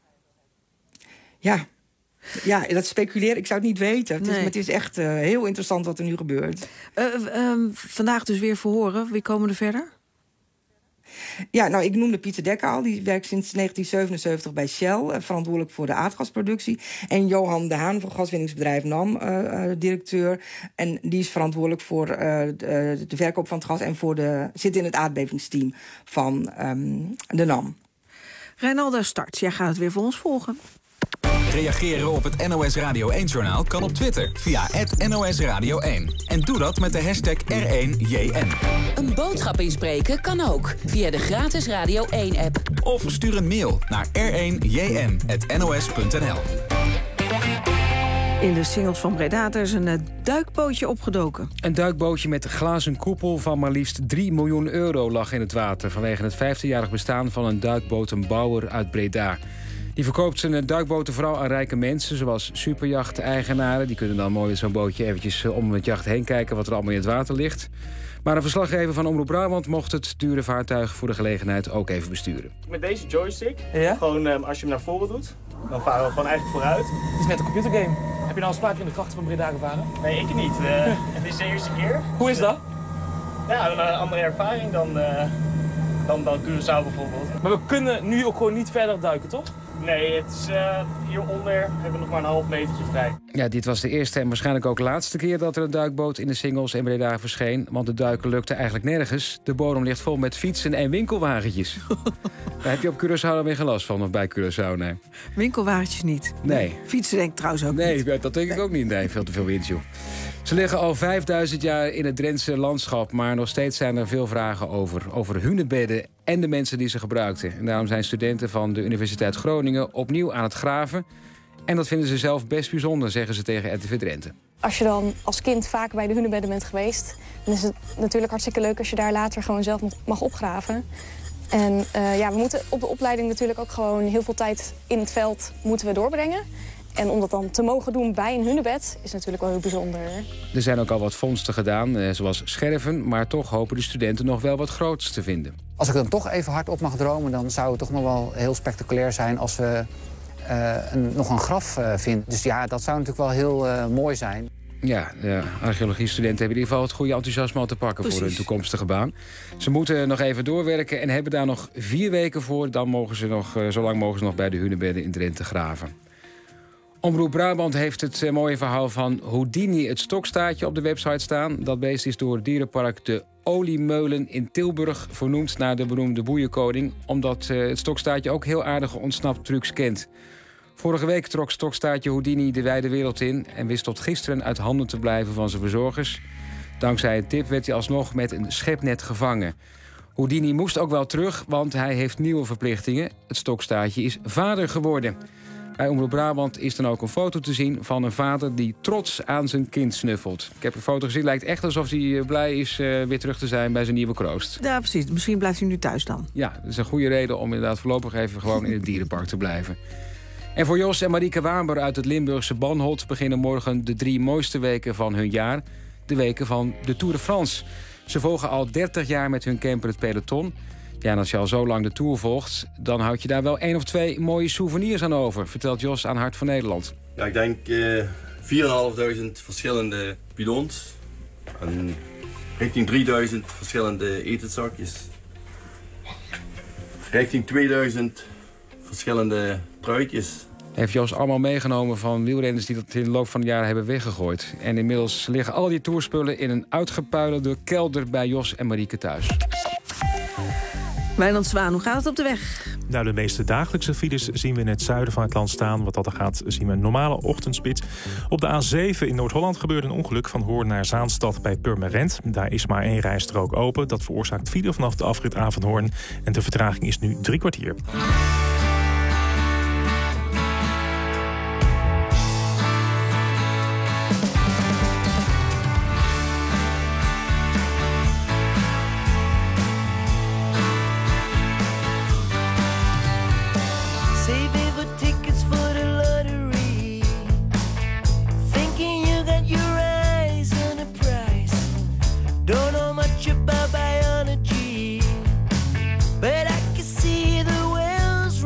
Ja, dat speculeren, ik zou het niet weten. Het is echt heel interessant wat er nu gebeurt. Vandaag dus weer verhoren. Wie komen er verder? Ja, nou, ik noemde Pieter Dekker al. Die werkt sinds 1977 bij Shell, verantwoordelijk voor de aardgasproductie. En Johan de Haan van gaswinningsbedrijf NAM, directeur. En die is verantwoordelijk voor de verkoop van het gas en zit in het aardbevingsteam van de NAM. Reinaldo Starts, jij gaat het weer voor ons volgen. Reageren op het NOS Radio 1-journaal kan op Twitter via @NOS Radio 1. En doe dat met de hashtag R1JN. Een boodschap inspreken kan ook via de gratis Radio 1-app. Of stuur een mail naar r1jn@nos.nl. In de Singels van Breda is een duikbootje opgedoken. Een duikbootje met een glazen koepel van maar liefst 3 miljoen euro lag in het water vanwege het 15-jarig bestaan van een duikbotenbouwer uit Breda. Die verkoopt zijn duikboten vooral aan rijke mensen, zoals superjacht-eigenaren. Die kunnen dan mooi met zo'n bootje eventjes om het jacht heen kijken wat er allemaal in het water ligt. Maar een verslaggever van Omroep Brabant mocht het dure vaartuig voor de gelegenheid ook even besturen. Met deze joystick, gewoon als je hem naar voren doet, dan varen we gewoon eigenlijk vooruit. Het is net een computergame. Heb je nou al vaker in de grachten van Breda gevaren? Nee, ik niet. Het is de eerste keer. Hoe is dat? Ja, een andere ervaring dan Curaçao bijvoorbeeld. Maar we kunnen nu ook gewoon niet verder duiken, toch? Nee, het is hieronder hebben we nog maar een half metertje vrij. Ja, dit was de eerste en waarschijnlijk ook laatste keer dat er een duikboot in de Singels in Breda verscheen. Want de duiken lukte eigenlijk nergens. De bodem ligt vol met fietsen en winkelwagentjes. Daar heb je op Curaçao dan weer geen last van, of bij Curaçao, nee. Winkelwagentjes niet? Nee. Fietsen denk ik trouwens ook niet. Nee, dat denk ik ook niet. Nee, veel te veel wind, joh. Ze liggen al 5000 jaar in het Drentse landschap, maar nog steeds zijn er veel vragen over hunebedden en de mensen die ze gebruikten. En daarom zijn studenten van de Universiteit Groningen opnieuw aan het graven. En dat vinden ze zelf best bijzonder, zeggen ze tegen RTV Drenthe. Als je dan als kind vaak bij de hunebedden bent geweest, dan is het natuurlijk hartstikke leuk als je daar later gewoon zelf mag opgraven. En we moeten op de opleiding natuurlijk ook gewoon heel veel tijd in het veld moeten we doorbrengen. En om dat dan te mogen doen bij een hunebed is natuurlijk wel heel bijzonder. Er zijn ook al wat vondsten gedaan, zoals scherven, maar toch hopen de studenten nog wel wat groots te vinden. Als ik dan toch even hardop mag dromen, dan zou het toch nog wel heel spectaculair zijn als we nog een graf vinden. Dus ja, dat zou natuurlijk wel heel mooi zijn. Ja, de archeologiestudenten hebben in ieder geval het goede enthousiasme al te pakken. Precies. Voor hun toekomstige baan. Ze moeten nog even doorwerken en hebben daar nog 4 weken voor. Dan mogen ze nog, zo lang mogen ze nog bij de hunebedden in Drenthe graven. Omroep Brabant heeft het mooie verhaal van Houdini, het stokstaartje, op de website staan. Dat beest is door het dierenpark de Oliemeulen in Tilburg vernoemd naar de beroemde boerenkoning, omdat het stokstaartje ook heel aardige ontsnaptrucs kent. Vorige week trok stokstaartje Houdini de wijde wereld in en wist tot gisteren uit handen te blijven van zijn verzorgers. Dankzij een tip werd hij alsnog met een schepnet gevangen. Houdini moest ook wel terug, want hij heeft nieuwe verplichtingen. Het stokstaartje is vader geworden. Bij Omroep Brabant is dan ook een foto te zien van een vader die trots aan zijn kind snuffelt. Ik heb een foto gezien, lijkt echt alsof hij blij is weer terug te zijn bij zijn nieuwe kroost. Ja, precies. Misschien blijft hij nu thuis dan. Ja, dat is een goede reden om inderdaad voorlopig even gewoon in het dierenpark te blijven. En voor Jos en Marieke Waamber uit het Limburgse Banholt beginnen morgen de 3 mooiste weken van hun jaar. De weken van de Tour de France. Ze volgen al 30 jaar met hun camper het peloton. Ja, en als je al zo lang de Tour volgt, dan houd je daar wel 1 of 2 mooie souvenirs aan over, vertelt Jos aan Hart van Nederland. Ja, ik denk 4.500 verschillende bidons en richting 3.000 verschillende etenzakjes. Richting 2.000 verschillende truitjes. Heeft Jos allemaal meegenomen van wielrenners die dat in de loop van het jaar hebben weggegooid. En inmiddels liggen al die toerspullen in een uitgepuilde kelder bij Jos en Marieke thuis. Wijnand Zwaan, hoe gaat het op de weg? Nou, de meeste dagelijkse files zien we in het zuiden van het land staan. Wat dat er gaat, zien we een normale ochtendspits. Op de A7 in Noord-Holland gebeurde een ongeluk van Hoorn naar Zaanstad bij Purmerend. Daar is maar 1 rijstrook open. Dat veroorzaakt file vanaf de afrit Avenhoorn. En de vertraging is nu 3 kwartier. But I can see the wheels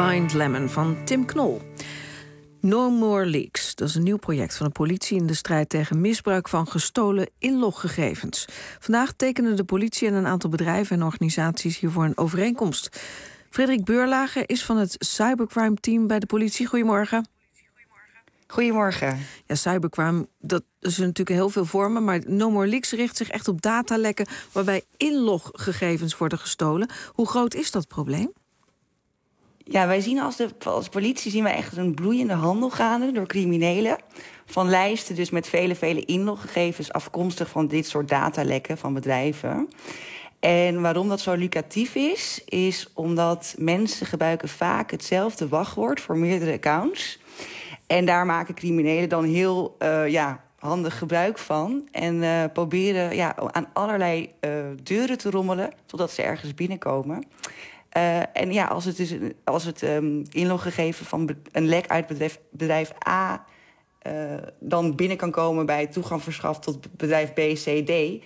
Blind Lemon van Tim Knol. No More Leaks, dat is een nieuw project van de politie in de strijd tegen misbruik van gestolen inloggegevens. Vandaag tekenen de politie en een aantal bedrijven en organisaties hiervoor een overeenkomst. Frederik Beurlage is van het cybercrime team bij de politie. Goedemorgen. Goedemorgen. Ja, cybercrime, dat is natuurlijk heel veel vormen, maar No More Leaks richt zich echt op datalekken waarbij inloggegevens worden gestolen. Hoe groot is dat probleem? Ja, wij zien als politie zien wij echt een bloeiende handel gaande door criminelen. Van lijsten dus met vele inloggegevens afkomstig van dit soort datalekken van bedrijven. En waarom dat zo lucratief is omdat mensen gebruiken vaak hetzelfde wachtwoord voor meerdere accounts. En daar maken criminelen dan heel handig gebruik van. En proberen aan allerlei deuren te rommelen totdat ze ergens binnenkomen. En als het inloggegeven van een lek uit bedrijf A dan binnen kan komen bij toegang verschaft tot bedrijf B, C, D,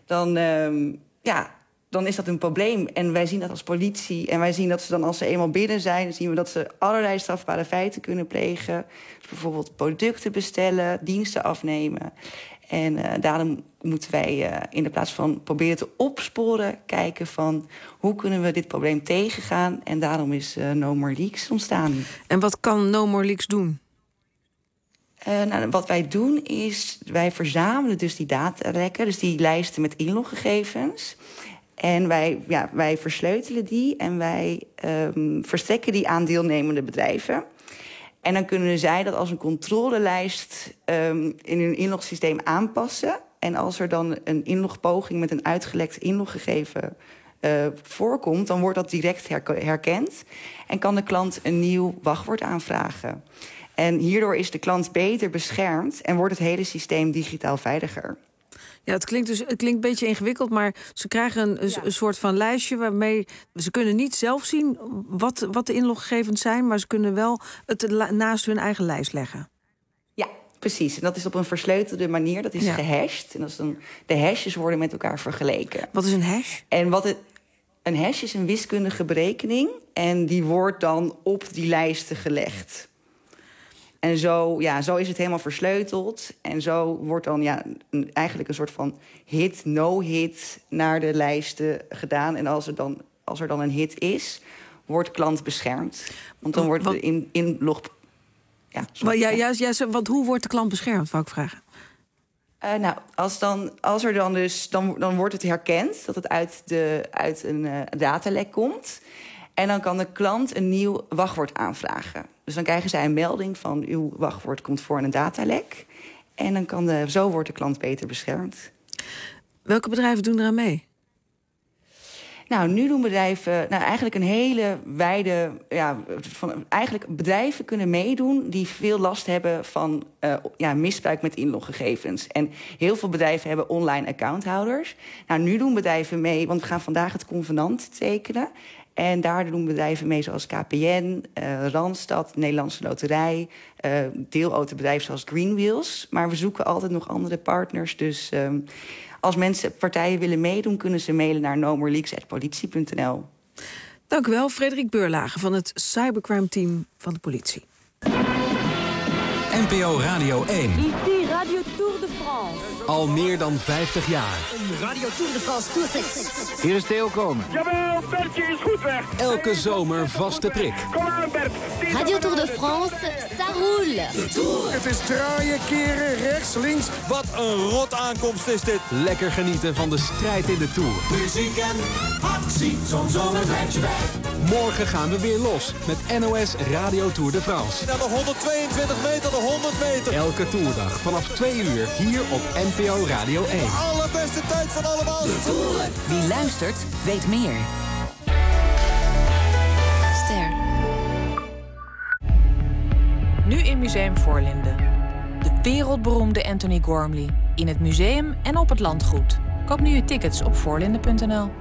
dan is dat een probleem. En wij zien dat als politie. En wij zien dat ze dan, als ze eenmaal binnen zijn, dan zien we dat ze allerlei strafbare feiten kunnen plegen. Dus bijvoorbeeld producten bestellen, diensten afnemen. En daarom moeten wij in de plaats van proberen te opsporen, kijken van hoe kunnen we dit probleem tegengaan. En daarom is No More Leaks ontstaan. En wat kan No More Leaks doen? Wat wij doen is, wij verzamelen dus die datalekken, dus die lijsten met inloggegevens. En wij versleutelen die en wij verstrekken die aan deelnemende bedrijven. En dan kunnen zij dat als een controlelijst in hun inlogsysteem aanpassen. En als er dan een inlogpoging met een uitgelekt inloggegeven voorkomt, dan wordt dat direct herkend. En kan de klant een nieuw wachtwoord aanvragen. En hierdoor is de klant beter beschermd en wordt het hele systeem digitaal veiliger. Ja, het klinkt een beetje ingewikkeld, maar ze krijgen een soort van lijstje waarmee ze kunnen niet zelf zien wat de inloggegevens zijn, maar ze kunnen wel het naast hun eigen lijst leggen. Ja, precies. En dat is op een versleutelde manier. Dat is gehashed. En dat is de hashes worden met elkaar vergeleken. Wat is een hash? Een hash is een wiskundige berekening en die wordt dan op die lijsten gelegd. En zo is het helemaal versleuteld. En zo wordt dan eigenlijk een soort van hit, no-hit naar de lijsten gedaan. En als er dan een hit is, wordt klant beschermd. Want dan wordt de inlog... Want hoe wordt de klant beschermd, wou ik vragen? Dan wordt het herkend dat het uit een datalek komt. En dan kan de klant een nieuw wachtwoord aanvragen. Dus dan krijgen zij een melding van uw wachtwoord komt voor een datalek. En dan zo wordt de klant beter beschermd. Welke bedrijven doen eraan mee? Nu doen bedrijven eigenlijk een hele wijde... eigenlijk bedrijven kunnen meedoen die veel last hebben van misbruik met inloggegevens. En heel veel bedrijven hebben online accounthouders. Nu doen bedrijven mee, want we gaan vandaag het convenant tekenen. En daar doen bedrijven mee zoals KPN, Randstad, Nederlandse Loterij, deelautobedrijven zoals Greenwheels. Maar we zoeken altijd nog andere partners. Dus als partijen willen meedoen, kunnen ze mailen naar nomoreleaks@politie.nl. Dank u wel, Frederik Beurlage van het cybercrime team van de politie. NPO Radio 1. Ici Radio Tour de France. Al meer dan 50 jaar. Radio Tour de France Tour. Hier is Theo Komen. Jawel, Bertje is goed weg. Elke zomer vaste prik. Kom aan, Bert. Radio Tour de France, ça roule. Het is draaien, keren, rechts, links. Wat een rot aankomst is dit. Lekker genieten van de strijd in de Tour. Muziek en actie, zo'n zomer blijft je bij. Morgen gaan we weer los met NOS Radio Tour de France. Naar de 122 meter, de 100 meter. Elke toerdag vanaf 2 uur hier op NPO Radio 1. De allerbeste tijd van allemaal. De Tour. Wie luistert, weet meer. Ster. Nu in Museum Voorlinden. De wereldberoemde Anthony Gormley. In het museum en op het landgoed. Koop nu je tickets op voorlinden.nl.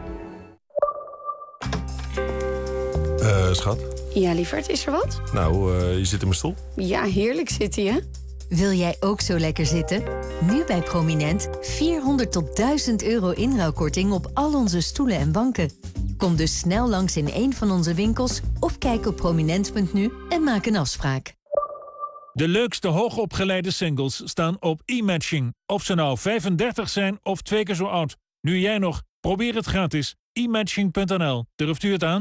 Schat? Ja, lieverd, is er wat? Nou, je zit in mijn stoel. Ja, heerlijk zit hij, hè? Wil jij ook zo lekker zitten? Nu bij Prominent 400 tot 1000 euro inruilkorting op al onze stoelen en banken. Kom dus snel langs in een van onze winkels of kijk op prominent.nu en maak een afspraak. De leukste hoogopgeleide singles staan op e-matching. Of ze nou 35 zijn of 2 keer zo oud. Nu jij nog, probeer het gratis. e-matching.nl. Durft u het aan?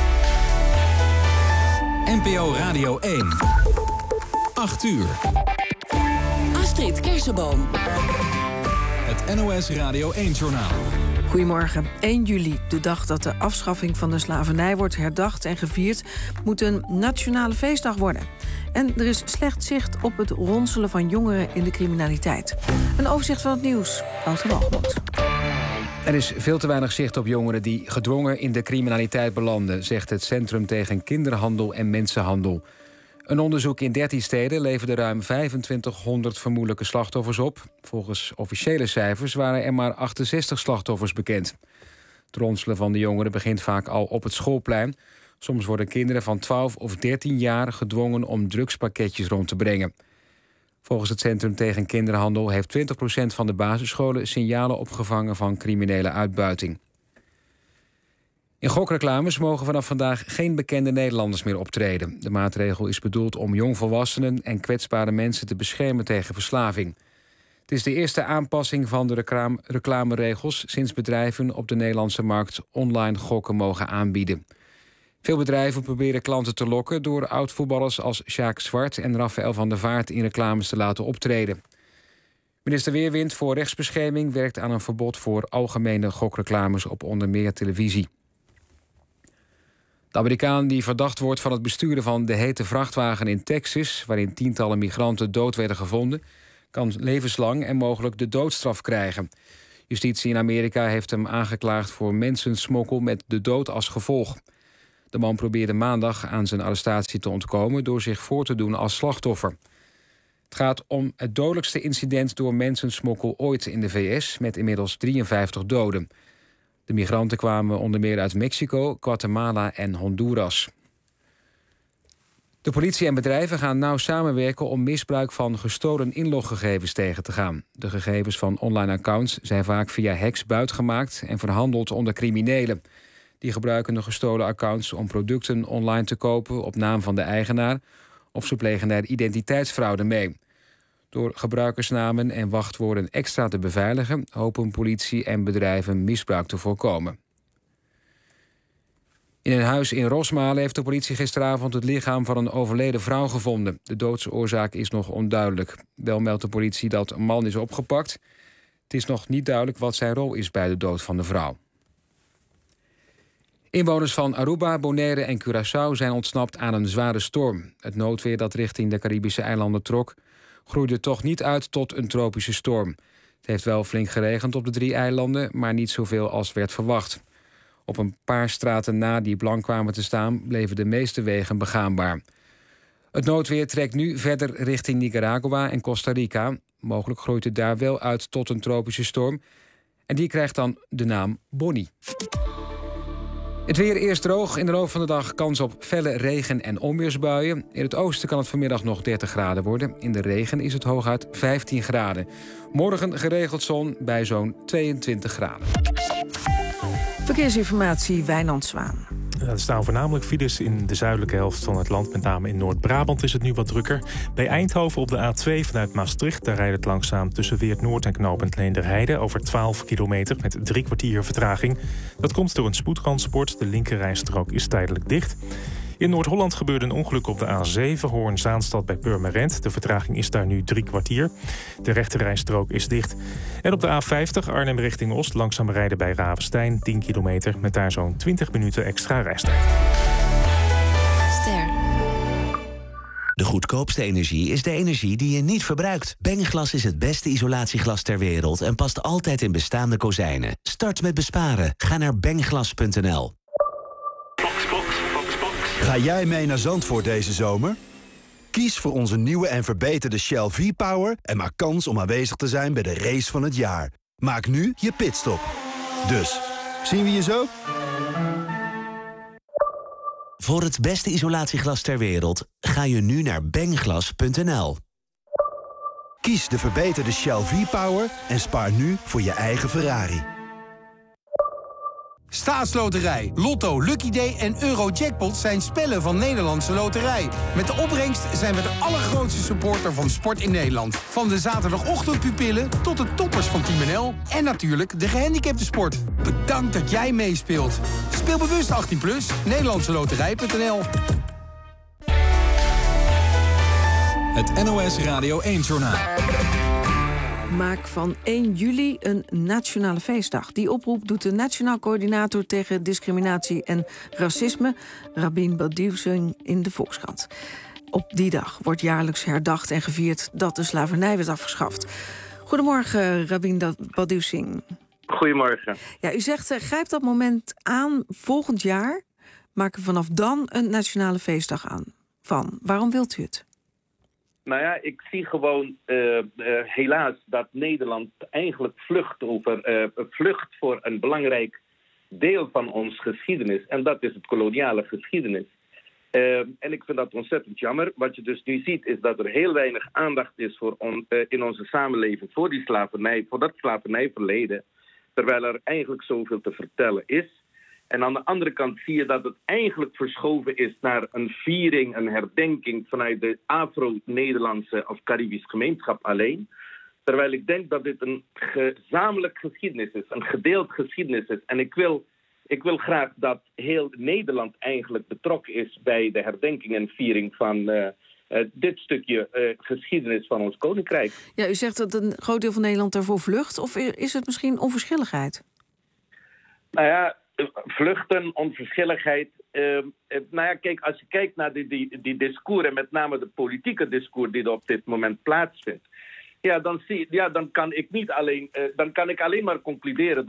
NPO Radio 1. 8 uur. Astrid Kersenboom. Het NOS Radio 1-journaal. Goedemorgen. 1 juli, de dag dat de afschaffing van de slavernij wordt herdacht en gevierd, moet een nationale feestdag worden. En er is slecht zicht op het ronselen van jongeren in de criminaliteit. Een overzicht van het nieuws. Wouter Walgemoed. Er is veel te weinig zicht op jongeren die gedwongen in de criminaliteit belanden, zegt het Centrum tegen Kinderhandel en Mensenhandel. Een onderzoek in 13 steden leverde ruim 2500 vermoedelijke slachtoffers op. Volgens officiële cijfers waren er maar 68 slachtoffers bekend. Het ronselen van de jongeren begint vaak al op het schoolplein. Soms worden kinderen van 12 of 13 jaar gedwongen om drugspakketjes rond te brengen. Volgens het Centrum tegen Kinderhandel heeft 20% van de basisscholen signalen opgevangen van criminele uitbuiting. In gokreclames mogen vanaf vandaag geen bekende Nederlanders meer optreden. De maatregel is bedoeld om jongvolwassenen en kwetsbare mensen te beschermen tegen verslaving. Het is de eerste aanpassing van de reclameregels sinds bedrijven op de Nederlandse markt online gokken mogen aanbieden. Veel bedrijven proberen klanten te lokken door oud-voetballers als Sjaak Zwart en Raphaël van der Vaart in reclames te laten optreden. Minister Weerwind voor rechtsbescherming werkt aan een verbod voor algemene gokreclames op onder meer televisie. De Amerikaan die verdacht wordt van het besturen van de hete vrachtwagen in Texas, waarin tientallen migranten dood werden gevonden, kan levenslang en mogelijk de doodstraf krijgen. Justitie in Amerika heeft hem aangeklaagd voor mensensmokkel met de dood als gevolg. De man probeerde maandag aan zijn arrestatie te ontkomen door zich voor te doen als slachtoffer. Het gaat om het dodelijkste incident door mensensmokkel ooit in de VS, met inmiddels 53 doden. De migranten kwamen onder meer uit Mexico, Guatemala en Honduras. De politie en bedrijven gaan nauw samenwerken om misbruik van gestolen inloggegevens tegen te gaan. De gegevens van online accounts zijn vaak via hacks buitgemaakt en verhandeld onder criminelen. Die gebruiken de gestolen accounts om producten online te kopen op naam van de eigenaar, of ze plegen daar identiteitsfraude mee. Door gebruikersnamen en wachtwoorden extra te beveiligen, hopen politie en bedrijven misbruik te voorkomen. In een huis in Rosmalen heeft de politie gisteravond het lichaam van een overleden vrouw gevonden. De doodsoorzaak is nog onduidelijk. Wel meldt de politie dat een man is opgepakt. Het is nog niet duidelijk wat zijn rol is bij de dood van de vrouw. Inwoners van Aruba, Bonaire en Curaçao zijn ontsnapt aan een zware storm. Het noodweer dat richting de Caribische eilanden trok, groeide toch niet uit tot een tropische storm. Het heeft wel flink geregend op de 3 eilanden, maar niet zoveel als werd verwacht. Op een paar straten na die blank kwamen te staan, bleven de meeste wegen begaanbaar. Het noodweer trekt nu verder richting Nicaragua en Costa Rica. Mogelijk groeit het daar wel uit tot een tropische storm. En die krijgt dan de naam Bonnie. Het weer eerst droog, in de loop van de dag kans op felle regen- en onweersbuien. In het oosten kan het vanmiddag nog 30 graden worden. In de regen is het hooguit 15 graden. Morgen geregeld zon bij zo'n 22 graden. Verkeersinformatie, Wijnand Zwaan. Er staan voornamelijk files in de zuidelijke helft van het land. Met name in Noord-Brabant is het nu wat drukker. Bij Eindhoven op de A2 vanuit Maastricht, daar rijdt het langzaam tussen Weert-Noord en knooppunt Leenderheide over 12 kilometer met 3 kwartier vertraging. Dat komt door een spoedtransport. De linkerrijstrook is tijdelijk dicht. In Noord-Holland gebeurde een ongeluk op de A7 Hoorn-Zaanstad bij Purmerend. De vertraging is daar nu 3 kwartier. De rechterrijstrook is dicht. En op de A50 Arnhem richting Oost langzaam rijden bij Ravenstein 10 kilometer met daar zo'n 20 minuten extra reistijd. Ster. De goedkoopste energie is de energie die je niet verbruikt. Bengglas is het beste isolatieglas ter wereld en past altijd in bestaande kozijnen. Start met besparen. Ga naar bengglas.nl. Ga jij mee naar Zandvoort deze zomer? Kies voor onze nieuwe en verbeterde Shell V-Power en maak kans om aanwezig te zijn bij de race van het jaar. Maak nu je pitstop. Dus, zien we je zo? Voor het beste isolatieglas ter wereld ga je nu naar bengglas.nl. Kies de verbeterde Shell V-Power en spaar nu voor je eigen Ferrari. Staatsloterij, Lotto, Lucky Day en Eurojackpot zijn spellen van Nederlandse Loterij. Met de opbrengst zijn we de allergrootste supporter van sport in Nederland. Van de zaterdagochtendpupillen tot de toppers van Team NL. En natuurlijk de gehandicapte sport. Bedankt dat jij meespeelt. Speel bewust 18+, NederlandseLoterij.nl. Het NOS Radio 1-journaal. Maak van 1 juli een nationale feestdag. Die oproep doet de Nationaal Coördinator tegen Discriminatie en Racisme, Rabin Badioussing, in de Volkskrant. Op die dag wordt jaarlijks herdacht en gevierd dat de slavernij werd afgeschaft. Goedemorgen, Rabin Badioussing. Goedemorgen. Ja, u zegt, grijp dat moment aan volgend jaar. Maak er vanaf dan een nationale feestdag aan. Waarom wilt u het? Nou ja, ik zie gewoon helaas dat Nederland eigenlijk vlucht voor een belangrijk deel van onze geschiedenis. En dat is het koloniale geschiedenis. En ik vind dat ontzettend jammer. Wat je dus nu ziet is dat er heel weinig aandacht is in onze samenleving voor die slavernij, voor dat slavernijverleden. Terwijl er eigenlijk zoveel te vertellen is. En aan de andere kant zie je dat het eigenlijk verschoven is naar een viering, een herdenking vanuit de Afro-Nederlandse of Caribisch gemeenschap alleen. Terwijl ik denk dat dit een gezamenlijk geschiedenis is, een gedeeld geschiedenis is. En ik wil graag dat heel Nederland eigenlijk betrokken is bij de herdenking en viering van dit stukje geschiedenis van ons koninkrijk. Ja, u zegt dat een groot deel van Nederland daarvoor vlucht, of is het misschien onverschilligheid? Nou ja, vluchten, onverschilligheid. Nou ja, kijk, als je kijkt naar die discours en met name de politieke discours die er op dit moment plaatsvindt, dan kan ik alleen maar concluderen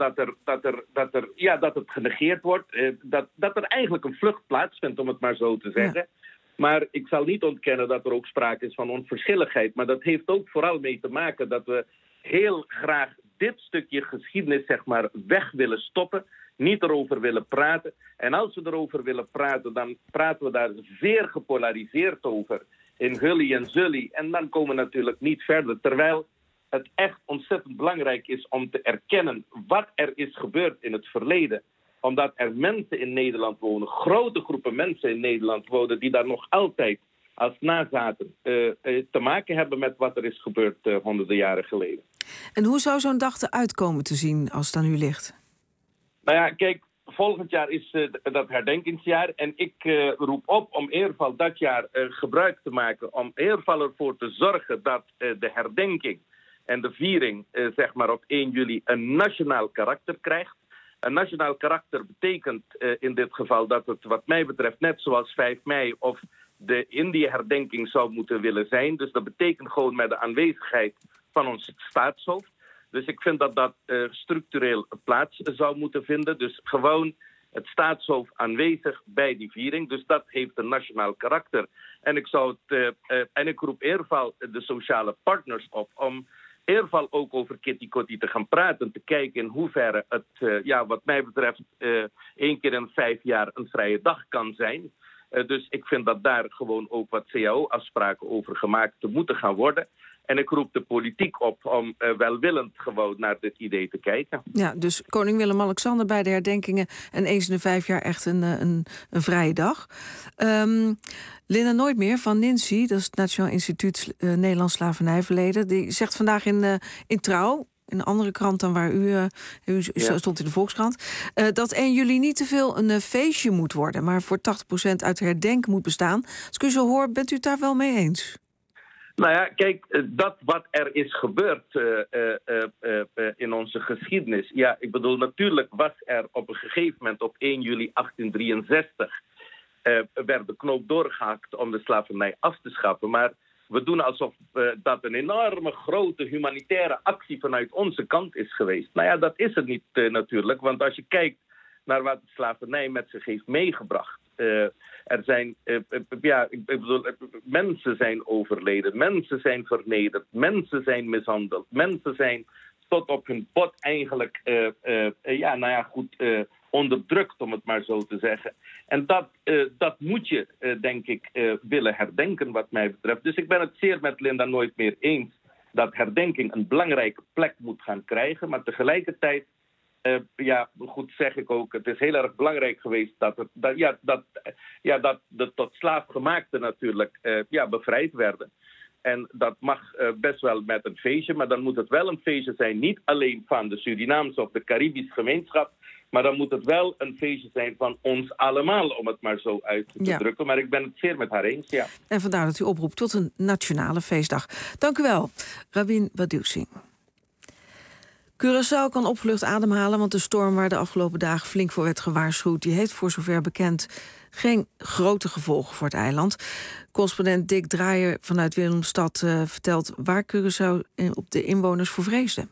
dat het genegeerd wordt, dat er eigenlijk een vlucht plaatsvindt, om het maar zo te zeggen. Ja. Maar ik zal niet ontkennen dat er ook sprake is van onverschilligheid. Maar dat heeft ook vooral mee te maken dat we heel graag dit stukje geschiedenis, zeg maar, weg willen stoppen. Niet erover willen praten. En als we erover willen praten, dan praten we daar zeer gepolariseerd over. In hully en zully. En dan komen we natuurlijk niet verder. Terwijl het echt ontzettend belangrijk is om te erkennen wat er is gebeurd in het verleden. Omdat er mensen in Nederland wonen, grote groepen mensen in Nederland wonen, die daar nog altijd als nazaten te maken hebben met wat er is gebeurd honderden jaren geleden. En hoe zou zo'n dag eruit komen te zien als het aan u ligt? Nou ja, kijk, volgend jaar is dat herdenkingsjaar. En ik roep op om in ieder geval dat jaar gebruik te maken. Om in ieder geval ervoor te zorgen dat de herdenking en de viering zeg maar op 1 juli een nationaal karakter krijgt. Een nationaal karakter betekent in dit geval dat het wat mij betreft net zoals 5 mei of de Indië-herdenking zou moeten willen zijn. Dus dat betekent gewoon met de aanwezigheid van ons staatshoofd. Dus ik vind dat dat structureel plaats zou moeten vinden. Dus gewoon het staatshoofd aanwezig bij die viering. Dus dat heeft een nationaal karakter. En ik roep in ieder geval de sociale partners op om in ieder geval ook over Kitty Kotti te gaan praten. Te kijken in hoeverre het, wat mij betreft, 1 keer in 5 jaar een vrije dag kan zijn. Dus ik vind dat daar gewoon ook wat CAO-afspraken over gemaakt te moeten gaan worden. En ik roep de politiek op om welwillend gewoon naar dit idee te kijken. Ja, dus koning Willem-Alexander bij de herdenkingen en eens in de 5 jaar echt een vrije dag. Linda Nooitmeer van NINSI, dat is het Nationaal Instituut Nederlands Slavernijverleden, die zegt vandaag in Trouw, in een andere krant dan waar u stond in de Volkskrant, dat 1 juli niet te veel een feestje moet worden, maar voor 80% uit herdenken moet bestaan. Als ik u zo hoor, bent u het daar wel mee eens? Nou ja, kijk, dat wat er is gebeurd in onze geschiedenis. Ja, ik bedoel, natuurlijk was er op een gegeven moment op 1 juli 1863... werd de knoop doorgehakt om de slavernij af te schaffen. Maar we doen alsof dat een enorme grote humanitaire actie vanuit onze kant is geweest. Nou ja, dat is het niet natuurlijk. Want als je kijkt naar wat de slavernij met zich heeft meegebracht. Er zijn, mensen zijn overleden, mensen zijn vernederd, mensen zijn mishandeld, mensen zijn tot op hun bot eigenlijk onderdrukt, om het maar zo te zeggen. En dat moet je, denk ik, willen herdenken wat mij betreft. Dus ik ben het zeer met Linda Nooitmeer eens dat herdenking een belangrijke plek moet gaan krijgen, maar tegelijkertijd goed zeg ik ook, het is heel erg belangrijk geweest dat de tot slaafgemaakten natuurlijk bevrijd werden. En dat mag best wel met een feestje, maar dan moet het wel een feestje zijn, niet alleen van de Surinaamse of de Caribische gemeenschap, maar dan moet het wel een feestje zijn van ons allemaal, om het maar zo uit te drukken. Maar ik ben het zeer met haar eens, ja. En vandaar dat u oproept tot een nationale feestdag. Dank u wel, Rabin Badioussing. Curaçao kan opgelucht ademhalen, want de storm waar de afgelopen dagen flink voor werd gewaarschuwd, die heeft voor zover bekend geen grote gevolgen voor het eiland. Correspondent Dick Draaier vanuit Willemstad vertelt waar Curaçao op de inwoners voor vreesde.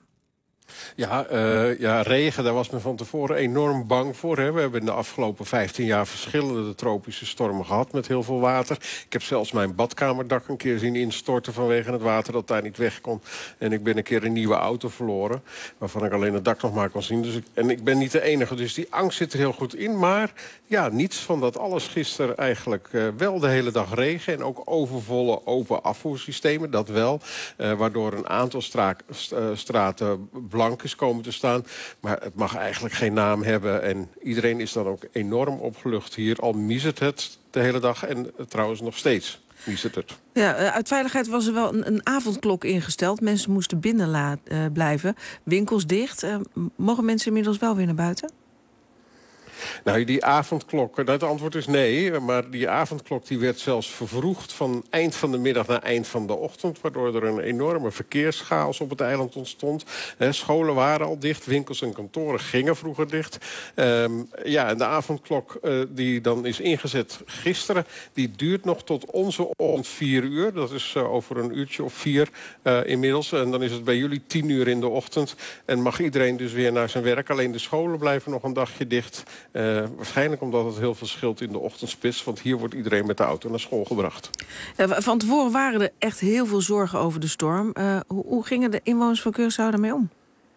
Ja, regen, daar was men van tevoren enorm bang voor. Hè. We hebben in de afgelopen 15 jaar verschillende tropische stormen gehad met heel veel water. Ik heb zelfs mijn badkamerdak een keer zien instorten vanwege het water dat daar niet weg kon. En ik ben een keer een nieuwe auto verloren, waarvan ik alleen het dak nog maar kon zien. Dus ik ben niet de enige, dus die angst zit er heel goed in. Maar ja, niets van dat alles gisteren eigenlijk wel de hele dag regen. En ook overvolle open afvoersystemen, dat wel. Waardoor een aantal straten blank is komen te staan. Maar het mag eigenlijk geen naam hebben. En iedereen is dan ook enorm opgelucht hier. Al miezert het de hele dag en trouwens nog steeds miezert het. Ja, uit veiligheid was er wel een avondklok ingesteld. Mensen moesten binnen blijven. Winkels dicht. Mogen mensen inmiddels wel weer naar buiten? Nou, die avondklok, het antwoord is nee. Maar die avondklok die werd zelfs vervroegd van eind van de middag naar eind van de ochtend. Waardoor er een enorme verkeerschaos op het eiland ontstond. Scholen waren al dicht, winkels en kantoren gingen vroeger dicht. En de avondklok die dan is ingezet gisteren, die duurt nog tot onze ochtend 4 uur. Dat is over een uurtje of 4 inmiddels. En dan is het bij jullie 10 uur in de ochtend. En mag iedereen dus weer naar zijn werk. Alleen de scholen blijven nog een dagje dicht. Waarschijnlijk omdat het heel veel scheelt in de ochtendspits. Want hier wordt iedereen met de auto naar school gebracht. Van tevoren waren er echt heel veel zorgen over de storm. Hoe gingen de inwoners van Curaçao daarmee om?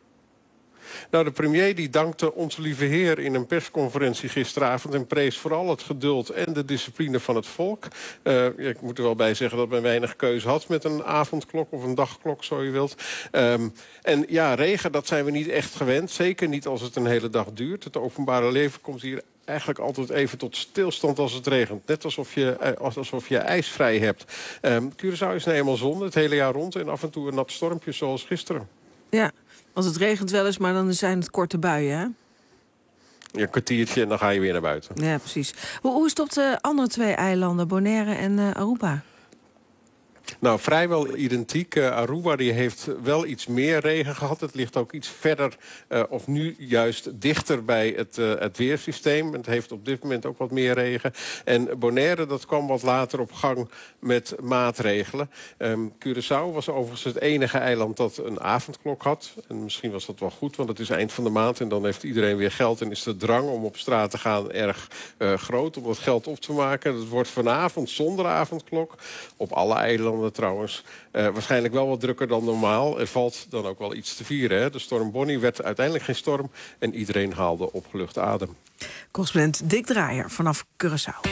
Nou, de premier die dankte Onze Lieve Heer in een persconferentie gisteravond en prees vooral het geduld en de discipline van het volk. Ik moet er wel bij zeggen dat men weinig keuze had met een avondklok of een dagklok, zo je wilt. En ja, regen, dat zijn we niet echt gewend. Zeker niet als het een hele dag duurt. Het openbare leven komt hier eigenlijk altijd even tot stilstand als het regent. Net alsof je ijsvrij hebt. Curaçao is nou eenmaal zon het hele jaar rond en af en toe een nat stormpje zoals gisteren. Ja, want het regent wel eens, maar dan zijn het korte buien, hè? Ja, een kwartiertje en dan ga je weer naar buiten. Ja, precies. Hoe is het op de andere 2 eilanden, Bonaire en Aruba? Nou, vrijwel identiek. Aruba die heeft wel iets meer regen gehad. Het ligt ook iets verder, of nu juist dichter bij het weersysteem. Het heeft op dit moment ook wat meer regen. En Bonaire, dat kwam wat later op gang met maatregelen. Curaçao was overigens het enige eiland dat een avondklok had. En misschien was dat wel goed, want het is eind van de maand en dan heeft iedereen weer geld en is de drang om op straat te gaan erg groot om dat geld op te maken. Het wordt vanavond zonder avondklok op alle eilanden trouwens. Waarschijnlijk wel wat drukker dan normaal. Er valt dan ook wel iets te vieren. Hè? De storm Bonnie werd uiteindelijk geen storm en iedereen haalde opgelucht adem. Correspondent Dick Draaier vanaf Curaçao.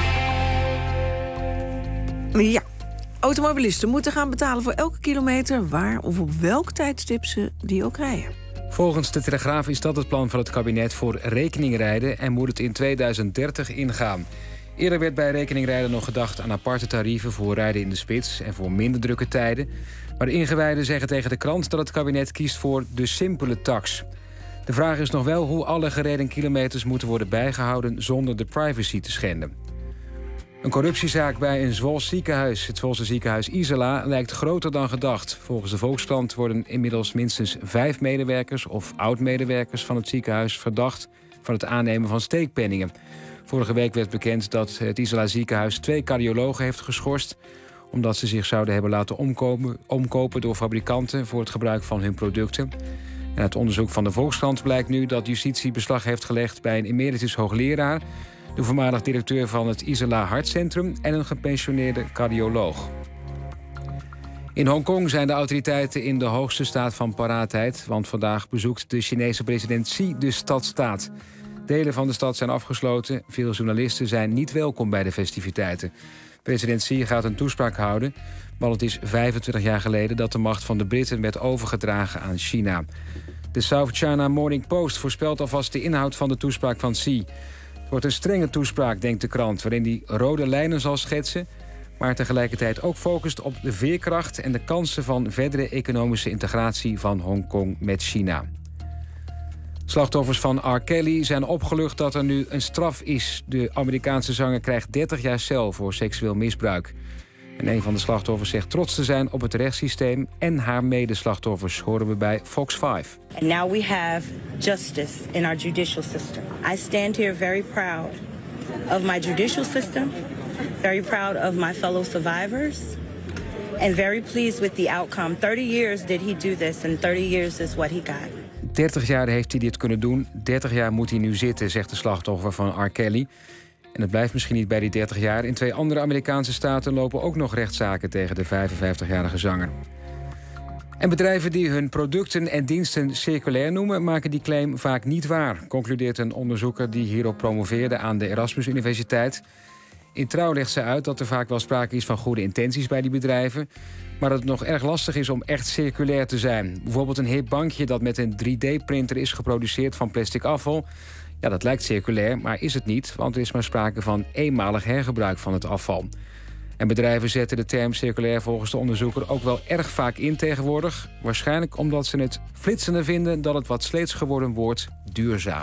Ja, automobilisten moeten gaan betalen voor elke kilometer waar of op welk tijdstip ze die ook rijden. Volgens de Telegraaf is dat het plan van het kabinet voor rekeningrijden en moet het in 2030 ingaan. Eerder werd bij rekeningrijden nog gedacht aan aparte tarieven voor rijden in de spits en voor minder drukke tijden. Maar de ingewijden zeggen tegen de krant dat het kabinet kiest voor de simpele tax. De vraag is nog wel hoe alle gereden kilometers moeten worden bijgehouden zonder de privacy te schenden. Een corruptiezaak bij een Zwols ziekenhuis, het Zwolse ziekenhuis Isola, lijkt groter dan gedacht. Volgens de Volkskrant worden inmiddels minstens 5 medewerkers of oud-medewerkers van het ziekenhuis verdacht van het aannemen van steekpenningen. Vorige week werd bekend dat het Isola ziekenhuis 2 cardiologen heeft geschorst, omdat ze zich zouden hebben laten omkopen door fabrikanten voor het gebruik van hun producten. En uit onderzoek van de Volkskrant blijkt nu dat justitie beslag heeft gelegd bij een emeritus hoogleraar, de voormalig directeur van het Isola Hartcentrum en een gepensioneerde cardioloog. In Hongkong zijn de autoriteiten in de hoogste staat van paraatheid, want vandaag bezoekt de Chinese president Xi de stadstaat. Delen van de stad zijn afgesloten. Veel journalisten zijn niet welkom bij de festiviteiten. President Xi gaat een toespraak houden, want het is 25 jaar geleden dat de macht van de Britten werd overgedragen aan China. De South China Morning Post voorspelt alvast de inhoud van de toespraak van Xi. Het wordt een strenge toespraak, denkt de krant, waarin hij rode lijnen zal schetsen, maar tegelijkertijd ook focust op de veerkracht en de kansen van verdere economische integratie van Hongkong met China. Slachtoffers van R. Kelly zijn opgelucht dat er nu een straf is. De Amerikaanse zanger krijgt 30 jaar cel voor seksueel misbruik. En een van de slachtoffers zegt trots te zijn op het rechtssysteem en haar medeslachtoffers, horen we bij Fox 5. And now we have justice in our judicial system. I stand here very proud of my judicial system, very proud of my fellow survivors, and very pleased with the outcome. 30 years did he do this, and 30 years is what he got. 30 jaar heeft hij dit kunnen doen, 30 jaar moet hij nu zitten, zegt de slachtoffer van R. Kelly. En het blijft misschien niet bij die 30 jaar. In 2 andere Amerikaanse staten lopen ook nog rechtszaken tegen de 55-jarige zanger. En bedrijven die hun producten en diensten circulair noemen, maken die claim vaak niet waar, concludeert een onderzoeker die hierop promoveerde aan de Erasmus Universiteit. In Trouw legt ze uit dat er vaak wel sprake is van goede intenties bij die bedrijven, maar dat het nog erg lastig is om echt circulair te zijn. Bijvoorbeeld een hip bankje dat met een 3D-printer is geproduceerd van plastic afval. Ja, dat lijkt circulair, maar is het niet, want er is maar sprake van eenmalig hergebruik van het afval. En bedrijven zetten de term circulair volgens de onderzoeker ook wel erg vaak in tegenwoordig. Waarschijnlijk omdat ze het flitsender vinden dan het wat sleets geworden woord duurzaam.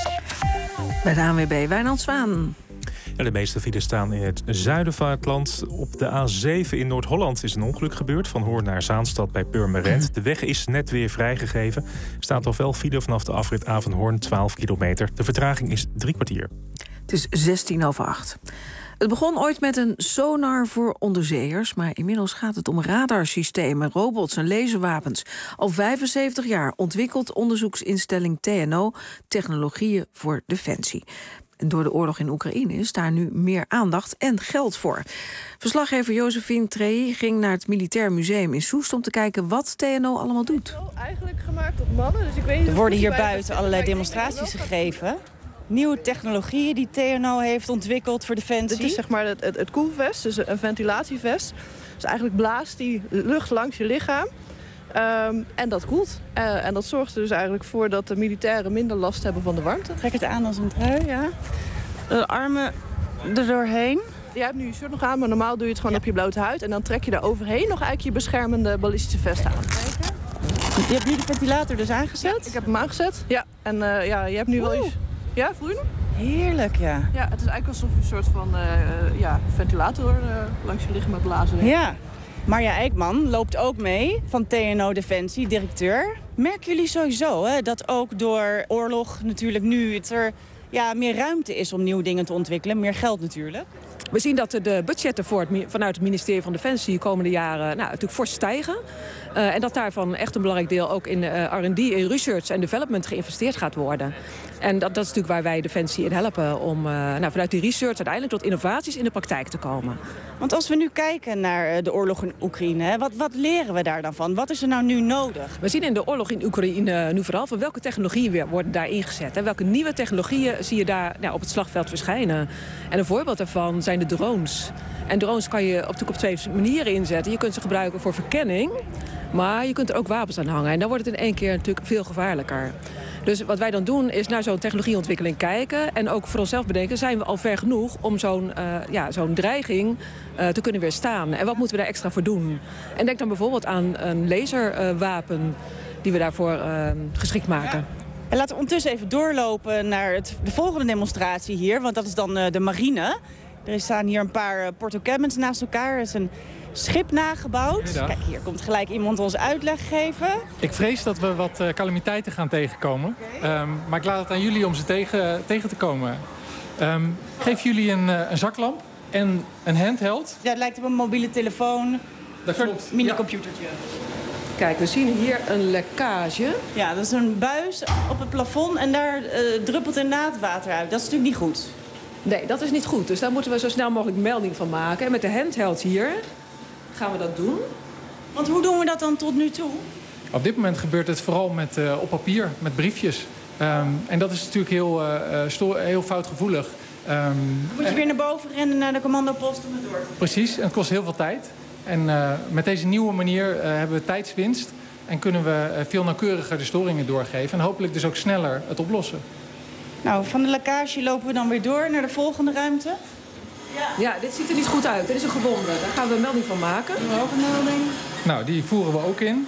Bij de ANWB Wijnand Zwaan. Ja, de meeste files staan in het zuiden van het land. Op de A7 in Noord-Holland is een ongeluk gebeurd. Van Hoorn naar Zaanstad bij Purmerend. De weg is net weer vrijgegeven. Er staat nog wel file vanaf de afrit Avenhoorn, 12 kilometer. De vertraging is 3 kwartier. Het is 7:16. Het begon ooit met een sonar voor onderzeeërs, maar inmiddels gaat het om radarsystemen, robots en laserwapens. Al 75 jaar ontwikkelt onderzoeksinstelling TNO technologieën voor defensie. En door de oorlog in Oekraïne is daar nu meer aandacht en geld voor. Verslaggever Josephine Trey ging naar het Militair Museum in Soest om te kijken wat TNO allemaal doet. Eigenlijk gemaakt op mannen, dus ik weet niet. Er worden hier buiten allerlei demonstraties gegeven. Nieuwe technologieën die TNO heeft ontwikkeld voor defensie. Dit is zeg maar het koelvest, dus een ventilatievest. Dus eigenlijk blaast die lucht langs je lichaam. En dat koelt. En dat zorgt er dus eigenlijk voor dat de militairen minder last hebben van de warmte. Trek het aan als een trui, ja. De armen er doorheen. Je hebt nu je shirt nog aan, maar normaal doe je het gewoon op je blote huid. En dan trek je daar overheen nog eigenlijk je beschermende ballistische vest aan. Je hebt nu de ventilator dus aangezet? Ja, ik heb hem aangezet. Ja, en ja, je hebt nu wel iets. Ja, voel je hem? Heerlijk, ja. Ja, het is eigenlijk alsof je een soort van ventilator langs je lichaam met blazen heeft. Ja. Marja Eijkman loopt ook mee van TNO Defensie, directeur. Merken jullie sowieso dat ook door oorlog natuurlijk nu het er meer ruimte is om nieuwe dingen te ontwikkelen? Meer geld natuurlijk. We zien dat de budgetten vanuit het ministerie van Defensie de komende jaren natuurlijk fors stijgen. En dat daarvan echt een belangrijk deel ook in R&D, in research en development geïnvesteerd gaat worden. En dat is natuurlijk waar wij Defensie in helpen om vanuit die research uiteindelijk tot innovaties in de praktijk te komen. Want als we nu kijken naar de oorlog in Oekraïne, wat leren we daar dan van? Wat is er nou nu nodig? We zien in de oorlog in Oekraïne nu vooral van welke technologieën worden daar ingezet. Welke nieuwe technologieën zie je daar op het slagveld verschijnen. En een voorbeeld daarvan zijn de drones. En drones kan je op 2 manieren inzetten. Je kunt ze gebruiken voor verkenning, maar je kunt er ook wapens aan hangen. En dan wordt het in één keer natuurlijk veel gevaarlijker. Dus wat wij dan doen is naar zo'n technologieontwikkeling kijken en ook voor onszelf bedenken, zijn we al ver genoeg om zo'n dreiging te kunnen weerstaan? En wat moeten we daar extra voor doen? En denk dan bijvoorbeeld aan een laserwapen die we daarvoor geschikt maken. En laten we ondertussen even doorlopen naar de volgende demonstratie hier, want dat is dan de marine. Er staan hier een paar portocabins naast elkaar. Er is een schip nagebouwd. Goedendag. Kijk, hier komt gelijk iemand ons uitleg geven. Ik vrees dat we wat calamiteiten gaan tegenkomen. Maar ik laat het aan jullie om ze tegen te komen. Geef jullie een zaklamp en een handheld. Ja, het lijkt op een mobiele telefoon. Dat klopt. Een minicomputertje. Kijk, we zien hier een lekkage. Ja, dat is een buis op het plafond en daar druppelt inderdaad water uit. Dat is natuurlijk niet goed. Nee, dat is niet goed. Dus daar moeten we zo snel mogelijk melding van maken. En met de handheld hier gaan we dat doen. Want hoe doen we dat dan tot nu toe? Op dit moment gebeurt het vooral op papier, met briefjes. En dat is natuurlijk heel foutgevoelig. Dan moet je weer naar boven rennen naar de commandopost om het door te doen. Precies, en het kost heel veel tijd. En met deze nieuwe manier hebben we tijdswinst. En kunnen we veel nauwkeuriger de storingen doorgeven. En hopelijk dus ook sneller het oplossen. Nou, van de lekkage lopen we dan weer door naar de volgende ruimte. Ja, dit ziet er niet goed uit. Dit is een gewonde. Daar gaan we een melding van maken. Nog een melding. Nou, die voeren we ook in.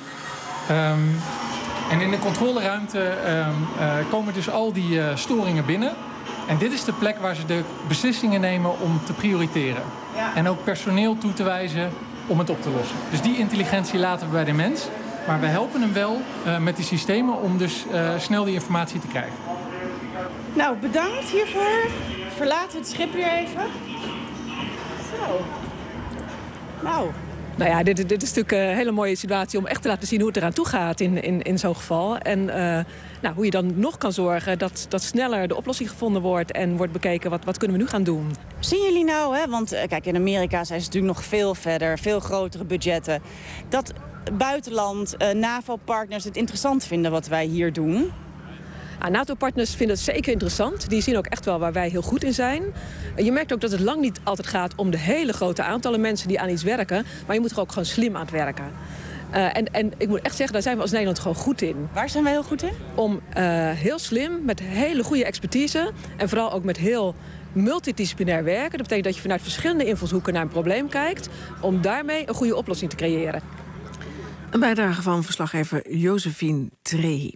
En in de controleruimte komen dus al die storingen binnen. En dit is de plek waar ze de beslissingen nemen om te prioriteren. Ja. En ook personeel toe te wijzen om het op te lossen. Dus die intelligentie laten we bij de mens. Maar we helpen hem wel met die systemen om dus snel die informatie te krijgen. Nou, bedankt hiervoor. Verlaten we het schip weer even. Zo. Nou. Nou ja, dit is natuurlijk een hele mooie situatie om echt te laten zien hoe het eraan toe gaat in zo'n geval. En hoe je dan nog kan zorgen dat sneller de oplossing gevonden wordt en wordt bekeken wat kunnen we nu gaan doen. Zien jullie nou, hè? Want kijk, in Amerika zijn ze natuurlijk nog veel verder, veel grotere budgetten. Dat buitenland, NAVO-partners het interessant vinden wat wij hier doen. NATO-partners vinden het zeker interessant. Die zien ook echt wel waar wij heel goed in zijn. Je merkt ook dat het lang niet altijd gaat om de hele grote aantallen mensen die aan iets werken. Maar je moet er ook gewoon slim aan het werken. En ik moet echt zeggen, daar zijn we als Nederland gewoon goed in. Waar zijn wij heel goed in? Om heel slim, met hele goede expertise en vooral ook met heel multidisciplinair werken. Dat betekent dat je vanuit verschillende invalshoeken naar een probleem kijkt. Om daarmee een goede oplossing te creëren. Een bijdrage van verslaggever Josephine Trehi.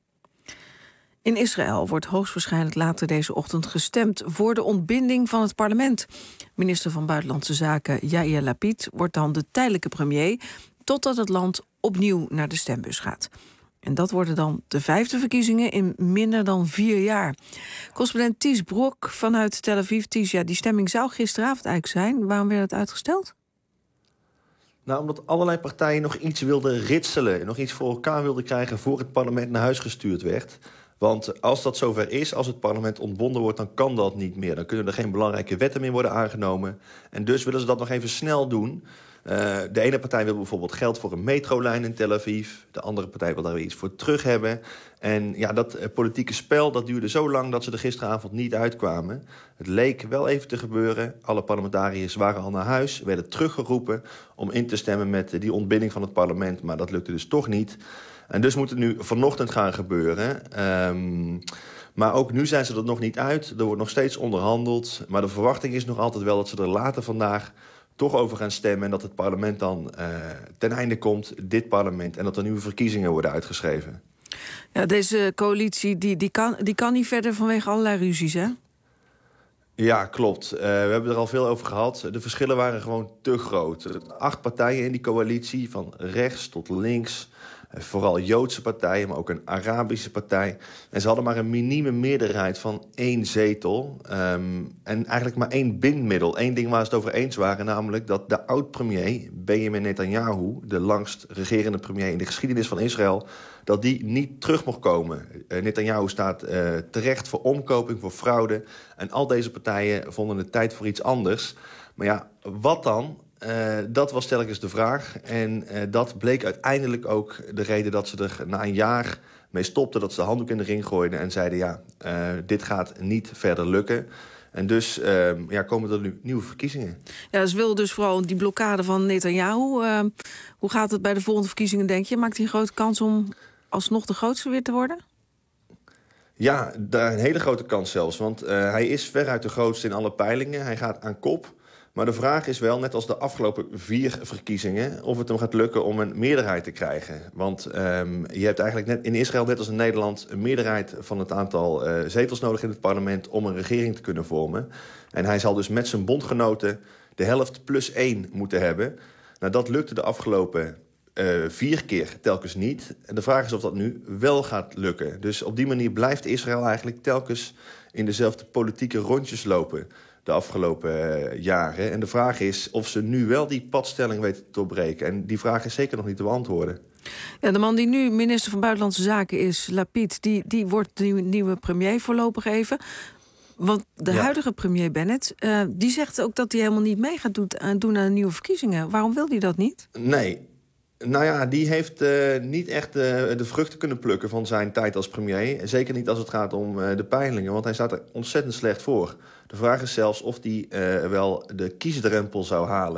In Israël wordt hoogstwaarschijnlijk later deze ochtend gestemd voor de ontbinding van het parlement. Minister van Buitenlandse Zaken Yair Lapid wordt dan de tijdelijke premier, totdat het land opnieuw naar de stembus gaat. En dat worden dan de 5e verkiezingen in minder dan 4 jaar. Correspondent Ties Brok vanuit Tel Aviv. Ties, die stemming zou gisteravond eigenlijk zijn. Waarom werd het uitgesteld? Nou, omdat allerlei partijen nog iets wilden ritselen, nog iets voor elkaar wilden krijgen voor het parlement naar huis gestuurd werd. Want als dat zover is, als het parlement ontbonden wordt, dan kan dat niet meer. Dan kunnen er geen belangrijke wetten meer worden aangenomen. En dus willen ze dat nog even snel doen. De ene partij wil bijvoorbeeld geld voor een metrolijn in Tel Aviv. De andere partij wil daar weer iets voor terug hebben. En ja, dat politieke spel dat duurde zo lang dat ze er gisteravond niet uitkwamen. Het leek wel even te gebeuren. Alle parlementariërs waren al naar huis, werden teruggeroepen om in te stemmen met die ontbinding van het parlement. Maar dat lukte dus toch niet. En dus moet het nu vanochtend gaan gebeuren. Maar ook nu zijn ze er nog niet uit. Er wordt nog steeds onderhandeld. Maar de verwachting is nog altijd wel dat ze er later vandaag toch over gaan stemmen. En dat het parlement dan ten einde komt, dit parlement. En dat er nieuwe verkiezingen worden uitgeschreven. Ja, deze coalitie die kan niet verder vanwege allerlei ruzies, hè? Ja, klopt. We hebben er al veel over gehad. De verschillen waren gewoon te groot. 8 partijen in die coalitie, van rechts tot links. Vooral Joodse partijen, maar ook een Arabische partij. En ze hadden maar een minieme meerderheid van 1 zetel. En eigenlijk maar 1 bindmiddel. 1 ding waar ze het over eens waren, namelijk dat de oud-premier Benjamin Netanyahu, de langst regerende premier in de geschiedenis van Israël, dat die niet terug mocht komen. Netanyahu staat terecht voor omkoping, voor fraude. En al deze partijen vonden het tijd voor iets anders. Maar ja, wat dan? Dat was telkens de vraag. En dat bleek uiteindelijk ook de reden dat ze er na een jaar mee stopten, dat ze de handdoek in de ring gooiden en zeiden dit gaat niet verder lukken. En dus komen er nu nieuwe verkiezingen. Ja, ze wilden dus vooral die blokkade van Netanyahu. Hoe gaat het bij de volgende verkiezingen, denk je? Maakt hij een grote kans om alsnog de grootste weer te worden? Ja, daar een hele grote kans zelfs. Want hij is veruit de grootste in alle peilingen. Hij gaat aan kop. Maar de vraag is wel, net als de afgelopen 4 verkiezingen, of het hem gaat lukken om een meerderheid te krijgen. Want je hebt eigenlijk net in Israël, net als in Nederland, een meerderheid van het aantal zetels nodig in het parlement om een regering te kunnen vormen. En hij zal dus met zijn bondgenoten de helft plus 1 moeten hebben. Nou, dat lukte de afgelopen 4 keer telkens niet. En de vraag is of dat nu wel gaat lukken. Dus op die manier blijft Israël eigenlijk telkens in dezelfde politieke rondjes lopen de afgelopen jaren. En de vraag is of ze nu wel die padstelling weten te doorbreken. En die vraag is zeker nog niet te beantwoorden. Ja, de man die nu minister van Buitenlandse Zaken is, Lapid, die wordt de nieuwe premier voorlopig even. Want de huidige premier Bennett, die zegt ook dat hij helemaal niet mee gaat doen aan de nieuwe verkiezingen. Waarom wil hij dat niet? Nee. Nou ja, die heeft niet echt de vruchten kunnen plukken van zijn tijd als premier. Zeker niet als het gaat om de peilingen, want hij staat er ontzettend slecht voor. De vraag is zelfs of hij wel de kiesdrempel zou halen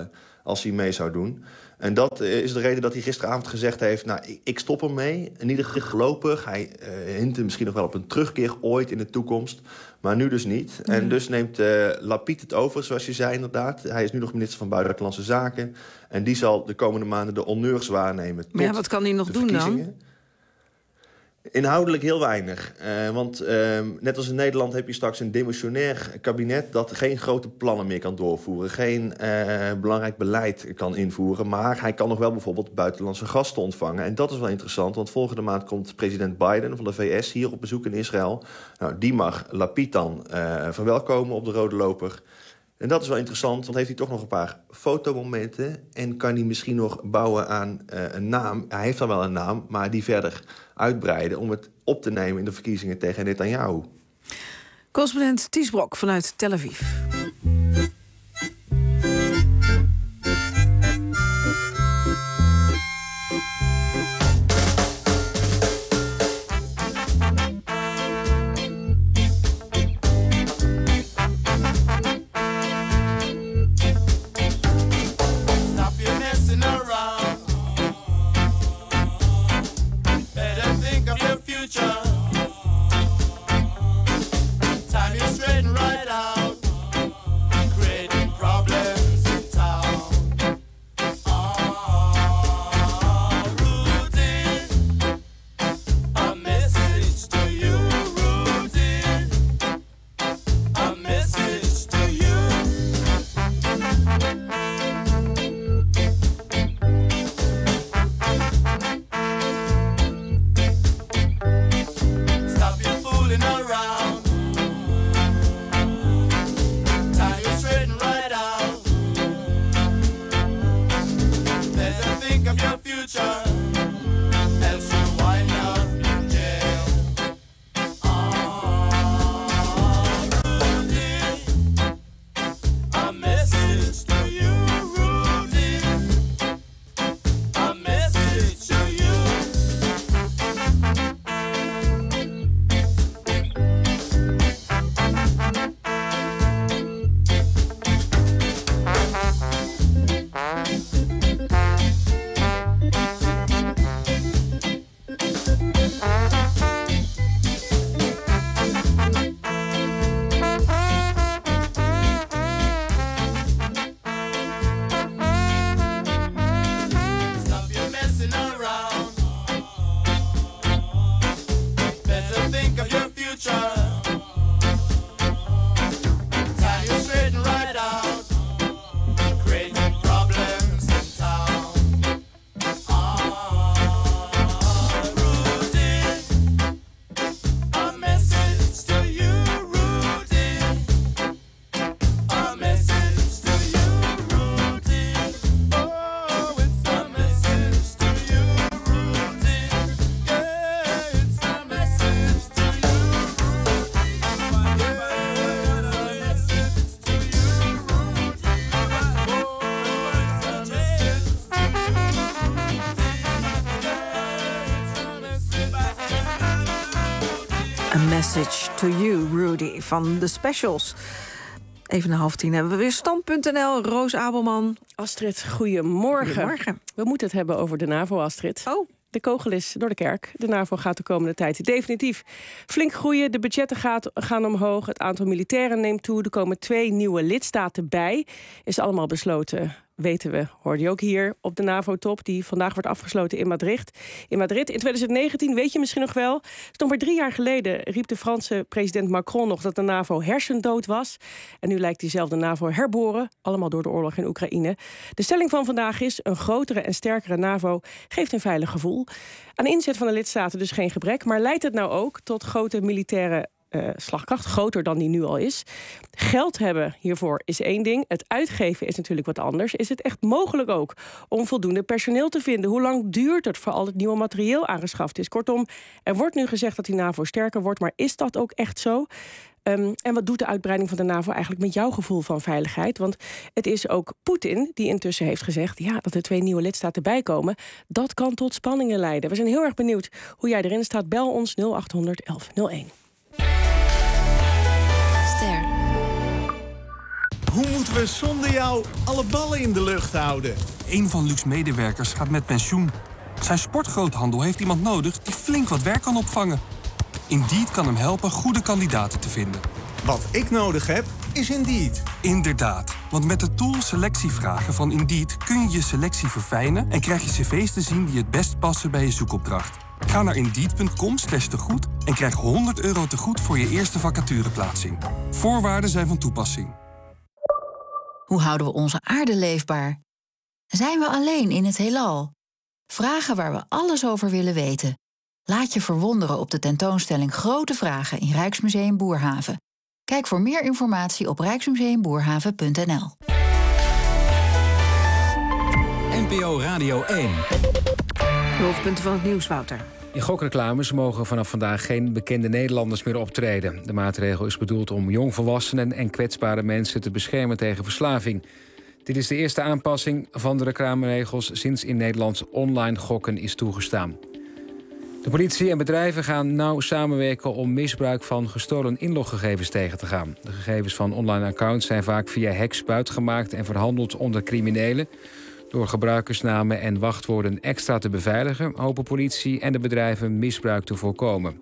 als hij mee zou doen. En dat is de reden dat hij gisteravond gezegd heeft... nou, ik stop ermee, in ieder geval voorlopig. Hij hint misschien nog wel op een terugkeer ooit in de toekomst... maar nu dus niet. Ja. En dus neemt Lapid het over, zoals je zei inderdaad. Hij is nu nog minister van Buitenlandse Zaken... en die zal de komende maanden de honneurs waarnemen. Maar ja, wat kan hij nog doen dan? Inhoudelijk heel weinig. Want net als in Nederland heb je straks een demissionair kabinet... dat geen grote plannen meer kan doorvoeren. Geen belangrijk beleid kan invoeren. Maar hij kan nog wel bijvoorbeeld buitenlandse gasten ontvangen. En dat is wel interessant, want volgende maand komt president Biden van de VS... hier op bezoek in Israël. Nou, die mag Lapid dan verwelkomen op de rode loper... En dat is wel interessant, want heeft hij toch nog een paar fotomomenten... en kan hij misschien nog bouwen aan een naam. Hij heeft dan wel een naam, maar die verder uitbreiden... om het op te nemen in de verkiezingen tegen Netanyahu. Correspondent Ties Brok vanuit Tel Aviv. Message to You, Rudy, van The Specials. Even na 9:30 hebben we weer Stand.nl. Roos Abelman. Astrid, goedemorgen. Goedemorgen. We moeten het hebben over de NAVO, Astrid. Oh. De kogel is door de kerk. De NAVO gaat de komende tijd definitief flink groeien. De budgetten gaan omhoog. Het aantal militairen neemt toe. Er komen 2 nieuwe lidstaten bij. Is allemaal besloten, weten we, hoorde je ook hier op de NAVO-top... die vandaag wordt afgesloten in Madrid. In 2019, weet je misschien nog wel... nog maar 3 jaar geleden riep de Franse president Macron nog... dat de NAVO hersendood was. En nu lijkt diezelfde NAVO herboren. Allemaal door de oorlog in Oekraïne. De stelling van vandaag is... een grotere en sterkere NAVO geeft een veilig gevoel. Aan inzet van de lidstaten dus geen gebrek... maar leidt het nou ook tot grote militaire... slagkracht, groter dan die nu al is. Geld hebben hiervoor is één ding. Het uitgeven is natuurlijk wat anders. Is het echt mogelijk ook om voldoende personeel te vinden? Hoe lang duurt het voor al het nieuwe materieel aangeschaft is? Kortom, er wordt nu gezegd dat die NAVO sterker wordt, maar is dat ook echt zo? En wat doet de uitbreiding van de NAVO eigenlijk met jouw gevoel van veiligheid? Want het is ook Poetin die intussen heeft gezegd... ja, dat er 2 nieuwe lidstaten bijkomen, dat kan tot spanningen leiden. We zijn heel erg benieuwd hoe jij erin staat. Bel ons 0800 1101. Hoe moeten we zonder jou alle ballen in de lucht houden? Een van Luc's medewerkers gaat met pensioen. Zijn sportgroothandel heeft iemand nodig die flink wat werk kan opvangen. Indeed kan hem helpen goede kandidaten te vinden. Wat ik nodig heb, is Indeed. Inderdaad, want met de tool Selectievragen van Indeed kun je je selectie verfijnen en krijg je cv's te zien die het best passen bij je zoekopdracht. Ga naar Indeed.com/tegoed en krijg €100 tegoed voor je eerste vacatureplaatsing. Voorwaarden zijn van toepassing. Hoe houden we onze aarde leefbaar? Zijn we alleen in het heelal? Vragen waar we alles over willen weten. Laat je verwonderen op de tentoonstelling Grote Vragen in Rijksmuseum Boerhaven. Kijk voor meer informatie op rijksmuseumboerhaven.nl. NPO Radio 1. De hoofdpunten van het nieuws, Wouter. In gokreclames mogen vanaf vandaag geen bekende Nederlanders meer optreden. De maatregel is bedoeld om jongvolwassenen en kwetsbare mensen te beschermen tegen verslaving. Dit is de eerste aanpassing van de reclameregels sinds in Nederland online gokken is toegestaan. De politie en bedrijven gaan nauw samenwerken om misbruik van gestolen inloggegevens tegen te gaan. De gegevens van online accounts zijn vaak via hacks buitgemaakt en verhandeld onder criminelen. Door gebruikersnamen en wachtwoorden extra te beveiligen, hopen politie en de bedrijven misbruik te voorkomen.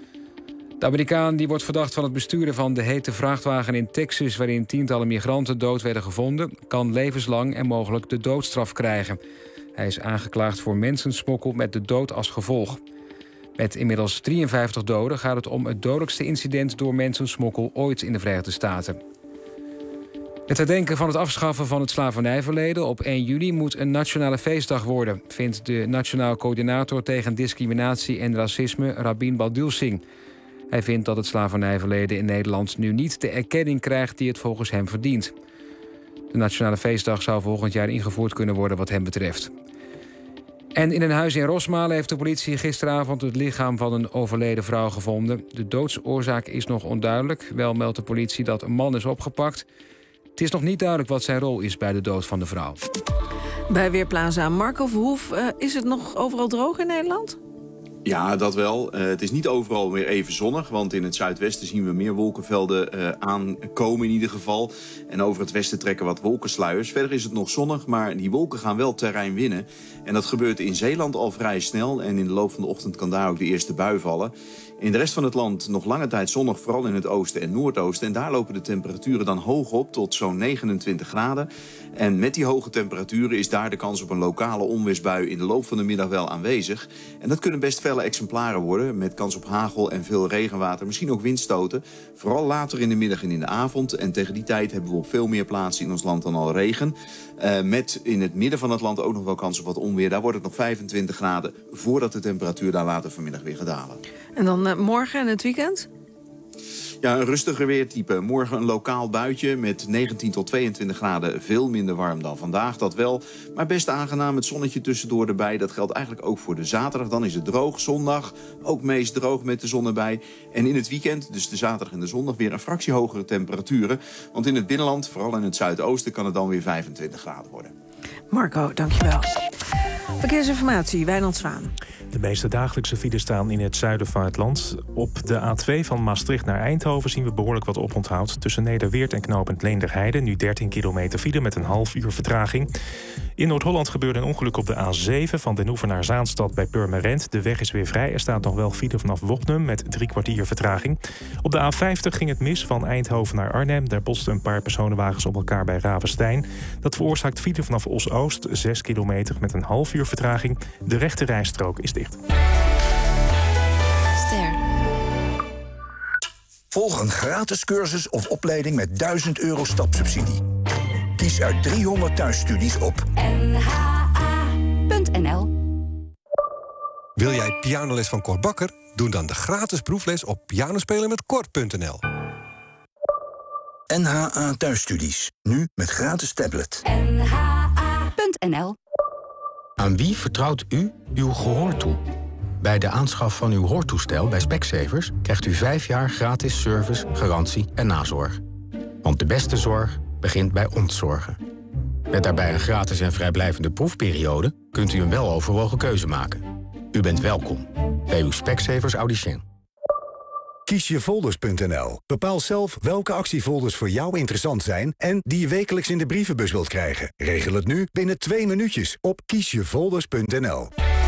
De Amerikaan die wordt verdacht van het besturen van de hete vrachtwagen in Texas, waarin tientallen migranten dood werden gevonden, kan levenslang en mogelijk de doodstraf krijgen. Hij is aangeklaagd voor mensensmokkel met de dood als gevolg. Met inmiddels 53 doden gaat het om het dodelijkste incident door mensensmokkel ooit in de Verenigde Staten. Het herdenken van het afschaffen van het slavernijverleden op 1 juli moet een nationale feestdag worden, vindt de Nationaal Coördinator tegen Discriminatie en Racisme Rabin Baldulsing. Hij vindt dat het slavernijverleden in Nederland nu niet de erkenning krijgt die het volgens hem verdient. De nationale feestdag zou volgend jaar ingevoerd kunnen worden wat hem betreft. En in een huis in Rosmalen heeft de politie gisteravond het lichaam van een overleden vrouw gevonden. De doodsoorzaak is nog onduidelijk. Wel meldt de politie dat een man is opgepakt. Het is nog niet duidelijk wat zijn rol is bij de dood van de vrouw. Bij Weerplaza Marco Verhoef, is het nog overal droog in Nederland? Ja, dat wel. Het is niet overal weer even zonnig, want in het zuidwesten zien we meer wolkenvelden aankomen in ieder geval. En over het westen trekken wat wolkensluiers. Verder is het nog zonnig, maar die wolken gaan wel terrein winnen. En dat gebeurt in Zeeland al vrij snel en in de loop van de ochtend kan daar ook de eerste bui vallen. In de rest van het land nog lange tijd zonnig, vooral in het oosten en noordoosten. En daar lopen de temperaturen dan hoog op tot zo'n 29 graden. En met die hoge temperaturen is daar de kans op een lokale onweersbui in de loop van de middag wel aanwezig. En dat kunnen best felle exemplaren worden, met kans op hagel en veel regenwater, misschien ook windstoten. Vooral later in de middag en in de avond. En tegen die tijd hebben we op veel meer plaatsen in ons land dan al regen. Met in het midden van het land ook nog wel kans op wat onweer. Daar wordt het nog 25 graden voordat de temperatuur daar later vanmiddag weer gaat dalen. En dan morgen en het weekend? Ja, een rustiger weertype. Morgen een lokaal buitje met 19 tot 22 graden. Veel minder warm dan vandaag, dat wel. Maar best aangenaam, het zonnetje tussendoor erbij. Dat geldt eigenlijk ook voor de zaterdag. Dan is het droog. Zondag ook meest droog met de zon erbij. En in het weekend, dus de zaterdag en de zondag, weer een fractie hogere temperaturen. Want in het binnenland, vooral in het zuidoosten, kan het dan weer 25 graden worden. Marco, dankjewel. Verkeersinformatie, Wijnand Zwaan. De meeste dagelijkse files staan in het zuiden van het land. Op de A2 van Maastricht naar Eindhoven zien we behoorlijk wat oponthoud. Tussen Nederweert en knooppunt Leenderheide. Nu 13 kilometer file met een half uur vertraging. In Noord-Holland gebeurde een ongeluk op de A7 van Den Oever naar Zaanstad bij Purmerend. De weg is weer vrij. Er staat nog wel file vanaf Wopnum met 3 kwartier vertraging. Op de A50 ging het mis van Eindhoven naar Arnhem. Daar botsten een paar personenwagens op elkaar bij Ravenstein. Dat veroorzaakt file vanaf Os-Oost, 6 kilometer met een half uur vertraging. De rechte rijstrook is dicht. Ster. Volg een gratis cursus of opleiding met €1000 stapsubsidie. Kies uit 300 thuisstudies op nha.nl. Wil jij pianoles van Cor Bakker? Doe dan de gratis proefles op pianospelenmetcor.nl. NHA Thuisstudies. Nu met gratis tablet. nha.nl. Aan wie vertrouwt u uw gehoor toe? Bij de aanschaf van uw hoortoestel bij Specsavers krijgt u 5 jaar gratis service, garantie en nazorg. Want de beste zorg begint bij ontzorgen. Met daarbij een gratis en vrijblijvende proefperiode kunt u een weloverwogen keuze maken. U bent welkom bij uw Specsavers Audicien. Kiesjefolders.nl. Bepaal zelf welke actiefolders voor jou interessant zijn en die je wekelijks in de brievenbus wilt krijgen. Regel het nu binnen 2 minuutjes op kiesjefolders.nl.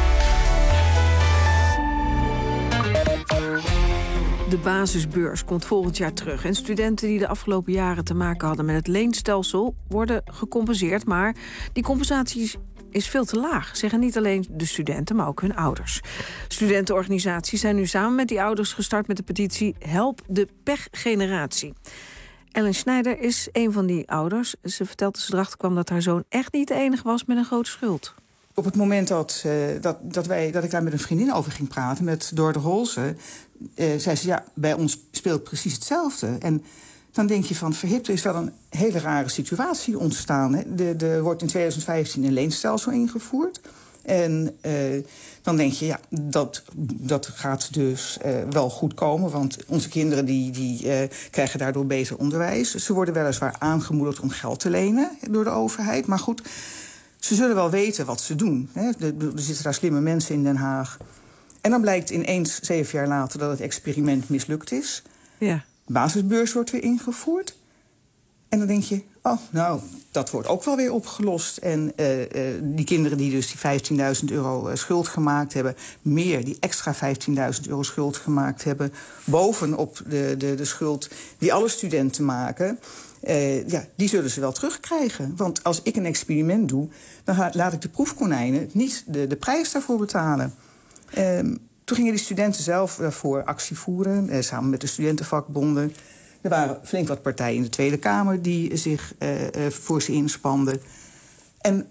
De basisbeurs komt volgend jaar terug. En studenten die de afgelopen jaren te maken hadden met het leenstelsel worden gecompenseerd. Maar die compensatie is veel te laag, zeggen niet alleen de studenten, maar ook hun ouders. Studentenorganisaties zijn nu samen met die ouders gestart met de petitie Help de Pechgeneratie. Ellen Schneider is een van die ouders. Ze vertelt dat ze erachter kwam dat haar zoon echt niet de enige was met een grote schuld. Op het moment dat ik daar met een vriendin over ging praten, met Door de Holze, zei ze, ja, bij ons speelt precies hetzelfde. En dan denk je van, verhip, er is wel een hele rare situatie ontstaan. Hè. Er wordt in 2015 een leenstelsel ingevoerd. En dan denk je, ja, dat gaat dus wel goed komen. Want onze kinderen die krijgen daardoor beter onderwijs. Ze worden weliswaar aangemoedigd om geld te lenen door de overheid. Maar goed, ze zullen wel weten wat ze doen. Hè. Er zitten daar slimme mensen in Den Haag. En dan blijkt ineens 7 jaar later dat het experiment mislukt is. Ja. De basisbeurs wordt weer ingevoerd. En dan denk je, oh, nou, dat wordt ook wel weer opgelost. En die kinderen die dus die €15.000 schuld gemaakt hebben, meer die extra €15.000 schuld gemaakt hebben, bovenop de schuld die alle studenten maken, die zullen ze wel terugkrijgen. Want als ik een experiment doe, dan laat ik de proefkonijnen niet de prijs daarvoor betalen. Toen gingen die studenten zelf voor actie voeren, samen met de studentenvakbonden. Er waren flink wat partijen in de Tweede Kamer die zich voor ze inspanden. En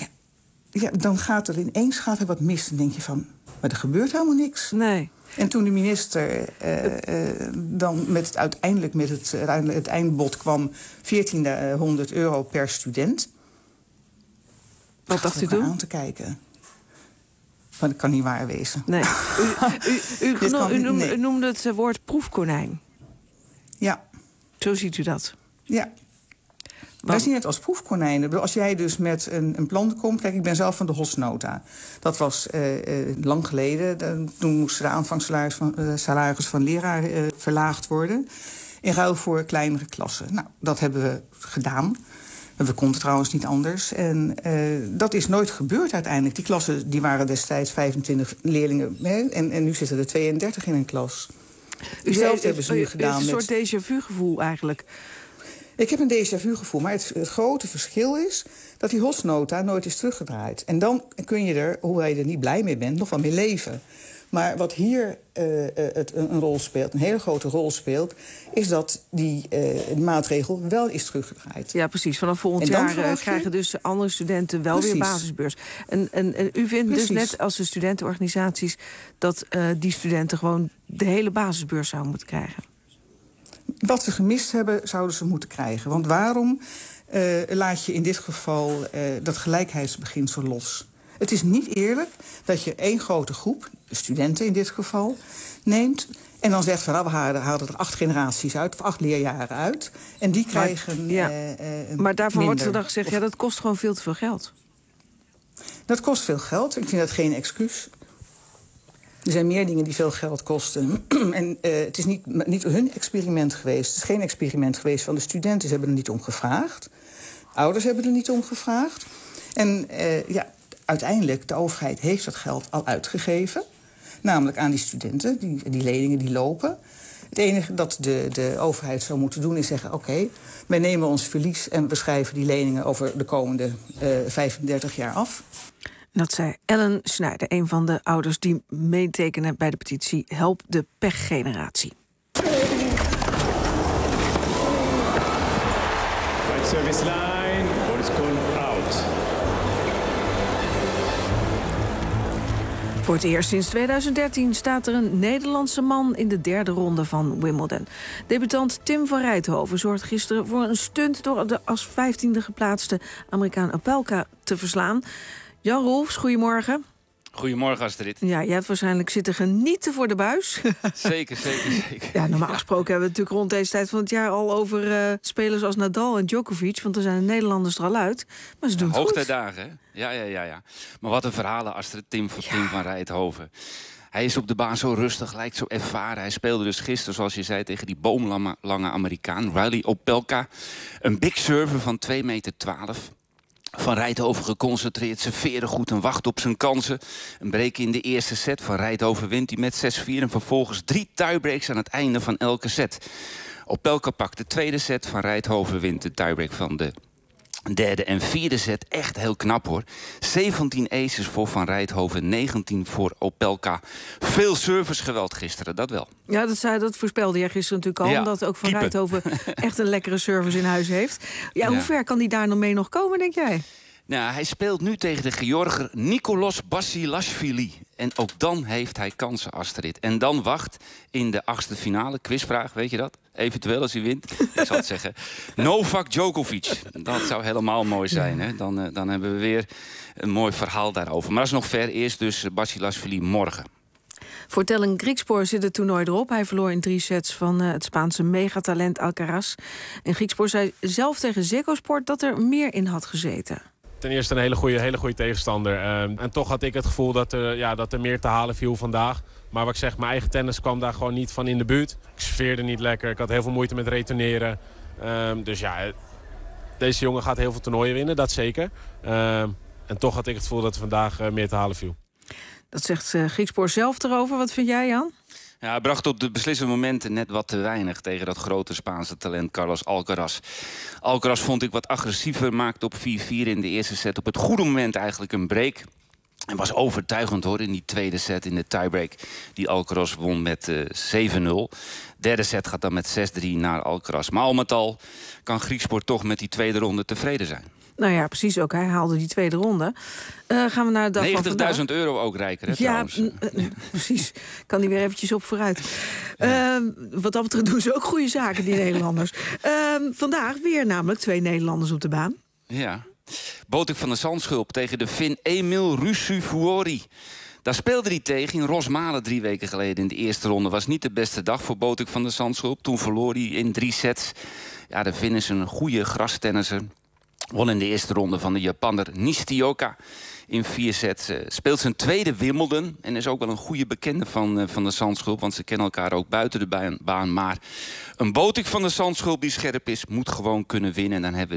dan gaat er ineens wat mis. Dan denk je van, maar er gebeurt helemaal niks. Nee. En toen de minister dan uiteindelijk met het eindbod kwam, €1.400 per student. Wat dacht u toen? Aan te kijken. Maar dat kan niet waar wezen. Nee. U noemde het woord proefkonijn. Ja. Zo ziet u dat? Ja. Wij zien het als proefkonijnen. Als jij dus met een plan komt... Kijk, ik ben zelf van de Hosnota. Dat was lang geleden. Toen moest de aanvangssalaris van leraar verlaagd worden. In ruil voor kleinere klassen. Nou, dat hebben we gedaan. We konden trouwens niet anders. En dat is nooit gebeurd uiteindelijk. Die klassen die waren destijds 25 leerlingen. En nu zitten er 32 in een klas. Hetzelfde hebben ze nu gedaan. Een soort déjà vu gevoel eigenlijk. Ik heb een déjà vu gevoel. Maar het grote verschil is dat die Hosnota nooit is teruggedraaid. En dan kun je er, hoewel je er niet blij mee bent, nog wel mee leven. Maar wat hier een rol speelt, een hele grote rol speelt, is dat die maatregel wel is teruggedraaid. Ja, precies. Vanaf volgend jaar krijgen dus andere studenten wel weer basisbeurs. En u vindt dus net als de studentenorganisaties dat die studenten gewoon de hele basisbeurs zouden moeten krijgen? Wat ze gemist hebben, zouden ze moeten krijgen. Want waarom laat je in dit geval dat gelijkheidsbeginsel los? Het is niet eerlijk dat je één grote groep, de studenten in dit geval, neemt en dan zegt van, we halen er 8 generaties uit, of 8 leerjaren uit. En die krijgen maar daarvan minder. wordt er dan gezegd, dat kost gewoon veel te veel geld. Dat kost veel geld. Ik vind dat geen excuus. Er zijn meer dingen die veel geld kosten. En het is niet hun experiment geweest. Het is geen experiment geweest van de studenten. Ze hebben er niet om gevraagd. Ouders hebben er niet om gevraagd. En uiteindelijk, de overheid heeft dat geld al uitgegeven. Namelijk aan die studenten, die leningen die lopen. Het enige dat de overheid zou moeten doen is zeggen, oké, wij nemen ons verlies en we schrijven die leningen over de komende 35 jaar af. Dat zei Ellen Schneider, een van de ouders die meetekenen bij de petitie Help de Pechgeneratie. Right service line, what is called out. Voor het eerst sinds 2013 staat er een Nederlandse man in de 3e ronde van Wimbledon. Debutant Tim van Rijthoven zorgde gisteren voor een stunt door de als 15e geplaatste Amerikaan Opelka te verslaan. Jan Rolfs, goedemorgen. Goedemorgen, Astrid. Ja, jij hebt waarschijnlijk zitten genieten voor de buis. Zeker. Ja, normaal gesproken hebben we het natuurlijk rond deze tijd van het jaar al over spelers als Nadal en Djokovic, want er zijn de Nederlanders er al uit. Maar ze doen het goed. Hoogtijdagen, hè? Ja. Maar wat een verhalen, Astrid. Tim van Rijthoven. Hij is op de baan zo rustig, lijkt zo ervaren. Hij speelde dus gisteren, zoals je zei, tegen die boomlange Amerikaan, Riley Opelka. Een big server van 2,12 meter. Van Rijthoven geconcentreerd, serveerde goed en wacht op zijn kansen. Een break in de eerste set. Van Rijthoven wint hij met 6-4 en vervolgens 3 tiebreaks aan het einde van elke set. Opelka pakt de tweede set. Van Rijthoven wint de tiebreak van de derde en vierde set. Echt heel knap hoor. 17 aces voor Van Rijthoven, 19 voor Opelka. Veel servicegeweld gisteren, dat wel. Ja, dat voorspelde jij gisteren natuurlijk al. Ja, omdat ook Van keeper. Rijthoven echt een lekkere service in huis heeft. Ja, hoe ver kan die daar nog mee komen, denk jij? Nou, hij speelt nu tegen de Georger Nicolas Basilashvili. En ook dan heeft hij kansen, Astrid. En dan wacht in de 8e finale, quizvraag, weet je dat? Eventueel als hij wint, ik zal het zeggen. Novak Djokovic. Dat zou helemaal mooi zijn. Hè? Dan hebben we weer een mooi verhaal daarover. Maar dat is nog ver. Eerst dus Basilashvili morgen. Voor Tellen Griekspoor zit het toernooi erop. Hij verloor in 3 sets van het Spaanse megatalent Alcaraz. En Griekspoor zei zelf tegen Ziggo Sport dat er meer in had gezeten. Ten eerste een hele goede tegenstander. En toch had ik het gevoel dat er meer te halen viel vandaag. Maar wat ik zeg, mijn eigen tennis kwam daar gewoon niet van in de buurt. Ik serveerde niet lekker, ik had heel veel moeite met retourneren. Dus ja, deze jongen gaat heel veel toernooien winnen, dat zeker. En toch had ik het gevoel dat er vandaag meer te halen viel. Dat zegt Griekspoor zelf erover. Wat vind jij, Jan? Ja, hij bracht op de beslissende momenten net wat te weinig tegen dat grote Spaanse talent Carlos Alcaraz. Alcaraz vond ik wat agressiever, maakte op 4-4 in de eerste set. Op het goede moment eigenlijk een break. En was overtuigend hoor in die tweede set in de tiebreak. Die Alcaraz won met 7-0. Derde set gaat dan met 6-3 naar Alcaraz. Maar al met al kan Griekspoor toch met die tweede ronde tevreden zijn. Nou ja, precies ook. Hij haalde die tweede ronde. Gaan we naar de dag van vandaag. €90.000 ook rijker, hè, ja, trouwens. Precies. Kan die weer eventjes op vooruit. Wat dat betreft doen ze ook goede zaken, die Nederlanders. Vandaag weer namelijk 2 Nederlanders op de baan. Ja. Botik van der Zandschulp tegen de Fin Emil Ruusuvuori. Daar speelde hij tegen in Rosmalen 3 weken geleden in de eerste ronde. Was niet de beste dag voor Botik van der Zandschulp. Toen verloor hij in 3 sets. Ja, de Fin is een goede grastennisser. Won in de eerste ronde van de Japanner Nishioka in 4 sets. Speelt zijn tweede Wimbledon en is ook wel een goede bekende van de Zandschulp, want ze kennen elkaar ook buiten de baan. Maar een Botik van de Zandschulp die scherp is, moet gewoon kunnen winnen. En dan hebben we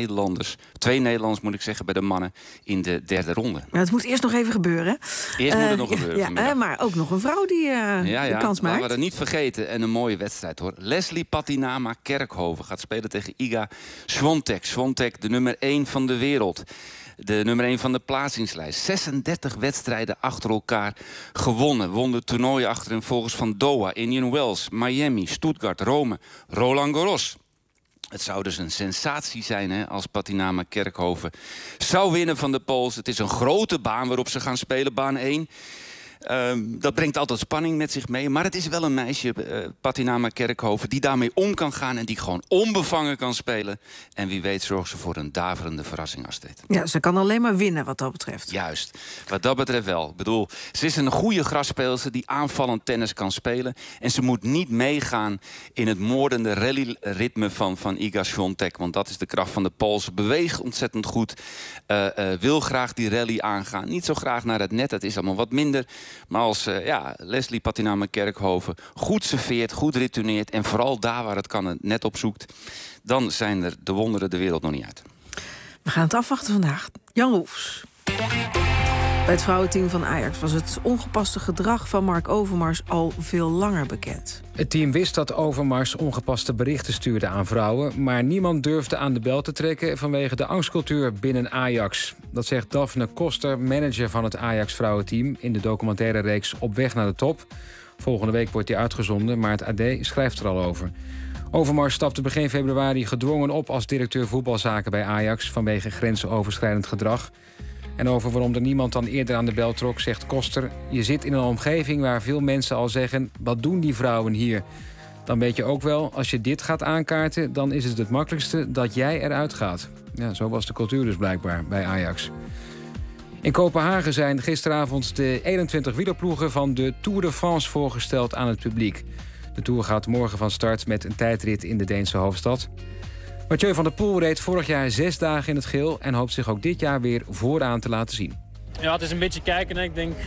2 Nederlanders moet ik zeggen bij de mannen in de derde ronde. Maar het moet eerst nog even gebeuren. Eerst moet het nog gebeuren. Ja, maar ook nog een vrouw die de kans maakt. Laten we dat niet vergeten. En een mooie wedstrijd hoor. Leslie Patinama Kerkhoven gaat spelen tegen Iga Swiatek. Swiatek, de nummer 1 van de wereld. De nummer 1 van de plaatsingslijst. 36 wedstrijden achter elkaar gewonnen. Won de toernooien achter en volgens van Doha, Indian Wells, Miami, Stuttgart, Rome, Roland Garros. Het zou dus een sensatie zijn hè, als Patinama Kerkhoven zou winnen van de Pools. Het is een grote baan waarop ze gaan spelen, baan 1. Dat brengt altijd spanning met zich mee. Maar het is wel een meisje, Patinama Kerkhoven, die daarmee om kan gaan en die gewoon onbevangen kan spelen. En wie weet zorgt ze voor een daverende verrassing, Astrid. Ja, ze kan alleen maar winnen wat dat betreft. Juist, wat dat betreft wel. Ik bedoel, ze is een goede grasspeelster die aanvallend tennis kan spelen. En ze moet niet meegaan in het moordende rallyritme van Iga Swiatek. Want dat is de kracht van de Pool. Ze beweegt ontzettend goed. Wil graag die rally aangaan. Niet zo graag naar het net, dat is allemaal wat minder. Maar als Leslie Patinama Kerkhoven goed serveert, goed retourneert en vooral daar waar het kan het net op zoekt, dan zijn er de wonderen de wereld nog niet uit. We gaan het afwachten vandaag. Jan Roefs. Bij het vrouwenteam van Ajax was het ongepaste gedrag van Mark Overmars al veel langer bekend. Het team wist dat Overmars ongepaste berichten stuurde aan vrouwen, maar niemand durfde aan de bel te trekken vanwege de angstcultuur binnen Ajax. Dat zegt Daphne Koster, manager van het Ajax-vrouwenteam, in de documentaire reeks Op weg naar de top. Volgende week wordt die uitgezonden, maar het AD schrijft er al over. Overmars stapte begin februari gedwongen op als directeur voetbalzaken bij Ajax vanwege grensoverschrijdend gedrag. En over waarom er niemand dan eerder aan de bel trok, zegt Koster: je zit in een omgeving waar veel mensen al zeggen, wat doen die vrouwen hier? Dan weet je ook wel, als je dit gaat aankaarten, dan is het makkelijkste dat jij eruit gaat. Ja, zo was de cultuur dus blijkbaar bij Ajax. In Kopenhagen zijn gisteravond de 21 wielerploegen van de Tour de France voorgesteld aan het publiek. De Tour gaat morgen van start met een tijdrit in de Deense hoofdstad. Mathieu van der Poel reed vorig jaar 6 dagen in het geel en hoopt zich ook dit jaar weer vooraan te laten zien. Ja, het is een beetje kijken. Ik denk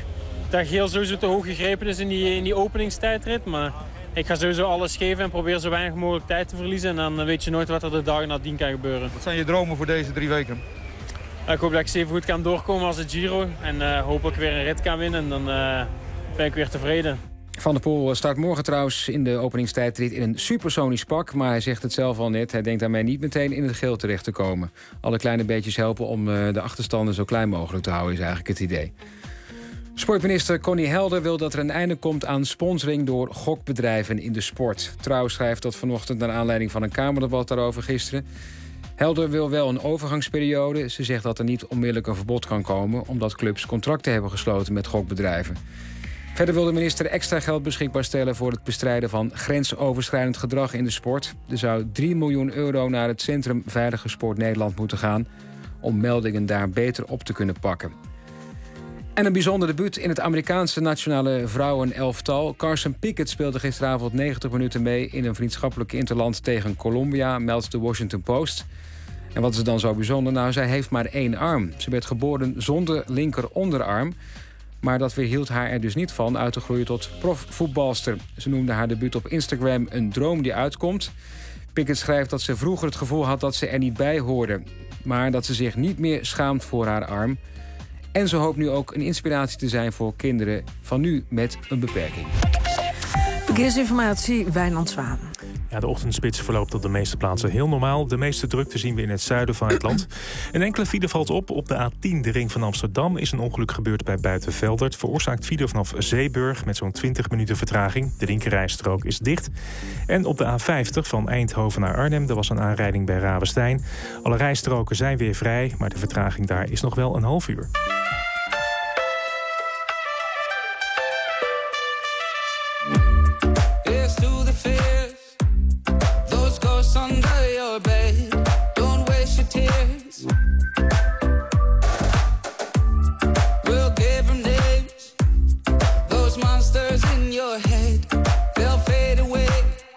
dat geel sowieso te hoog gegrepen is in die openingstijdrit. Maar ik ga sowieso alles geven en probeer zo weinig mogelijk tijd te verliezen. En dan weet je nooit wat er de dagen nadien kan gebeuren. Wat zijn je dromen voor deze 3 weken? Ik hoop dat ik even goed kan doorkomen als de Giro. En hopelijk weer een rit kan winnen. En dan ben ik weer tevreden. Van der Poel start morgen trouwens in de openingstijdrit in een supersonisch pak. Maar hij zegt het zelf al net. Hij denkt daarmee niet meteen in het geel terecht te komen. Alle kleine beetjes helpen om de achterstanden zo klein mogelijk te houden, is eigenlijk het idee. Sportminister Connie Helder wil dat er een einde komt aan sponsoring door gokbedrijven in de sport. Trouw schrijft dat vanochtend naar aanleiding van een Kamerdebat daarover gisteren. Helder wil wel een overgangsperiode. Ze zegt dat er niet onmiddellijk een verbod kan komen, omdat clubs contracten hebben gesloten met gokbedrijven. Verder wil de minister extra geld beschikbaar stellen voor het bestrijden van grensoverschrijdend gedrag in de sport. Er zou 3 miljoen euro naar het Centrum Veilige Sport Nederland moeten gaan om meldingen daar beter op te kunnen pakken. En een bijzonder debuut in het Amerikaanse nationale vrouwenelftal. Carson Pickett speelde gisteravond 90 minuten mee in een vriendschappelijke interland tegen Colombia, meldt de Washington Post. En wat is dan zo bijzonder? Nou, zij heeft maar 1 arm. Ze werd geboren zonder linker onderarm. Maar dat weerhield haar er dus niet van uit te groeien tot profvoetbalster. Ze noemde haar debuut op Instagram een droom die uitkomt. Pickett schrijft dat ze vroeger het gevoel had dat ze er niet bij hoorde. Maar dat ze zich niet meer schaamt voor haar arm. En ze hoopt nu ook een inspiratie te zijn voor kinderen van nu met een beperking. Verkeersinformatie, Wijnand Zwaan. Ja, de ochtendspits verloopt op de meeste plaatsen heel normaal. De meeste drukte zien we in het zuiden van het land. Een enkele file valt op de A10, de ring van Amsterdam, is een ongeluk gebeurd bij Buitenveldert. Veroorzaakt file vanaf Zeeburg met zo'n 20 minuten vertraging. De linkerrijstrook is dicht. En op de A50 van Eindhoven naar Arnhem, er was een aanrijding bij Ravenstein. Alle rijstroken zijn weer vrij, maar de vertraging daar is nog wel een half uur. Under your bed, don't waste your tears. We'll give them names. Those monsters in your head, they'll fade away.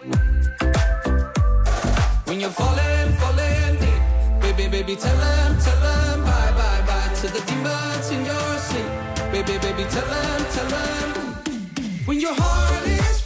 When you're falling deep, baby, tell them, bye, bye, bye to the demons in your sleep. Baby, tell them, when your heart is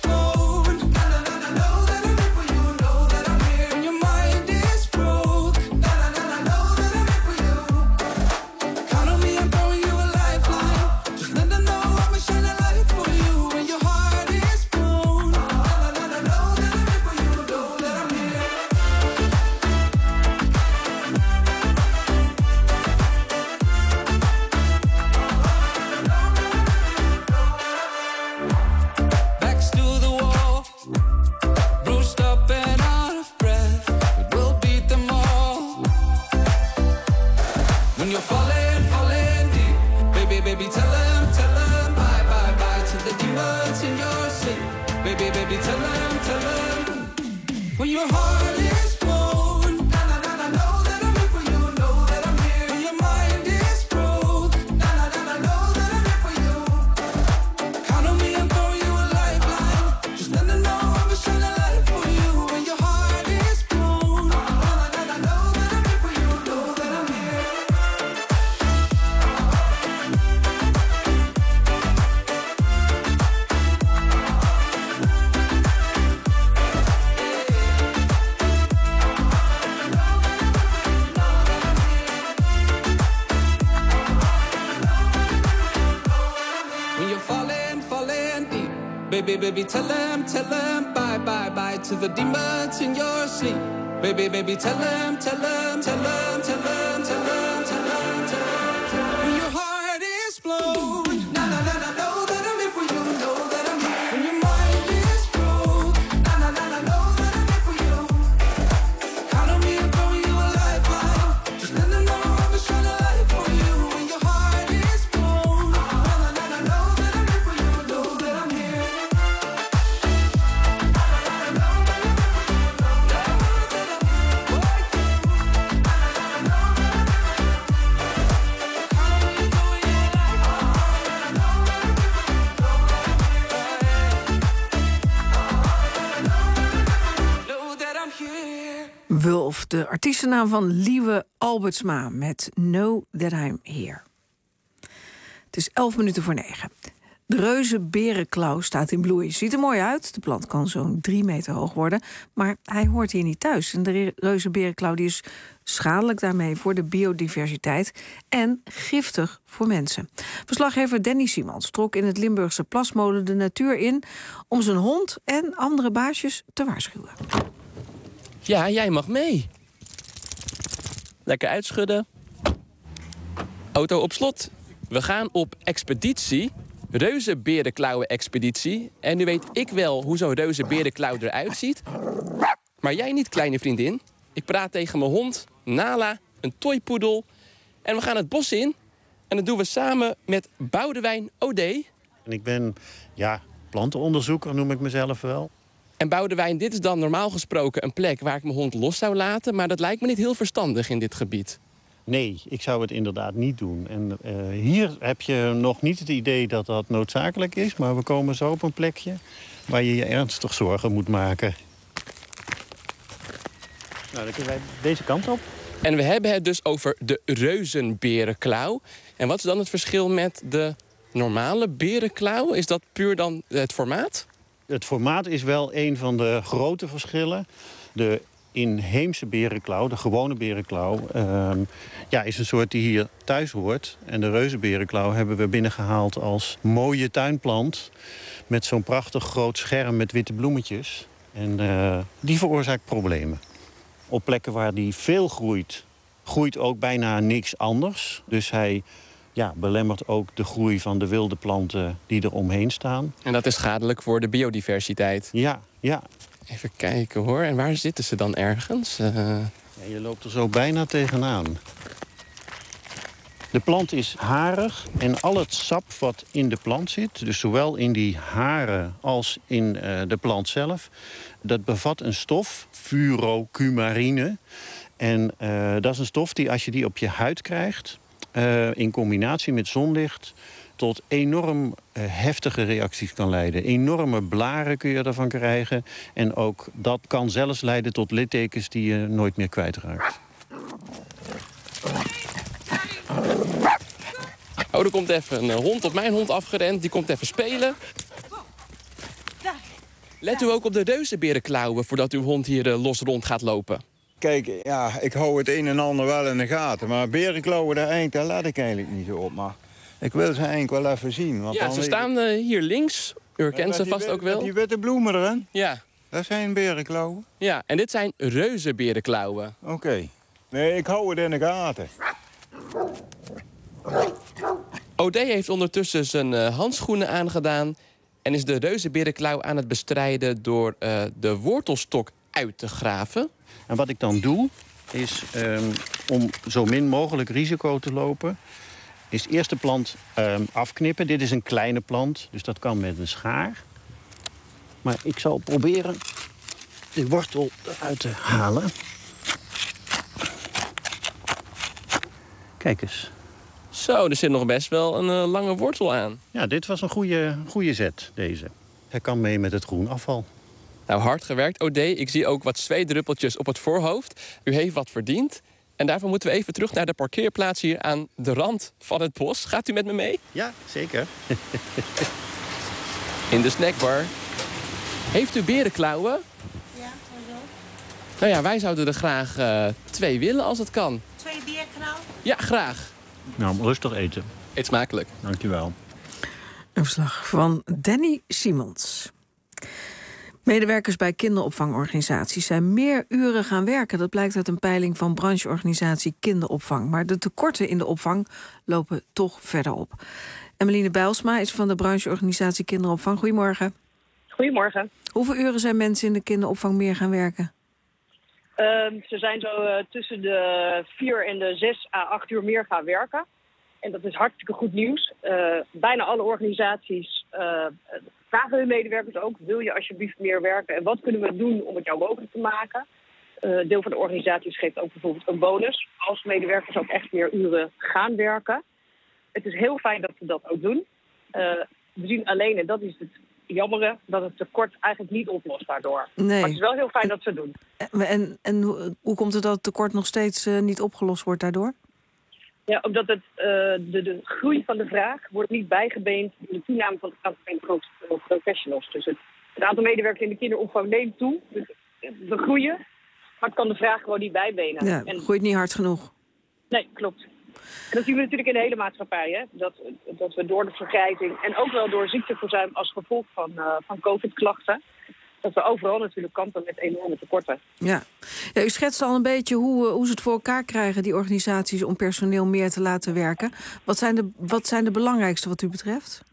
Baby, tell them, bye, bye, bye to the demons in your sleep. Baby, tell them, when your heart is blown. Na na na na, know that I'm here for you, know that I'm here. When your mind is broke. Na na na na, know that I'm here for you. Count on me and throw you a lifeline. Just let them know I'm gonna shine a light for you. When your heart is blown. Na na na na, know that I'm here for you, know that I'm here. Wulf, de artiestennaam van Liewe Albertsma met Know That I'm Here. Het is 9:11. De reuzenberenklauw staat in bloei. Ziet er mooi uit. De plant kan zo'n 3 meter hoog worden. Maar hij hoort hier niet thuis. En de reuzenberenklauw die is schadelijk daarmee voor de biodiversiteit en giftig voor mensen. Verslaggever Danny Simons trok in het Limburgse Plasmolen de natuur in om zijn hond en andere baasjes te waarschuwen. Ja, jij mag mee. Lekker uitschudden. Auto op slot. We gaan op expeditie. Reuzenberenklauwen-expeditie. En nu weet ik wel hoe zo'n reuzenberenklauw eruit ziet. Maar jij niet, kleine vriendin. Ik praat tegen mijn hond, Nala, een toypoedel. En we gaan het bos in. En dat doen we samen met Boudewijn O'Day. En ik ben, plantenonderzoeker noem ik mezelf wel. En Boudewijn, dit is dan normaal gesproken een plek waar ik mijn hond los zou laten. Maar dat lijkt me niet heel verstandig in dit gebied. Nee, ik zou het inderdaad niet doen. En hier heb je nog niet het idee dat dat noodzakelijk is. Maar we komen zo op een plekje waar je je ernstig zorgen moet maken. Nou, dan kunnen wij deze kant op. En we hebben het dus over de reuzenberenklauw. En wat is dan het verschil met de normale berenklauw? Is dat puur dan het formaat? Het formaat is wel een van de grote verschillen. De inheemse berenklauw, de gewone berenklauw, is een soort die hier thuis hoort. En de reuzenberenklauw hebben we binnengehaald als mooie tuinplant met zo'n prachtig groot scherm met witte bloemetjes. En die veroorzaakt problemen. Op plekken waar die veel groeit, groeit ook bijna niks anders. Dus hij belemmert ook de groei van de wilde planten die er omheen staan. En dat is schadelijk voor de biodiversiteit? Ja. Even kijken hoor. En waar zitten ze dan ergens? Je loopt er zo bijna tegenaan. De plant is harig en al het sap wat in de plant zit, dus zowel in die haren als in de plant zelf, dat bevat een stof, furocumarine. En dat is een stof die als je die op je huid krijgt, in combinatie met zonlicht, tot enorm heftige reacties kan leiden. Enorme blaren kun je ervan krijgen. En ook dat kan zelfs leiden tot littekens die je nooit meer kwijtraakt. Oh, er komt even een hond op mijn hond afgerend. Die komt even spelen. Let u ook op de reuzenberenklauwen voordat uw hond hier los rond gaat lopen. Kijk, ik hou het een en ander wel in de gaten. Maar berenklauwen, daar let ik eigenlijk niet zo op. Maar ik wil ze eigenlijk wel even zien. Want ja, ze staan hier links. U herkent ze vast ook wel. Met die witte bloemen erin? Ja. Dat zijn berenklauwen? Ja, en dit zijn reuzenberenklauwen. Oké. Nee, ik hou het in de gaten. O'Day heeft ondertussen zijn handschoenen aangedaan en is de reuzenberenklauw aan het bestrijden door de wortelstok uit te graven. En wat ik dan doe, is om zo min mogelijk risico te lopen, is eerst de plant afknippen. Dit is een kleine plant, dus dat kan met een schaar. Maar ik zal proberen de wortel eruit te halen. Kijk eens. Zo, er zit nog best wel een lange wortel aan. Ja, dit was een goede zet, deze. Hij kan mee met het groen afval. Nou, hard gewerkt, O'Day. Ik zie ook wat zweetdruppeltjes op het voorhoofd. U heeft wat verdiend. En daarvoor moeten we even terug naar de parkeerplaats hier aan de rand van het bos. Gaat u met me mee? Ja, zeker. In de snackbar. Heeft u berenklauwen? Ja, hoezo? Nou ja, wij zouden er graag 2 willen als het kan. 2 berenklauwen? Ja, graag. Nou, rustig eten. Eet smakelijk. Dankjewel. Een verslag van Danny Simons. Medewerkers bij kinderopvangorganisaties zijn meer uren gaan werken. Dat blijkt uit een peiling van brancheorganisatie Kinderopvang. Maar de tekorten in de opvang lopen toch verder op. Emmeline Bijlsma is van de brancheorganisatie Kinderopvang. Goedemorgen. Goedemorgen. Hoeveel uren zijn mensen in de kinderopvang meer gaan werken? Ze zijn zo tussen de 4 en de 6 à 8 uur meer gaan werken. En dat is hartstikke goed nieuws. Bijna alle organisaties vragen hun medewerkers ook: wil je alsjeblieft meer werken? En wat kunnen we doen om het jou mogelijk te maken? Deel van de organisaties geeft ook bijvoorbeeld een bonus als medewerkers ook echt meer uren gaan werken. Het is heel fijn dat ze dat ook doen. We zien alleen, en dat is het jammere, dat het tekort eigenlijk niet oplost daardoor. Nee. Maar het is wel heel fijn dat ze het doen. En hoe komt het dat het tekort nog steeds niet opgelost wordt daardoor? Ja, omdat de groei van de vraag wordt niet bijgebeend in de toename van het aantal professionals. Dus het aantal medewerkers in de kinderopvang neemt toe. Dus we groeien, maar het kan de vraag gewoon niet bijbenen. Ja, het groeit niet hard genoeg. Nee, klopt. En dat zien we natuurlijk in de hele maatschappij. Hè? Dat we door de vergrijzing en ook wel door ziekteverzuim als gevolg van COVID-klachten... dat we overal natuurlijk kampen met enorme tekorten. Ja. U schetst al een beetje hoe ze het voor elkaar krijgen, die organisaties, om personeel meer te laten werken. Wat zijn de belangrijkste wat u betreft?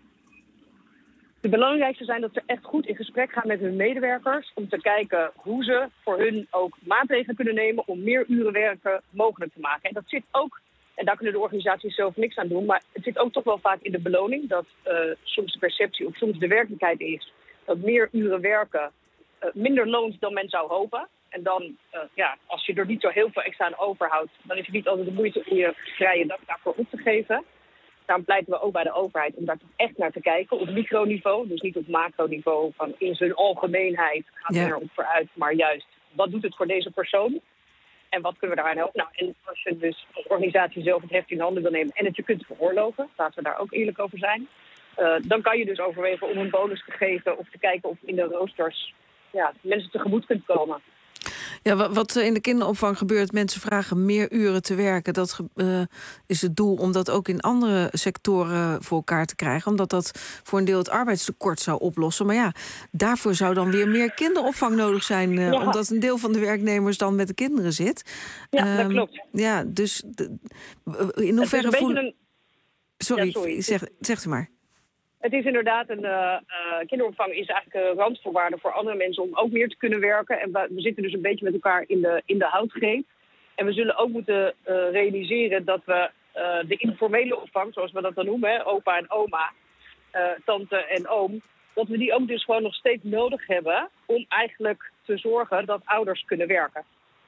De belangrijkste zijn dat ze echt goed in gesprek gaan met hun medewerkers om te kijken hoe ze voor hun ook maatregelen kunnen nemen om meer uren werken mogelijk te maken. En dat zit ook, en daar kunnen de organisaties zelf niks aan doen, maar het zit ook toch wel vaak in de beloning dat soms de perceptie of soms de werkelijkheid is dat meer uren werken minder loont dan men zou hopen. En dan, als je er niet zo heel veel extra aan overhoudt, dan is het niet altijd de moeite om je vrije dag daarvoor op te geven. Daarom pleiten we ook bij de overheid om daar toch echt naar te kijken op microniveau. Dus niet op macroniveau van in zijn algemeenheid gaat er erop vooruit. Maar juist, wat doet het voor deze persoon? En wat kunnen we daaraan helpen? Nou, en als je dus als organisatie zelf het heft in handen wil nemen en het je kunt veroorloven, laten we daar ook eerlijk over zijn. Dan kan je dus overwegen om een bonus te geven of te kijken of in de roosters mensen tegemoet kunt komen. Ja, wat in de kinderopvang gebeurt, mensen vragen meer uren te werken. Dat is het doel om dat ook in andere sectoren voor elkaar te krijgen. Omdat dat voor een deel het arbeidstekort zou oplossen. Maar ja, daarvoor zou dan weer meer kinderopvang nodig zijn. Omdat een deel van de werknemers dan met de kinderen zit. Ja, dat klopt. Ja, dus in hoeverre voelen... Sorry, zegt u maar. Het is inderdaad kinderopvang is eigenlijk een randvoorwaarde voor andere mensen om ook meer te kunnen werken. En we zitten dus een beetje met elkaar in de houtgreep. En we zullen ook moeten realiseren dat we de informele opvang, zoals we dat dan noemen, hè, opa en oma, tante en oom, dat we die ook dus gewoon nog steeds nodig hebben om eigenlijk te zorgen dat ouders kunnen werken.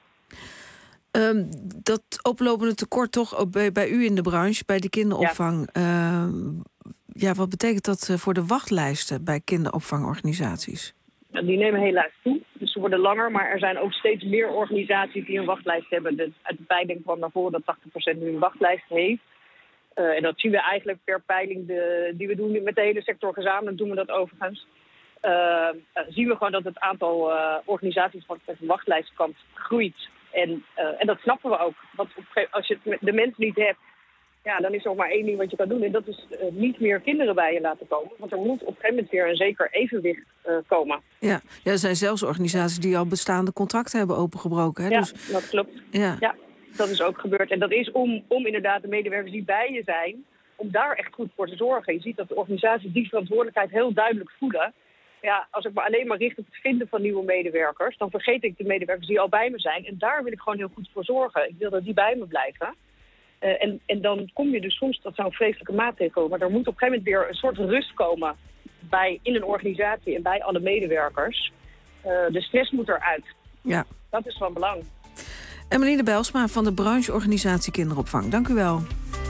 Dat oplopende tekort toch bij u in de branche, bij de kinderopvang. Wat betekent dat voor de wachtlijsten bij kinderopvangorganisaties? Die nemen helaas toe, dus ze worden langer. Maar er zijn ook steeds meer organisaties die een wachtlijst hebben. Uit de peiling kwam naar voren dat 80% nu een wachtlijst heeft. En dat zien we eigenlijk per peiling die we doen met de hele sector gezamenlijk, doen we dat overigens. Zien we gewoon dat het aantal organisaties wat met een wachtlijstkant groeit. En dat snappen we ook. Want als je de mensen niet hebt, dan is er nog maar één ding wat je kan doen. En dat is niet meer kinderen bij je laten komen. Want er moet op een gegeven moment weer een zeker evenwicht komen. Ja, er zijn zelfs organisaties die al bestaande contracten hebben opengebroken. Hè? Ja, dus, dat klopt. Ja, dat is ook gebeurd. En dat is om inderdaad de medewerkers die bij je zijn, om daar echt goed voor te zorgen. Je ziet dat de organisaties die verantwoordelijkheid heel duidelijk voelen. Ja, als ik me alleen maar richt op het vinden van nieuwe medewerkers, dan vergeet ik de medewerkers die al bij me zijn. En daar wil ik gewoon heel goed voor zorgen. Ik wil dat die bij me blijven. En dan kom je dus soms tot zo'n vreselijke maatregel. Maar er moet op een gegeven moment weer een soort rust komen in een organisatie en bij alle medewerkers. De stress moet eruit. Ja. Dat is van belang. Emmeline Bijlsma van de brancheorganisatie Kinderopvang. Dank u wel.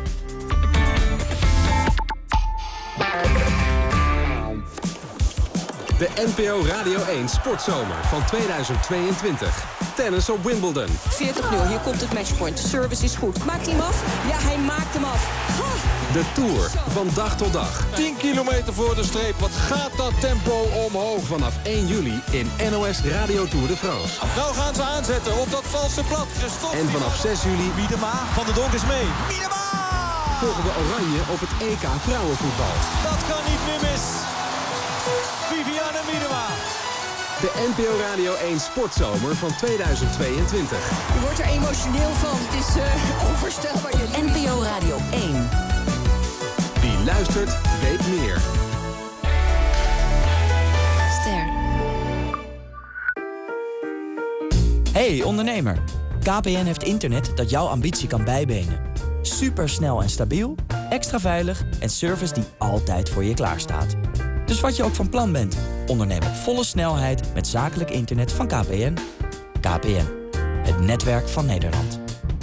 De NPO Radio 1 Sportzomer van 2022. Tennis op Wimbledon. 40-0, hier komt het matchpoint. De service is goed. Maakt hij hem af? Ja, hij maakt hem af. De Tour, van dag tot dag. 10 kilometer voor de streep. Wat gaat dat tempo omhoog? Vanaf 1 juli in NOS Radio Tour de France. Nou gaan ze aanzetten op dat valse plat. En vanaf 6 juli... Miedema, Van der Donk is mee. Miedema! Volgen we Oranje op het EK vrouwenvoetbal. Dat kan niet meer mis. Viviane Miedema. De NPO Radio 1 Sportzomer van 2022. Je wordt er emotioneel van. Het is onvoorstelbaar. NPO Radio 1. Wie luistert, weet meer. Ster. Hey ondernemer. KPN heeft internet dat jouw ambitie kan bijbenen. Supersnel en stabiel, extra veilig en service die altijd voor je klaarstaat. Dus wat je ook van plan bent, onderneem op volle snelheid met zakelijk internet van KPN. KPN, het netwerk van Nederland.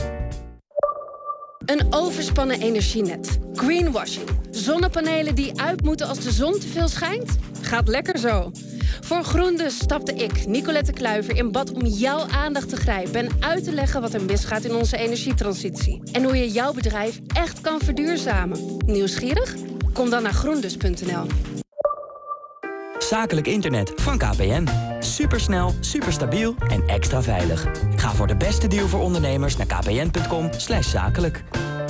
Een overspannen energienet. Greenwashing. Zonnepanelen die uit moeten als de zon te veel schijnt? Gaat lekker zo. Voor GroenDus stapte ik, Nicolette Kluiver, in bad om jouw aandacht te grijpen en uit te leggen wat er misgaat in onze energietransitie. En hoe je jouw bedrijf echt kan verduurzamen. Nieuwsgierig? Kom dan naar groendus.nl. Zakelijk internet van KPN. Supersnel, superstabiel en extra veilig. Ga voor de beste deal voor ondernemers naar kpn.com/zakelijk.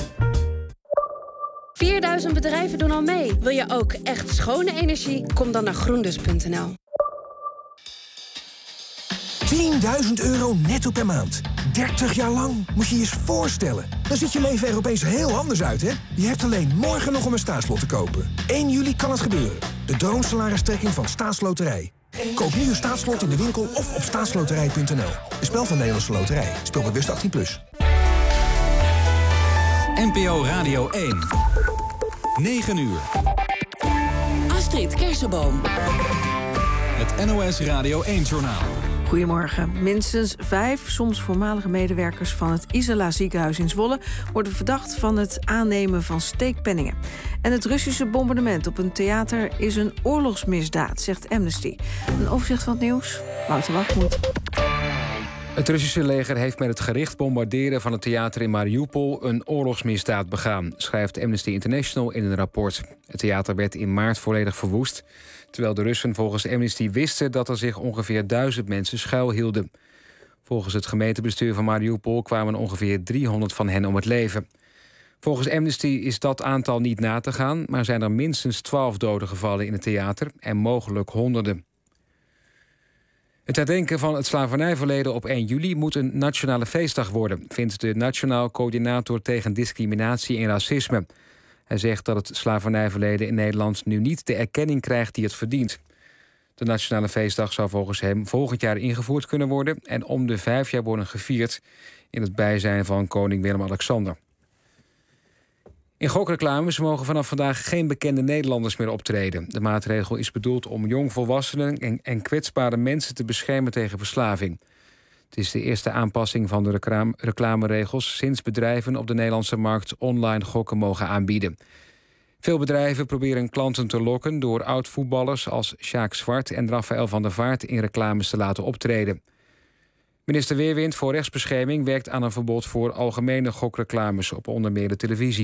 4000 bedrijven doen al mee. Wil je ook echt schone energie? Kom dan naar groendus.nl. 10.000 euro netto per maand. 30 jaar lang. Moet je je eens voorstellen. Dan ziet je leven er opeens heel anders uit, hè? Je hebt alleen morgen nog om een staatslot te kopen. 1 juli kan het gebeuren. De droomsalaristrekking van Staatsloterij. Koop nu een staatslot in de winkel of op staatsloterij.nl. Een spel van Nederlandse Loterij. Speel bewust 18+. NPO Radio 1. 9 uur. Astrid Kersenboom. Het NOS Radio 1-journaal. Goedemorgen. Minstens 5, soms voormalige medewerkers van het Isala ziekenhuis in Zwolle worden verdacht van het aannemen van steekpenningen. En het Russische bombardement op een theater is een oorlogsmisdaad, zegt Amnesty. Een overzicht van het nieuws. Wouter Wachtmoed. Het Russische leger heeft met het gericht bombarderen van het theater in Mariupol een oorlogsmisdaad begaan, schrijft Amnesty International in een rapport. Het theater werd in maart volledig verwoest, terwijl de Russen volgens Amnesty wisten dat er zich ongeveer 1000 mensen schuilhielden. Volgens het gemeentebestuur van Mariupol kwamen ongeveer 300 van hen om het leven. Volgens Amnesty is dat aantal niet na te gaan, maar zijn er minstens 12 doden gevallen in het theater en mogelijk honderden. Het herdenken van het slavernijverleden op 1 juli moet een nationale feestdag worden, vindt de Nationaal Coördinator tegen Discriminatie en Racisme. Hij zegt dat het slavernijverleden in Nederland nu niet de erkenning krijgt die het verdient. De nationale feestdag zou volgens hem volgend jaar ingevoerd kunnen worden en om de 5 jaar worden gevierd in het bijzijn van koning Willem-Alexander. In gokreclames mogen vanaf vandaag geen bekende Nederlanders meer optreden. De maatregel is bedoeld om jongvolwassenen en kwetsbare mensen te beschermen tegen verslaving. Het is de eerste aanpassing van de reclameregels sinds bedrijven op de Nederlandse markt online gokken mogen aanbieden. Veel bedrijven proberen klanten te lokken door oud-voetballers als Sjaak Zwart en Rafael van der Vaart in reclames te laten optreden. Minister Weerwind voor Rechtsbescherming werkt aan een verbod voor algemene gokreclames op onder meer de televisie.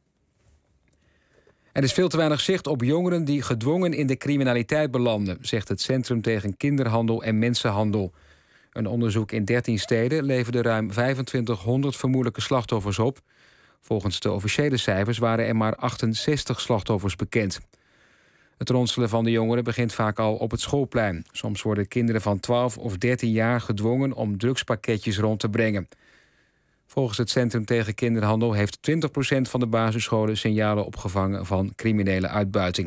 Er is veel te weinig zicht op jongeren die gedwongen in de criminaliteit belanden, zegt het Centrum tegen Kinderhandel en Mensenhandel. Een onderzoek in 13 steden leverde ruim 2500 vermoedelijke slachtoffers op. Volgens de officiële cijfers waren er maar 68 slachtoffers bekend. Het ronselen van de jongeren begint vaak al op het schoolplein. Soms worden kinderen van 12 of 13 jaar gedwongen om drugspakketjes rond te brengen. Volgens het Centrum tegen Kinderhandel heeft 20% van de basisscholen signalen opgevangen van criminele uitbuiting.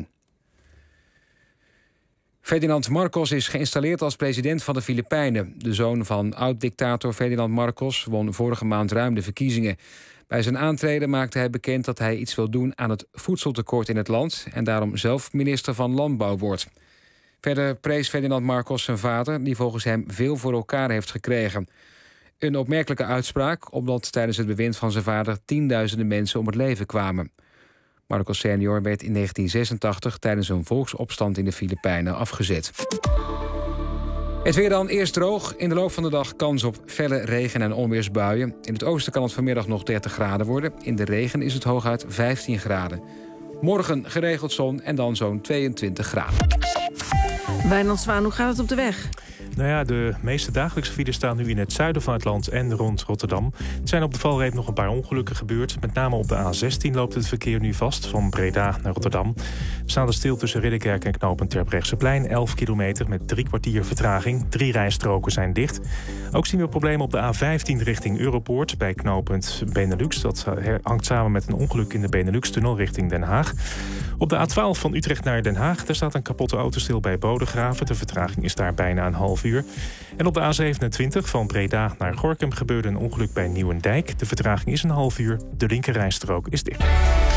Ferdinand Marcos is geïnstalleerd als president van de Filipijnen. De zoon van oud-dictator Ferdinand Marcos won vorige maand ruim de verkiezingen. Bij zijn aantreden maakte hij bekend dat hij iets wil doen aan het voedseltekort in het land en daarom zelf minister van Landbouw wordt. Verder prees Ferdinand Marcos zijn vader, die volgens hem veel voor elkaar heeft gekregen. Een opmerkelijke uitspraak, omdat tijdens het bewind van zijn vader tienduizenden mensen om het leven kwamen. Marcos senior werd in 1986 tijdens een volksopstand in de Filipijnen afgezet. Het weer dan, eerst droog. In de loop van de dag kans op felle regen- en onweersbuien. In het oosten kan het vanmiddag nog 30 graden worden. In de regen is het hooguit 15 graden. Morgen geregeld zon en dan zo'n 22 graden. Wijnand Zwaan, hoe gaat het op de weg? Nou ja, de meeste dagelijkse files staan nu in het zuiden van het land en rond Rotterdam. Er zijn op de valreep nog een paar ongelukken gebeurd. Met name op de A16 loopt het verkeer nu vast, van Breda naar Rotterdam. We staan er stil tussen Ridderkerk en knooppunt Terbrechtseplein. 11 kilometer met 3 kwartier vertraging. 3 rijstroken zijn dicht. Ook zien we problemen op de A15 richting Europoort bij knooppunt Benelux. Dat hangt samen met een ongeluk in de Benelux-tunnel richting Den Haag. Op de A12 van Utrecht naar Den Haag, daar staat een kapotte auto stil bij Bodegraven. De vertraging is daar bijna een half uur. En op de A27 van Breda naar Gorinchem gebeurde een ongeluk bij Nieuwendijk. De vertraging is een half uur. De linkerrijstrook is dicht.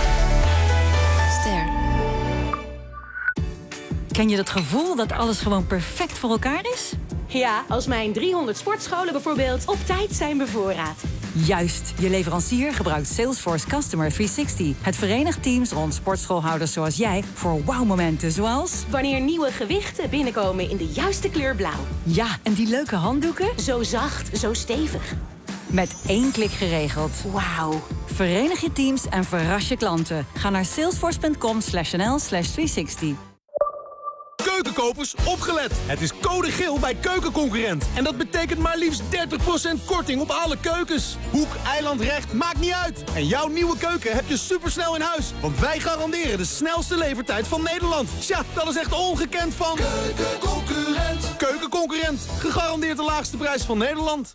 Ster. Ken je dat gevoel dat alles gewoon perfect voor elkaar is? Ja, als mijn 300 sportscholen bijvoorbeeld op tijd zijn bevoorraad. Juist, je leverancier gebruikt Salesforce Customer 360. Het verenigt teams rond sportschoolhouders zoals jij voor wauwmomenten zoals... Wanneer nieuwe gewichten binnenkomen in de juiste kleur blauw. Ja, en die leuke handdoeken? Zo zacht, zo stevig. Met 1 klik geregeld. Wauw. Verenig je teams en verras je klanten. Ga naar salesforce.com/nl/360. Keukenkopers, opgelet! Het is code geel bij Keukenconcurrent. En dat betekent maar liefst 30% korting op alle keukens. Hoek, eiland, recht, maakt niet uit. En jouw nieuwe keuken heb je supersnel in huis. Want wij garanderen de snelste levertijd van Nederland. Tja, dat is echt ongekend van... Keukenconcurrent. Keukenconcurrent. Gegarandeerd de laagste prijs van Nederland.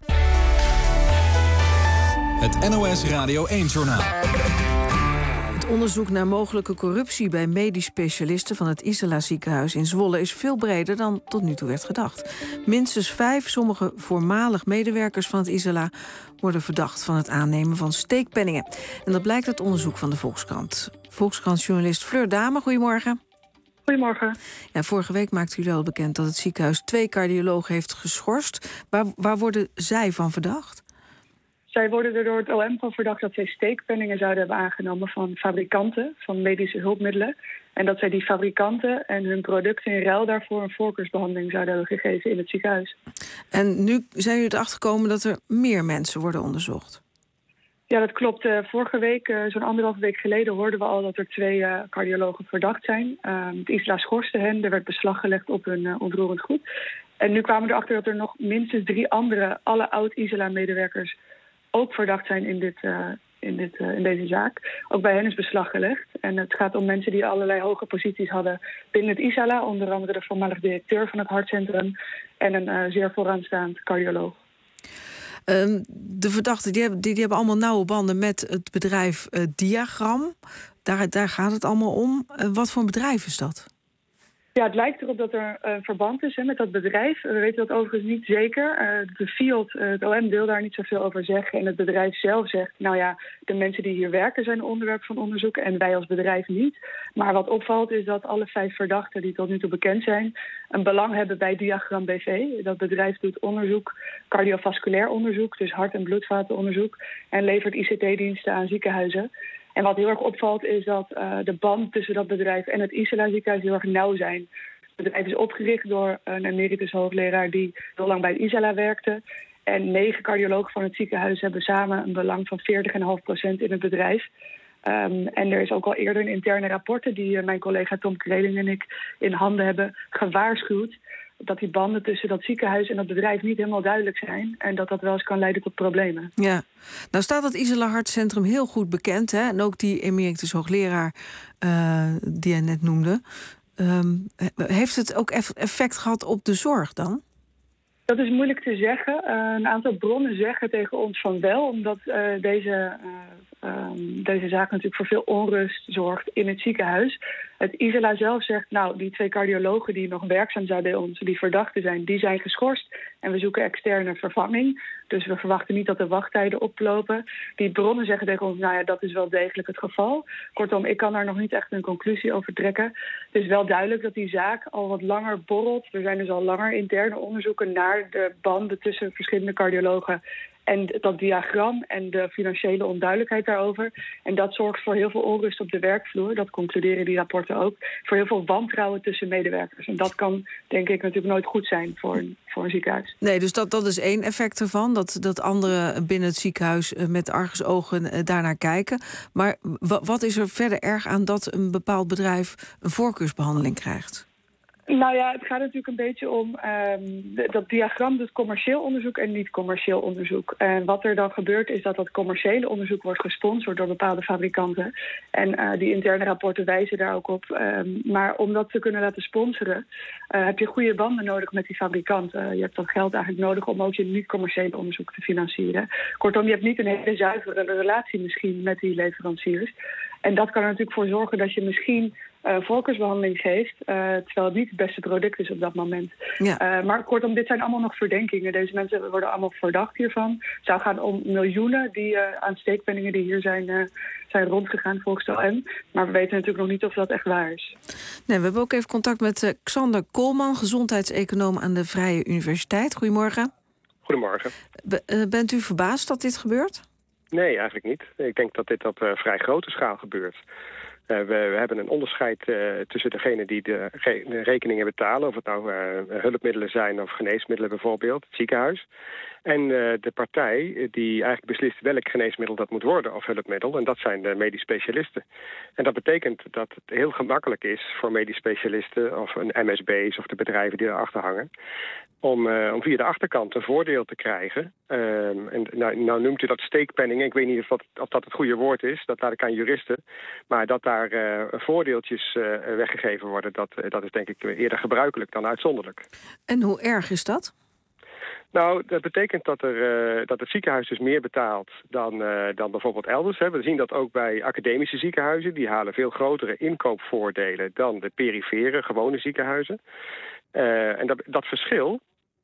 Het NOS Radio 1-journaal. Het onderzoek naar mogelijke corruptie bij medisch specialisten van het Isala ziekenhuis in Zwolle is veel breder dan tot nu toe werd gedacht. Minstens 5 sommige voormalig medewerkers van het Isala worden verdacht van het aannemen van steekpenningen. En dat blijkt uit onderzoek van de Volkskrant. Volkskrant-journalist Fleur Dame, goedemorgen. Goedemorgen. Ja, vorige week maakten jullie al bekend dat het ziekenhuis 2 cardiologen heeft geschorst. Waar worden zij van verdacht? Zij worden er door het OM van verdacht dat zij steekpenningen zouden hebben aangenomen van fabrikanten van medische hulpmiddelen. En dat zij die fabrikanten en hun producten in ruil daarvoor een voorkeursbehandeling zouden hebben gegeven in het ziekenhuis. En nu zijn jullie erachter gekomen dat er meer mensen worden onderzocht? Ja, dat klopt. Vorige week, zo'n 1,5 week geleden, hoorden we al dat er 2 cardiologen verdacht zijn. Het Isla schorste hen, er werd beslag gelegd op hun onroerend goed. En nu kwamen we erachter dat er nog minstens 3 andere, alle oud-Isla-medewerkers, ook verdacht zijn in deze zaak. Ook bij hen is beslag gelegd. En het gaat om mensen die allerlei hoge posities hadden binnen het Isala. Onder andere de voormalig directeur van het hartcentrum en een zeer vooraanstaand cardioloog. De verdachten die hebben allemaal nauwe banden met het bedrijf Diagram. Daar gaat het allemaal om. Wat voor een bedrijf is dat? Ja, het lijkt erop dat er een verband is met dat bedrijf. We weten dat overigens niet zeker. De FIOD, het OM, wil daar niet zoveel over zeggen. En het bedrijf zelf zegt, nou ja, de mensen die hier werken zijn onderwerp van onderzoek en wij als bedrijf niet. Maar wat opvalt is dat alle 5 verdachten die tot nu toe bekend zijn een belang hebben bij Diagram BV. Dat bedrijf doet onderzoek, cardiovasculair onderzoek, dus hart- en bloedvatenonderzoek, en levert ICT-diensten aan ziekenhuizen. En wat heel erg opvalt is dat de band tussen dat bedrijf en het Isala ziekenhuis heel erg nauw zijn. Het bedrijf is opgericht door een emeritus hoogleraar die heel lang bij het Isala werkte. En 9 cardiologen van het ziekenhuis hebben samen een belang van 40,5% in het bedrijf. En er is ook al eerder in interne rapporten die mijn collega Tom Kreling en ik in handen hebben gewaarschuwd dat die banden tussen dat ziekenhuis en dat bedrijf niet helemaal duidelijk zijn. En dat dat wel eens kan leiden tot problemen. Ja, nou staat het Isala Hartcentrum heel goed bekend, hè? En ook die emeritus hoogleraar die jij net noemde. Heeft het ook effect gehad op de zorg dan? Dat is moeilijk te zeggen. Een aantal bronnen zeggen tegen ons van wel, omdat deze zaak natuurlijk voor veel onrust zorgt in het ziekenhuis. Het Isala zelf zegt, nou, die 2 cardiologen die nog werkzaam zijn bij ons, die verdachten zijn, die zijn geschorst. En we zoeken externe vervanging. Dus we verwachten niet dat de wachttijden oplopen. Die bronnen zeggen tegen ons, nou ja, dat is wel degelijk het geval. Kortom, ik kan daar nog niet echt een conclusie over trekken. Het is wel duidelijk dat die zaak al wat langer borrelt. Er zijn dus al langer interne onderzoeken naar de banden tussen verschillende cardiologen en dat diagram en de financiële onduidelijkheid daarover. En dat zorgt voor heel veel onrust op de werkvloer. Dat concluderen die rapporten ook. Voor heel veel wantrouwen tussen medewerkers. En dat kan, denk ik, natuurlijk nooit goed zijn voor een ziekenhuis. Nee, dus dat is één effect ervan. Dat anderen binnen het ziekenhuis met argusogen daarnaar kijken. Maar wat is er verder erg aan dat een bepaald bedrijf een voorkeursbehandeling krijgt? Nou ja, het gaat natuurlijk een beetje om dat diagram doet commercieel onderzoek en niet commercieel onderzoek. En wat er dan gebeurt is dat commerciële onderzoek wordt gesponsord door bepaalde fabrikanten. En die interne rapporten wijzen daar ook op. Maar om dat te kunnen laten sponsoren heb je goede banden nodig met die fabrikanten. Je hebt dat geld eigenlijk nodig om ook je niet-commerciële onderzoek te financieren. Kortom, je hebt niet een hele zuivere relatie misschien met die leveranciers. En dat kan er natuurlijk voor zorgen dat je misschien voorkeursbehandeling geeft, terwijl het niet het beste product is op dat moment. Ja. Maar kortom, dit zijn allemaal nog verdenkingen. Deze mensen worden allemaal verdacht hiervan. Het zou gaan om miljoenen aan steekpenningen die hier zijn rondgegaan volgens de OM. Maar we weten natuurlijk nog niet of dat echt waar is. Nee, we hebben ook even contact met Xander Koolman, gezondheidseconoom aan de Vrije Universiteit. Goedemorgen. Goedemorgen. Bent u verbaasd dat dit gebeurt? Nee, eigenlijk niet. Ik denk dat dit op vrij grote schaal gebeurt. We hebben een onderscheid tussen degenen die de rekeningen betalen, of het nou hulpmiddelen zijn of geneesmiddelen bijvoorbeeld, het ziekenhuis. En de partij die eigenlijk beslist welk geneesmiddel dat moet worden of hulpmiddel. En dat zijn de medisch specialisten. En dat betekent dat het heel gemakkelijk is voor medisch specialisten of een MSB's of de bedrijven die erachter hangen, om via de achterkant een voordeel te krijgen. En nou noemt u dat steekpenning. Ik weet niet of dat het goede woord is. Dat laat ik aan juristen. Maar dat daar voordeeltjes weggegeven worden, dat is denk ik eerder gebruikelijk dan uitzonderlijk. En hoe erg is dat? Nou, dat betekent dat het ziekenhuis dus meer betaalt dan bijvoorbeeld elders. We zien dat ook bij academische ziekenhuizen. Die halen veel grotere inkoopvoordelen dan de perifere, gewone ziekenhuizen. En dat verschil,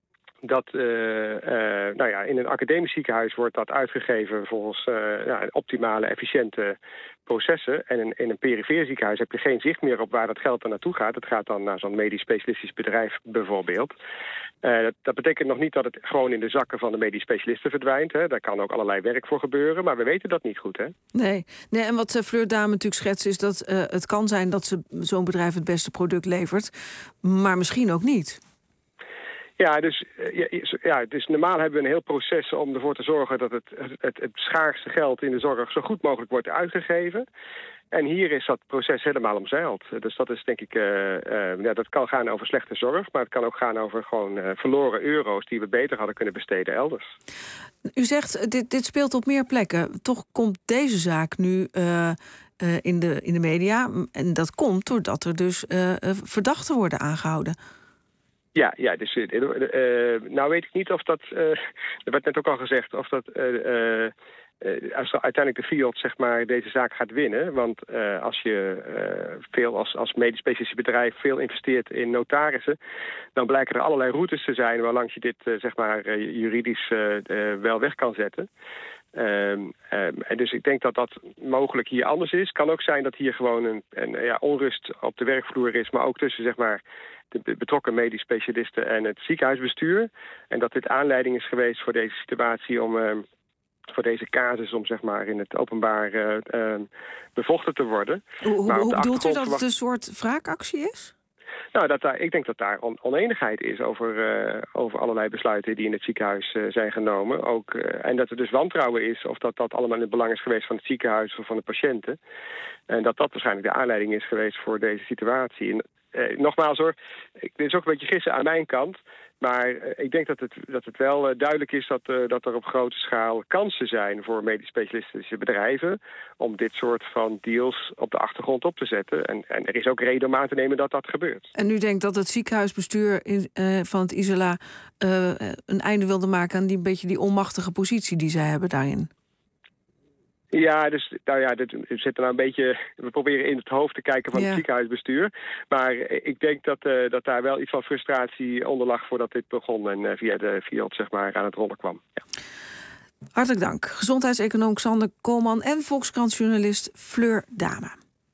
in een academisch ziekenhuis wordt dat uitgegeven volgens optimale, efficiënte processen. En in een perifere ziekenhuis heb je geen zicht meer op waar dat geld dan naartoe gaat. Het gaat dan naar zo'n medisch specialistisch bedrijf bijvoorbeeld. Dat betekent nog niet dat het gewoon in de zakken van de medisch specialisten verdwijnt. Daar kan ook allerlei werk voor gebeuren, maar we weten dat niet goed. Hè? Nee, en wat Fleur Dame natuurlijk schetst is dat het kan zijn dat zo'n bedrijf het beste product levert, maar misschien ook niet. Ja, dus normaal hebben we een heel proces om ervoor te zorgen dat het schaarste geld in de zorg zo goed mogelijk wordt uitgegeven. En hier is dat proces helemaal omzeild. Dus dat is denk ik, dat kan gaan over slechte zorg, maar het kan ook gaan over gewoon verloren euro's die we beter hadden kunnen besteden elders. U zegt, dit speelt op meer plekken. Toch komt deze zaak nu in de media. En dat komt doordat er dus verdachten worden aangehouden. Ja, dus nou weet ik niet of dat, er werd net ook al gezegd, of dat als uiteindelijk de FIOD zeg maar deze zaak gaat winnen. Want als je veel als medisch specialistisch bedrijf veel investeert in notarissen, dan blijken er allerlei routes te zijn waarlangs je dit zeg maar juridisch wel weg kan zetten. En dus ik denk dat dat mogelijk hier anders is. Kan ook zijn dat hier gewoon een onrust op de werkvloer is, maar ook tussen zeg maar de betrokken medisch specialisten en het ziekenhuisbestuur. En dat dit aanleiding is geweest voor deze situatie voor deze casus om zeg maar in het openbaar bevochten te worden. Hoe bedoelt u dat het een soort wraakactie is? Nou, ik denk dat daar oneenigheid is over allerlei besluiten die in het ziekenhuis zijn genomen. Ook, en dat er dus wantrouwen is of dat allemaal in het belang is geweest van het ziekenhuis of van de patiënten. En dat waarschijnlijk de aanleiding is geweest voor deze situatie. En, nogmaals hoor, dit is ook een beetje gissen aan mijn kant. Maar ik denk dat het wel duidelijk is dat er op grote schaal kansen zijn voor medisch specialistische bedrijven om dit soort van deals op de achtergrond op te zetten. En er is ook reden om aan te nemen dat dat gebeurt. En u denkt dat het ziekenhuisbestuur van het Isola een einde wilde maken aan die onmachtige positie die zij hebben daarin? Ja, dus we zitten nou een beetje. We proberen in het hoofd te kijken van het ziekenhuisbestuur. Maar ik denk dat daar wel iets van frustratie onder lag voordat dit begon en via de FIOD zeg maar aan het rollen kwam. Ja. Hartelijk dank. Gezondheidseconoom Xander Koolman en Volkskrant-journalist Fleur Dame.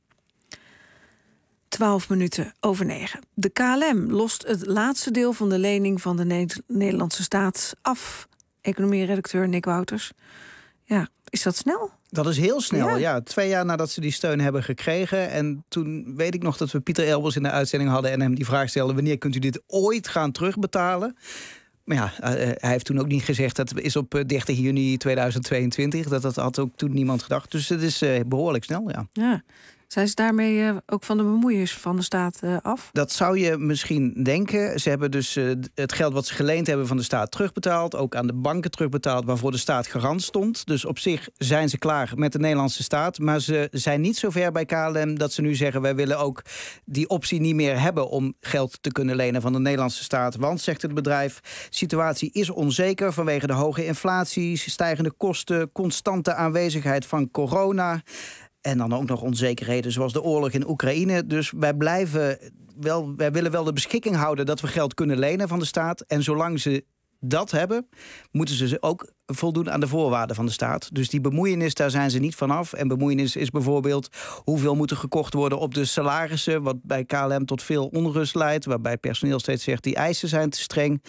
9:12. De KLM lost het laatste deel van de lening van de Nederlandse staat af. Economie-redacteur Nick Wouters. Ja, is dat snel? Dat is heel snel, ja. 2 jaar nadat ze die steun hebben gekregen. En toen weet ik nog dat we Pieter Elbers in de uitzending hadden en hem die vraag stelden: wanneer kunt u dit ooit gaan terugbetalen? Maar ja, hij heeft toen ook niet gezegd dat het is op 30 juni 2022. Dat had ook toen niemand gedacht. Dus het is behoorlijk snel, ja. Zijn ze daarmee ook van de bemoeienis van de staat af? Dat zou je misschien denken. Ze hebben dus het geld wat ze geleend hebben van de staat terugbetaald. Ook aan de banken terugbetaald waarvoor de staat garant stond. Dus op zich zijn ze klaar met de Nederlandse staat. Maar ze zijn niet zo ver bij KLM dat ze nu zeggen: wij willen ook die optie niet meer hebben om geld te kunnen lenen van de Nederlandse staat. Want, zegt het bedrijf, de situatie is onzeker vanwege de hoge inflatie, stijgende kosten, constante aanwezigheid van corona. En dan ook nog onzekerheden zoals de oorlog in Oekraïne. Dus wij willen wel de beschikking houden dat we geld kunnen lenen van de staat. En zolang ze dat hebben, moeten ze ook voldoen aan de voorwaarden van de staat. Dus die bemoeienis, daar zijn ze niet vanaf. En bemoeienis is bijvoorbeeld hoeveel moet er gekocht worden op de salarissen, wat bij KLM tot veel onrust leidt, waarbij personeel steeds zegt die eisen zijn te streng.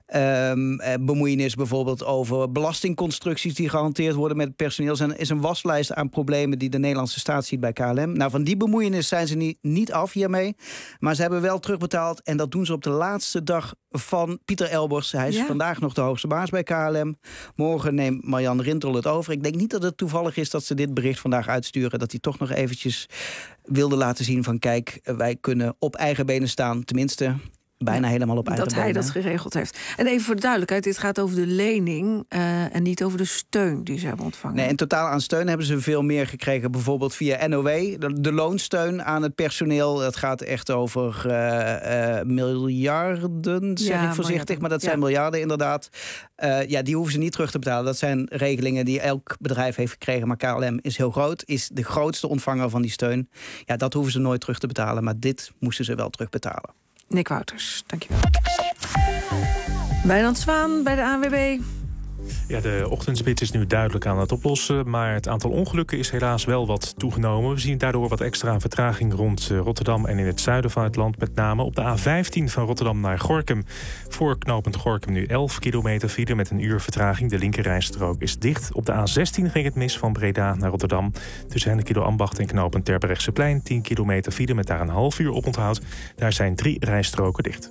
Bemoeienis bijvoorbeeld over belastingconstructies die gehanteerd worden met het personeel. Er is een waslijst aan problemen die de Nederlandse staat ziet bij KLM. Nou, van die bemoeienis zijn ze niet af hiermee. Maar ze hebben wel terugbetaald en dat doen ze op de laatste dag van Pieter Elbers. Hij is vandaag nog de hoogste baas bij KLM. Morgen neemt Marjan Rintel het over. Ik denk niet dat het toevallig is dat ze dit bericht vandaag uitsturen. Dat hij toch nog eventjes wilde laten zien van kijk, wij kunnen op eigen benen staan. Tenminste, bijna helemaal op eigen benen. Dat hij dat geregeld heeft. En even voor de duidelijkheid, dit gaat over de lening en niet over de steun die ze hebben ontvangen. Nee, in totaal aan steun hebben ze veel meer gekregen. Bijvoorbeeld via NOW, de loonsteun aan het personeel. Dat gaat echt over miljarden, zeg ik voorzichtig. Maar dat zijn miljarden inderdaad. Die hoeven ze niet terug te betalen. Dat zijn regelingen die elk bedrijf heeft gekregen. Maar KLM is heel groot, is de grootste ontvanger van die steun. Ja, dat hoeven ze nooit terug te betalen. Maar dit moesten ze wel terugbetalen. Nick Wouters, dankjewel. Wijnand Zwaan bij de ANWB. Ja, de ochtendspits is nu duidelijk aan het oplossen, maar het aantal ongelukken is helaas wel wat toegenomen. We zien daardoor wat extra vertraging rond Rotterdam en in het zuiden van het land, met name op de A15 van Rotterdam naar Gorinchem. Voor knooppunt Gorinchem nu 11 kilometer file met een uur vertraging. De linkerrijstrook is dicht. Op de A16 ging het mis van Breda naar Rotterdam. Tussen Hennekilo Ambacht en knooppunt Terbrechtseplein 10 kilometer file met daar een half uur oponthoud. Daar zijn 3 rijstroken dicht.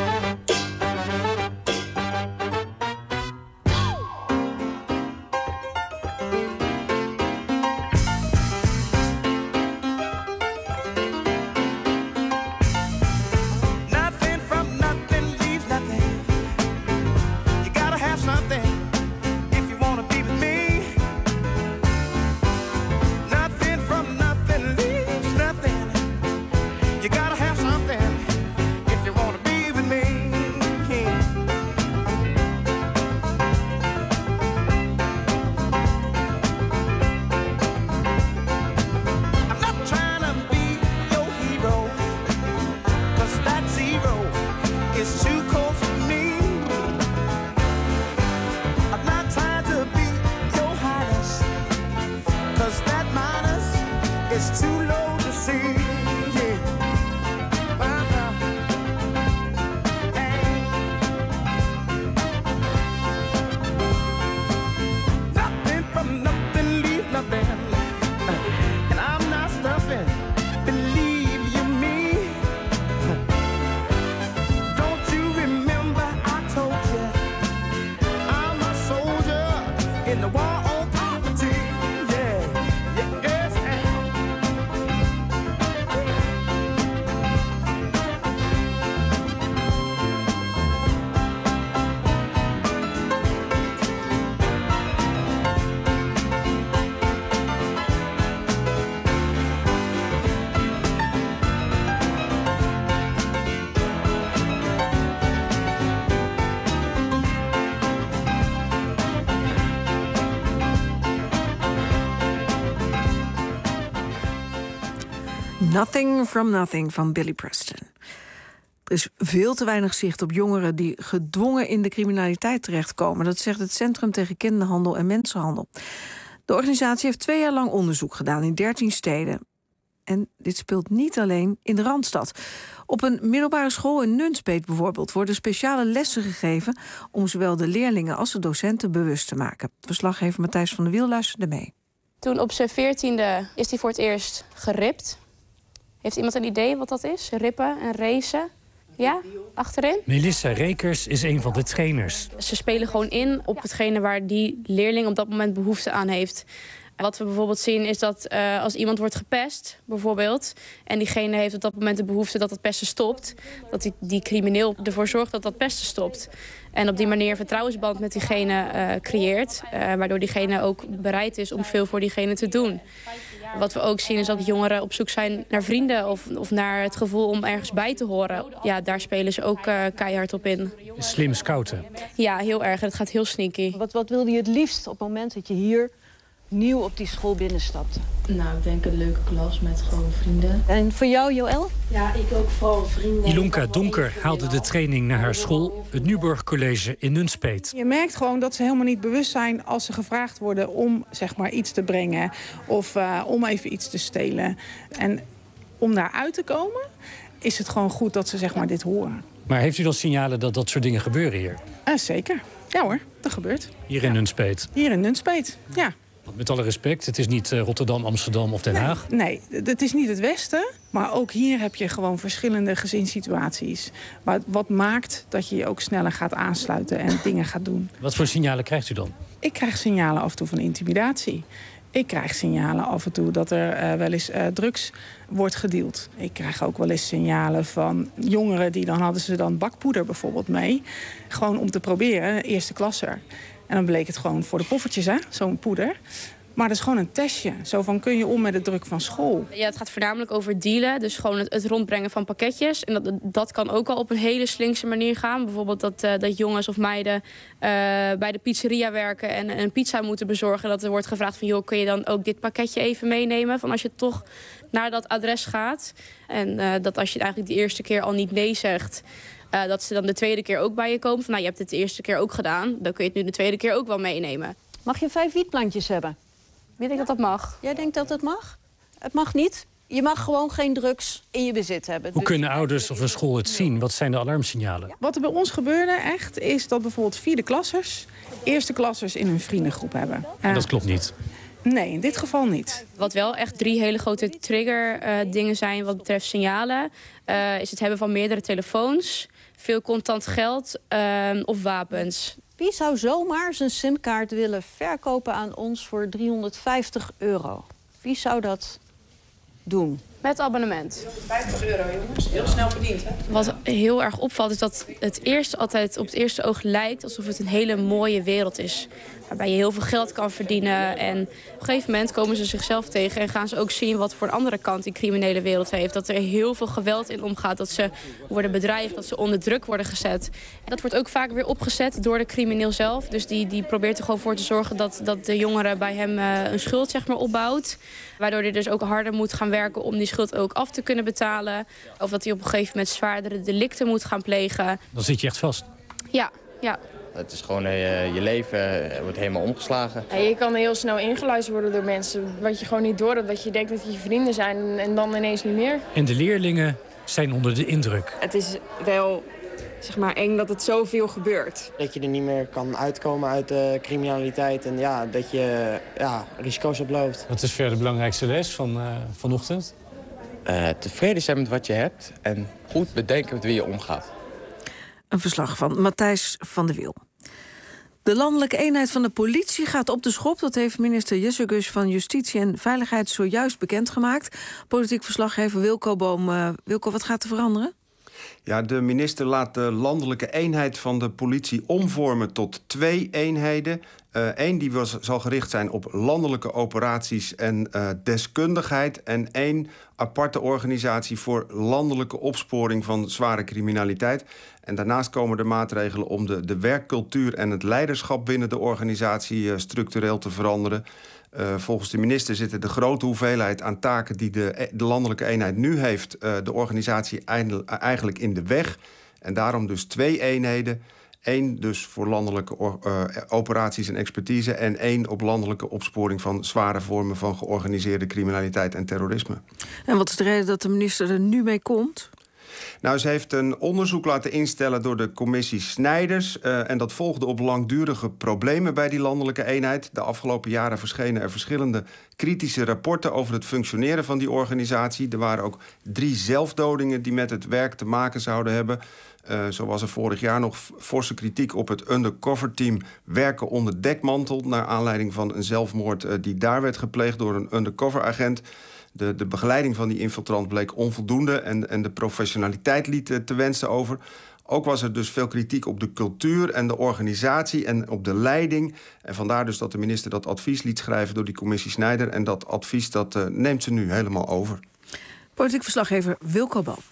Nothing from Nothing van Billy Preston. Er is veel te weinig zicht op jongeren die gedwongen in de criminaliteit terechtkomen. Dat zegt het Centrum tegen Kinderhandel en Mensenhandel. De organisatie heeft 2 jaar lang onderzoek gedaan in 13 steden. En dit speelt niet alleen in de Randstad. Op een middelbare school in Nunspeet bijvoorbeeld worden speciale lessen gegeven om zowel de leerlingen als de docenten bewust te maken. Verslaggever Matthijs van der Wiel luisterde mee. Toen op zijn 14e is hij voor het eerst geript. Heeft iemand een idee wat dat is? Rippen en racen? Ja, achterin? Melissa Rekers is een van de trainers. Ze spelen gewoon in op hetgene waar die leerling op dat moment behoefte aan heeft. Wat we bijvoorbeeld zien is dat als iemand wordt gepest, bijvoorbeeld, en diegene heeft op dat moment de behoefte dat het pesten stopt, dat die crimineel ervoor zorgt dat dat pesten stopt. En op die manier een vertrouwensband met diegene creëert, waardoor diegene ook bereid is om veel voor diegene te doen. Wat we ook zien is dat jongeren op zoek zijn naar vrienden of naar het gevoel om ergens bij te horen. Ja, daar spelen ze ook keihard op in. Slim scouten. Ja, heel erg. Het gaat heel sneaky. Wat wilde je het liefst op het moment dat je hier nieuw op die school binnenstapte? Nou, ik denk een leuke klas met gewoon vrienden. En voor jou, Joël? Ja, ik ook vooral vrienden. Ilonka Donker haalde de training naar haar school, het Nuburg College in Nunspeet. Je merkt gewoon dat ze helemaal niet bewust zijn als ze gevraagd worden om zeg maar iets te brengen of om even iets te stelen. En om daaruit te komen is het gewoon goed dat ze zeg maar dit horen. Maar heeft u dan signalen dat dat soort dingen gebeuren hier? Zeker. Ja hoor, dat gebeurt. Hier in Nunspeet? Hier in Nunspeet, ja. Want met alle respect, het is niet Rotterdam, Amsterdam of Den Haag. Nee, het is niet het Westen. Maar ook hier heb je gewoon verschillende gezinssituaties. Wat maakt dat je je ook sneller gaat aansluiten en dingen gaat doen. Wat voor signalen krijgt u dan? Ik krijg signalen af en toe van intimidatie. Ik krijg signalen af en toe dat er wel eens drugs wordt gedeeld. Ik krijg ook wel eens signalen van jongeren die hadden ze dan bakpoeder bijvoorbeeld mee. Gewoon om te proberen, eerste klasser. En dan bleek het gewoon voor de poffertjes, hè, zo'n poeder. Maar dat is gewoon een testje. Zo van, kun je om met de druk van school? Ja, het gaat voornamelijk over dealen. Dus gewoon het rondbrengen van pakketjes. En dat kan ook al op een hele slinkse manier gaan. Bijvoorbeeld dat jongens of meiden bij de pizzeria werken en een pizza moeten bezorgen. Dat er wordt gevraagd van, joh, kun je dan ook dit pakketje even meenemen? Van als je toch naar dat adres gaat. En dat als je het eigenlijk de eerste keer al niet nee zegt, dat ze dan de tweede keer ook bij je komen. Van, nou, je hebt het de eerste keer ook gedaan. Dan kun je het nu de tweede keer ook wel meenemen. Mag je 5 wietplantjes hebben? Wie denkt dat dat mag? Jij denkt dat het mag? Het mag niet. Je mag gewoon geen drugs in je bezit hebben. Hoe kunnen ouders of een school het zien? Wat zijn de alarmsignalen? Wat er bij ons gebeurde echt, is dat bijvoorbeeld 4e klassers... eerste klassers in hun vriendengroep hebben. En dat klopt niet? Nee, in dit geval niet. Wat wel echt 3 hele grote trigger dingen zijn wat betreft signalen, is het hebben van meerdere telefoons, veel contant geld of wapens. Wie zou zomaar zijn simkaart willen verkopen aan ons voor €350? Wie zou dat doen? Met abonnement. €50, jongens. Heel snel verdiend, hè? Wat heel erg opvalt is dat het eerst altijd op het eerste oog lijkt alsof het een hele mooie wereld is. Waarbij je heel veel geld kan verdienen. En op een gegeven moment komen ze zichzelf tegen en gaan ze ook zien wat voor een andere kant die criminele wereld heeft. Dat er heel veel geweld in omgaat, dat ze worden bedreigd, dat ze onder druk worden gezet. En dat wordt ook vaak weer opgezet door de crimineel zelf. Dus die probeert er gewoon voor te zorgen dat de jongere bij hem een schuld, zeg maar, opbouwt. Waardoor hij dus ook harder moet gaan werken om die schuld ook af te kunnen betalen. Of dat hij op een gegeven moment zwaardere delicten moet gaan plegen. Dan zit je echt vast. Ja. Het is gewoon je leven wordt helemaal omgeslagen. Ja, je kan heel snel ingeluisterd worden door mensen. Wat je gewoon niet door hebt, dat je denkt dat je vrienden zijn en dan ineens niet meer. En de leerlingen zijn onder de indruk. Het is wel, zeg maar, eng dat het zoveel gebeurt. Dat je er niet meer kan uitkomen uit de criminaliteit en ja, dat je risico's oploopt. Wat is verder de belangrijkste les van vanochtend? Tevreden zijn met wat je hebt en goed bedenken met wie je omgaat. Een verslag van Matthijs van der Wiel. De landelijke eenheid van de politie gaat op de schop. Dat heeft minister Jezegus van Justitie en Veiligheid zojuist bekendgemaakt. Politiek verslaggever Wilco Boom. Wilco, wat gaat er veranderen? Ja, de minister laat de landelijke eenheid van de politie omvormen tot 2 eenheden. Eén die zal gericht zijn op landelijke operaties en deskundigheid. En 1 aparte organisatie voor landelijke opsporing van zware criminaliteit. En daarnaast komen er maatregelen om de werkcultuur en het leiderschap binnen de organisatie structureel te veranderen. Volgens de minister zitten de grote hoeveelheid aan taken die de landelijke eenheid nu heeft, de organisatie eigenlijk in de weg. En daarom dus 2 eenheden. 1 dus voor landelijke operaties en expertise en 1 op landelijke opsporing van zware vormen van georganiseerde criminaliteit en terrorisme. En wat is de reden dat de minister er nu mee komt? Nou, ze heeft een onderzoek laten instellen door de commissie Snijders. En dat volgde op langdurige problemen bij die landelijke eenheid. De afgelopen jaren verschenen er verschillende kritische rapporten over het functioneren van die organisatie. Er waren ook 3 zelfdodingen die met het werk te maken zouden hebben. Zo was er vorig jaar nog forse kritiek op het undercover-team werken onder dekmantel, naar aanleiding van een zelfmoord die daar werd gepleegd door een undercover-agent. De begeleiding van die infiltrant bleek onvoldoende en de professionaliteit liet te wensen over. Ook was er dus veel kritiek op de cultuur en de organisatie en op de leiding. En vandaar dus dat de minister dat advies liet schrijven door die commissie Snijder. En dat advies neemt ze nu helemaal over. Politiek verslaggever Wilco Boom.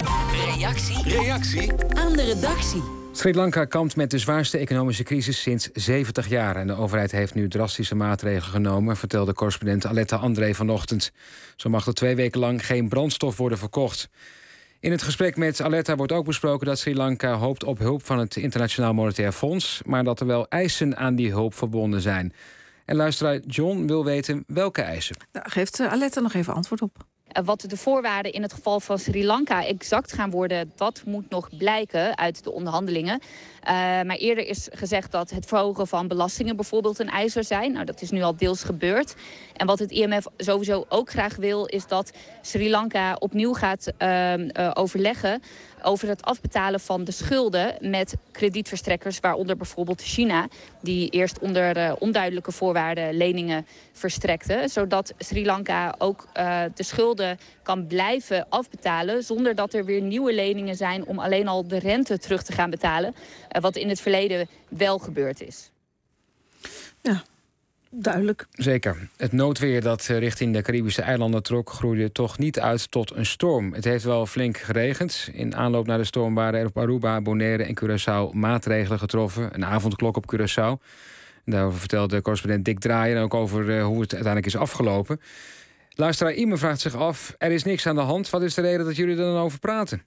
Reactie aan de redactie. Sri Lanka kampt met de zwaarste economische crisis sinds 70 jaar. En de overheid heeft nu drastische maatregelen genomen, vertelde correspondent Aletta André vanochtend. Zo mag er 2 weken lang geen brandstof worden verkocht. In het gesprek met Aletta wordt ook besproken dat Sri Lanka hoopt op hulp van het Internationaal Monetair Fonds, maar dat er wel eisen aan die hulp verbonden zijn. En luisteraar John wil weten welke eisen. Daar geeft Aletta nog even antwoord op. Wat de voorwaarden in het geval van Sri Lanka exact gaan worden, dat moet nog blijken uit de onderhandelingen. Maar eerder is gezegd dat het verhogen van belastingen bijvoorbeeld een eis zou zijn. Nou, dat is nu al deels gebeurd. En wat het IMF sowieso ook graag wil, is dat Sri Lanka opnieuw gaat overleggen over het afbetalen van de schulden met kredietverstrekkers, waaronder bijvoorbeeld China, die eerst onder onduidelijke voorwaarden leningen verstrekte, zodat Sri Lanka ook de schulden kan blijven afbetalen zonder dat er weer nieuwe leningen zijn om alleen al de rente terug te gaan betalen, wat in het verleden wel gebeurd is. Ja, duidelijk. Zeker. Het noodweer dat richting de Caribische eilanden trok, groeide toch niet uit tot een storm. Het heeft wel flink geregend. In aanloop naar de storm waren er op Aruba, Bonaire en Curaçao maatregelen getroffen. Een avondklok op Curaçao. Daarover vertelde correspondent Dick Draaier ook over hoe het uiteindelijk is afgelopen. Luisteraar Ime vraagt zich af, er is niks aan de hand. Wat is de reden dat jullie er dan over praten?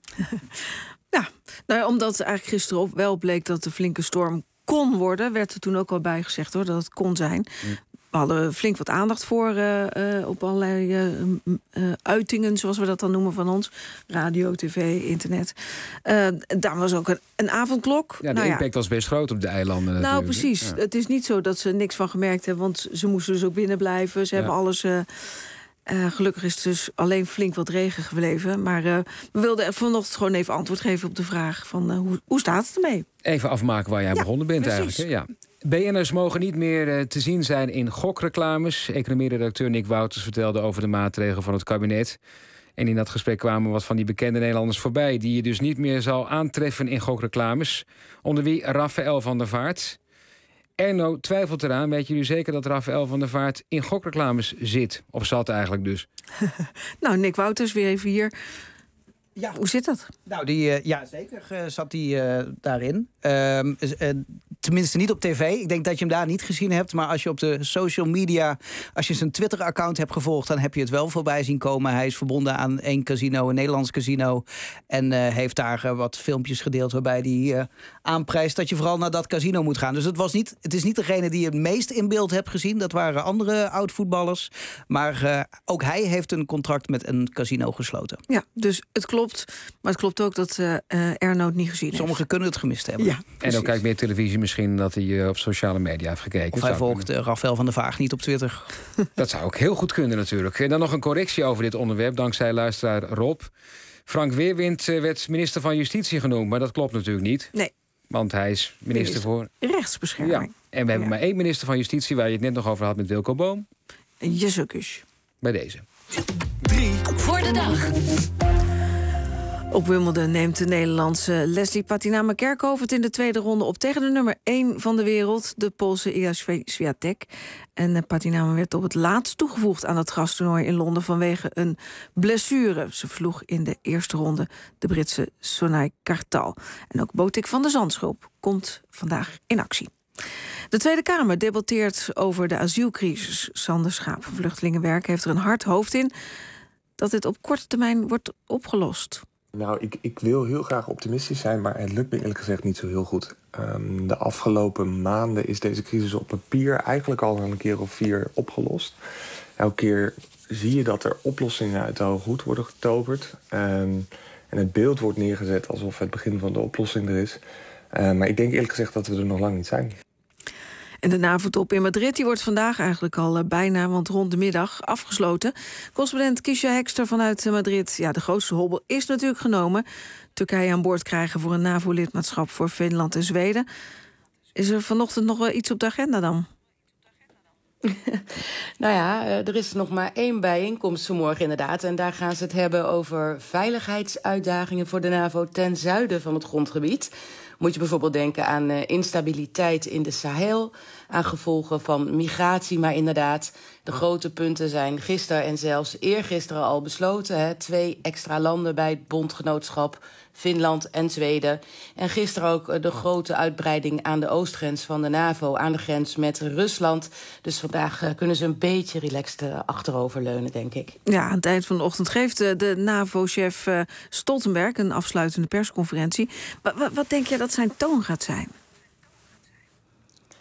Nou, omdat eigenlijk gisteren wel bleek dat het een flinke storm kon worden, werd er toen ook al bij gezegd hoor, dat het kon zijn. We hadden flink wat aandacht voor op allerlei uitingen, zoals we dat dan noemen van ons. Radio, tv, internet. Daar was ook een avondklok. Ja, de impact was best groot op de eilanden natuurlijk. Nou, precies. Ja. Het is niet zo dat ze niks van gemerkt hebben, want ze moesten dus ook binnen blijven. Ze hebben alles... gelukkig is dus alleen flink wat regen gebleven. Maar we wilden vanochtend gewoon even antwoord geven op de vraag van hoe staat het ermee? Even afmaken waar jij begonnen bent precies. eigenlijk. Hè? Ja. BN'ers mogen niet meer te zien zijn in gokreclames. Economie-redacteur Nick Wouters vertelde over de maatregelen van het kabinet. En in dat gesprek kwamen wat van die bekende Nederlanders voorbij, die je dus niet meer zal aantreffen in gokreclames. Onder wie Raphaël van der Vaart. Erno twijfelt eraan. Weet jullie zeker dat Raphaël van der Vaart in gokreclames zit? Of zat eigenlijk dus? Nou, Nick Wouters weer even hier. Ja. Hoe zit dat? Nou, zeker zat hij daarin. Tenminste niet op tv. Ik denk dat je hem daar niet gezien hebt. Maar als je op de social media, als je zijn Twitter-account hebt gevolgd, dan heb je het wel voorbij zien komen. Hij is verbonden aan één casino, een Nederlands casino. En heeft daar wat filmpjes gedeeld waarbij hij aanprijst dat je vooral naar dat casino moet gaan. Dus het is niet degene die je het meest in beeld hebt gezien. Dat waren andere oud-voetballers. Maar ook hij heeft een contract met een casino gesloten. Ja, dus het klopt. Maar het klopt ook dat Erno het niet gezien heeft. Sommigen kunnen het gemist hebben. Ja, en ook kijkt meer televisie misschien dat hij op sociale media heeft gekeken. Of hij volgt Raphaël van der Vaart niet op Twitter. Dat zou ook heel goed kunnen natuurlijk. En dan nog een correctie over dit onderwerp, dankzij luisteraar Rob. Frank Weerwind werd minister van Justitie genoemd, maar dat klopt natuurlijk niet. Nee. Want hij is minister voor rechtsbescherming. Ja. En we hebben maar één minister van Justitie, waar je het net nog over had met Wilco Boom. Jezus. Bij deze. 3 voor de dag. Op Wimbledon neemt de Nederlandse Leslie Patinama Kerkhoff het in de tweede ronde op tegen de nummer 1 van de wereld, de Poolse Iga Swiatek. En Patinama werd op het laatst toegevoegd aan het grastoernooi in Londen vanwege een blessure. Ze versloeg in de eerste ronde de Britse Sonay Kartal. En ook Botik van der Zandschulp komt vandaag in actie. De Tweede Kamer debatteert over de asielcrisis. Sander Schaap van Vluchtelingenwerk heeft er een hard hoofd in dat dit op korte termijn wordt opgelost. Nou, ik wil heel graag optimistisch zijn, maar het lukt me eerlijk gezegd niet zo heel goed. De afgelopen maanden is deze crisis op papier eigenlijk al een keer of 4 opgelost. Elke keer zie je dat er oplossingen uit de hoge hoed worden getoverd. En het beeld wordt neergezet alsof het begin van de oplossing er is. Maar ik denk eerlijk gezegd dat we er nog lang niet zijn. En de NAVO-top in Madrid die wordt vandaag eigenlijk al bijna, want rond de middag, afgesloten. Correspondent Kisha Hekster vanuit Madrid. Ja, de grootste hobbel is natuurlijk genomen. Turkije aan boord krijgen voor een NAVO-lidmaatschap voor Finland en Zweden. Is er vanochtend nog wel iets op de agenda dan? Nou ja, er is nog maar 1 bijeenkomst vanmorgen inderdaad. En daar gaan ze het hebben over veiligheidsuitdagingen voor de NAVO ten zuiden van het grondgebied. Moet je bijvoorbeeld denken aan instabiliteit in de Sahel, aan gevolgen van migratie. Maar inderdaad, de grote punten zijn gisteren en zelfs eergisteren al besloten. 2 extra landen bij het bondgenootschap, Finland en Zweden. En gisteren ook de grote uitbreiding aan de oostgrens van de NAVO, aan de grens met Rusland. Dus vandaag kunnen ze een beetje relaxed achteroverleunen, denk ik. Ja, aan het eind van de ochtend geeft de NAVO-chef Stoltenberg een afsluitende persconferentie. Wat denk jij dat zijn toon gaat zijn?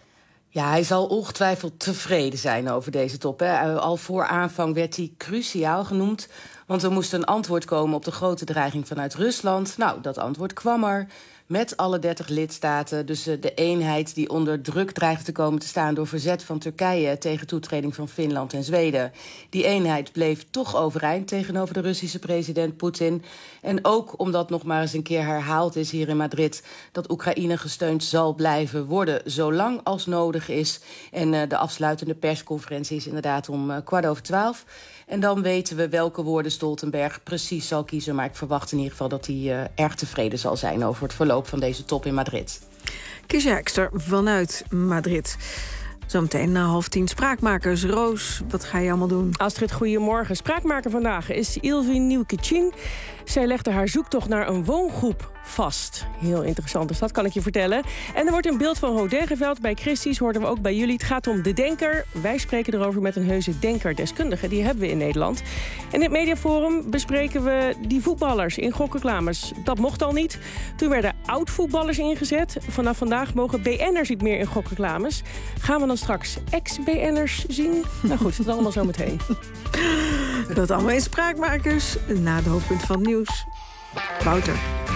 Ja, hij zal ongetwijfeld tevreden zijn over deze top. Hè. Al voor aanvang werd hij cruciaal genoemd. Want er moest een antwoord komen op de grote dreiging vanuit Rusland. Nou, dat antwoord kwam er. Met alle 30 lidstaten. Dus de eenheid die onder druk dreigde te komen te staan door verzet van Turkije tegen toetreding van Finland en Zweden. Die eenheid bleef toch overeind tegenover de Russische president Poetin. En ook omdat nog maar eens een keer herhaald is hier in Madrid dat Oekraïne gesteund zal blijven worden zolang als nodig is. En de afsluitende persconferentie is inderdaad om 11:15. En dan weten we welke woorden Stoltenberg precies zal kiezen. Maar ik verwacht in ieder geval dat hij erg tevreden zal zijn over het verloop van deze top in Madrid. Kiesja Ekster vanuit Madrid. Zometeen na 9:30 Spraakmakers. Roos, wat ga je allemaal doen? Astrid, goedemorgen. Spraakmaker vandaag is Ilvin Nieuwkicin. Zij legde haar zoektocht naar een woongroep vast. Heel interessant, dus dat kan ik je vertellen. En er wordt een beeld van Rodegeveld bij Christie's, hoorden we ook bij jullie. Het gaat om de denker. Wij spreken erover met een heuse denkerdeskundige. Die hebben we in Nederland. En in het mediaforum bespreken we die voetballers in gokreclames. Dat mocht al niet. Toen werden oud-voetballers ingezet. Vanaf vandaag mogen BN'ers niet meer in gokreclames. Gaan we dan straks ex-BN'ers zien? Nou goed, dat allemaal zo meteen. Dat allemaal in Spraakmakers. Na de hoofdpunt van het nieuws. Wouter.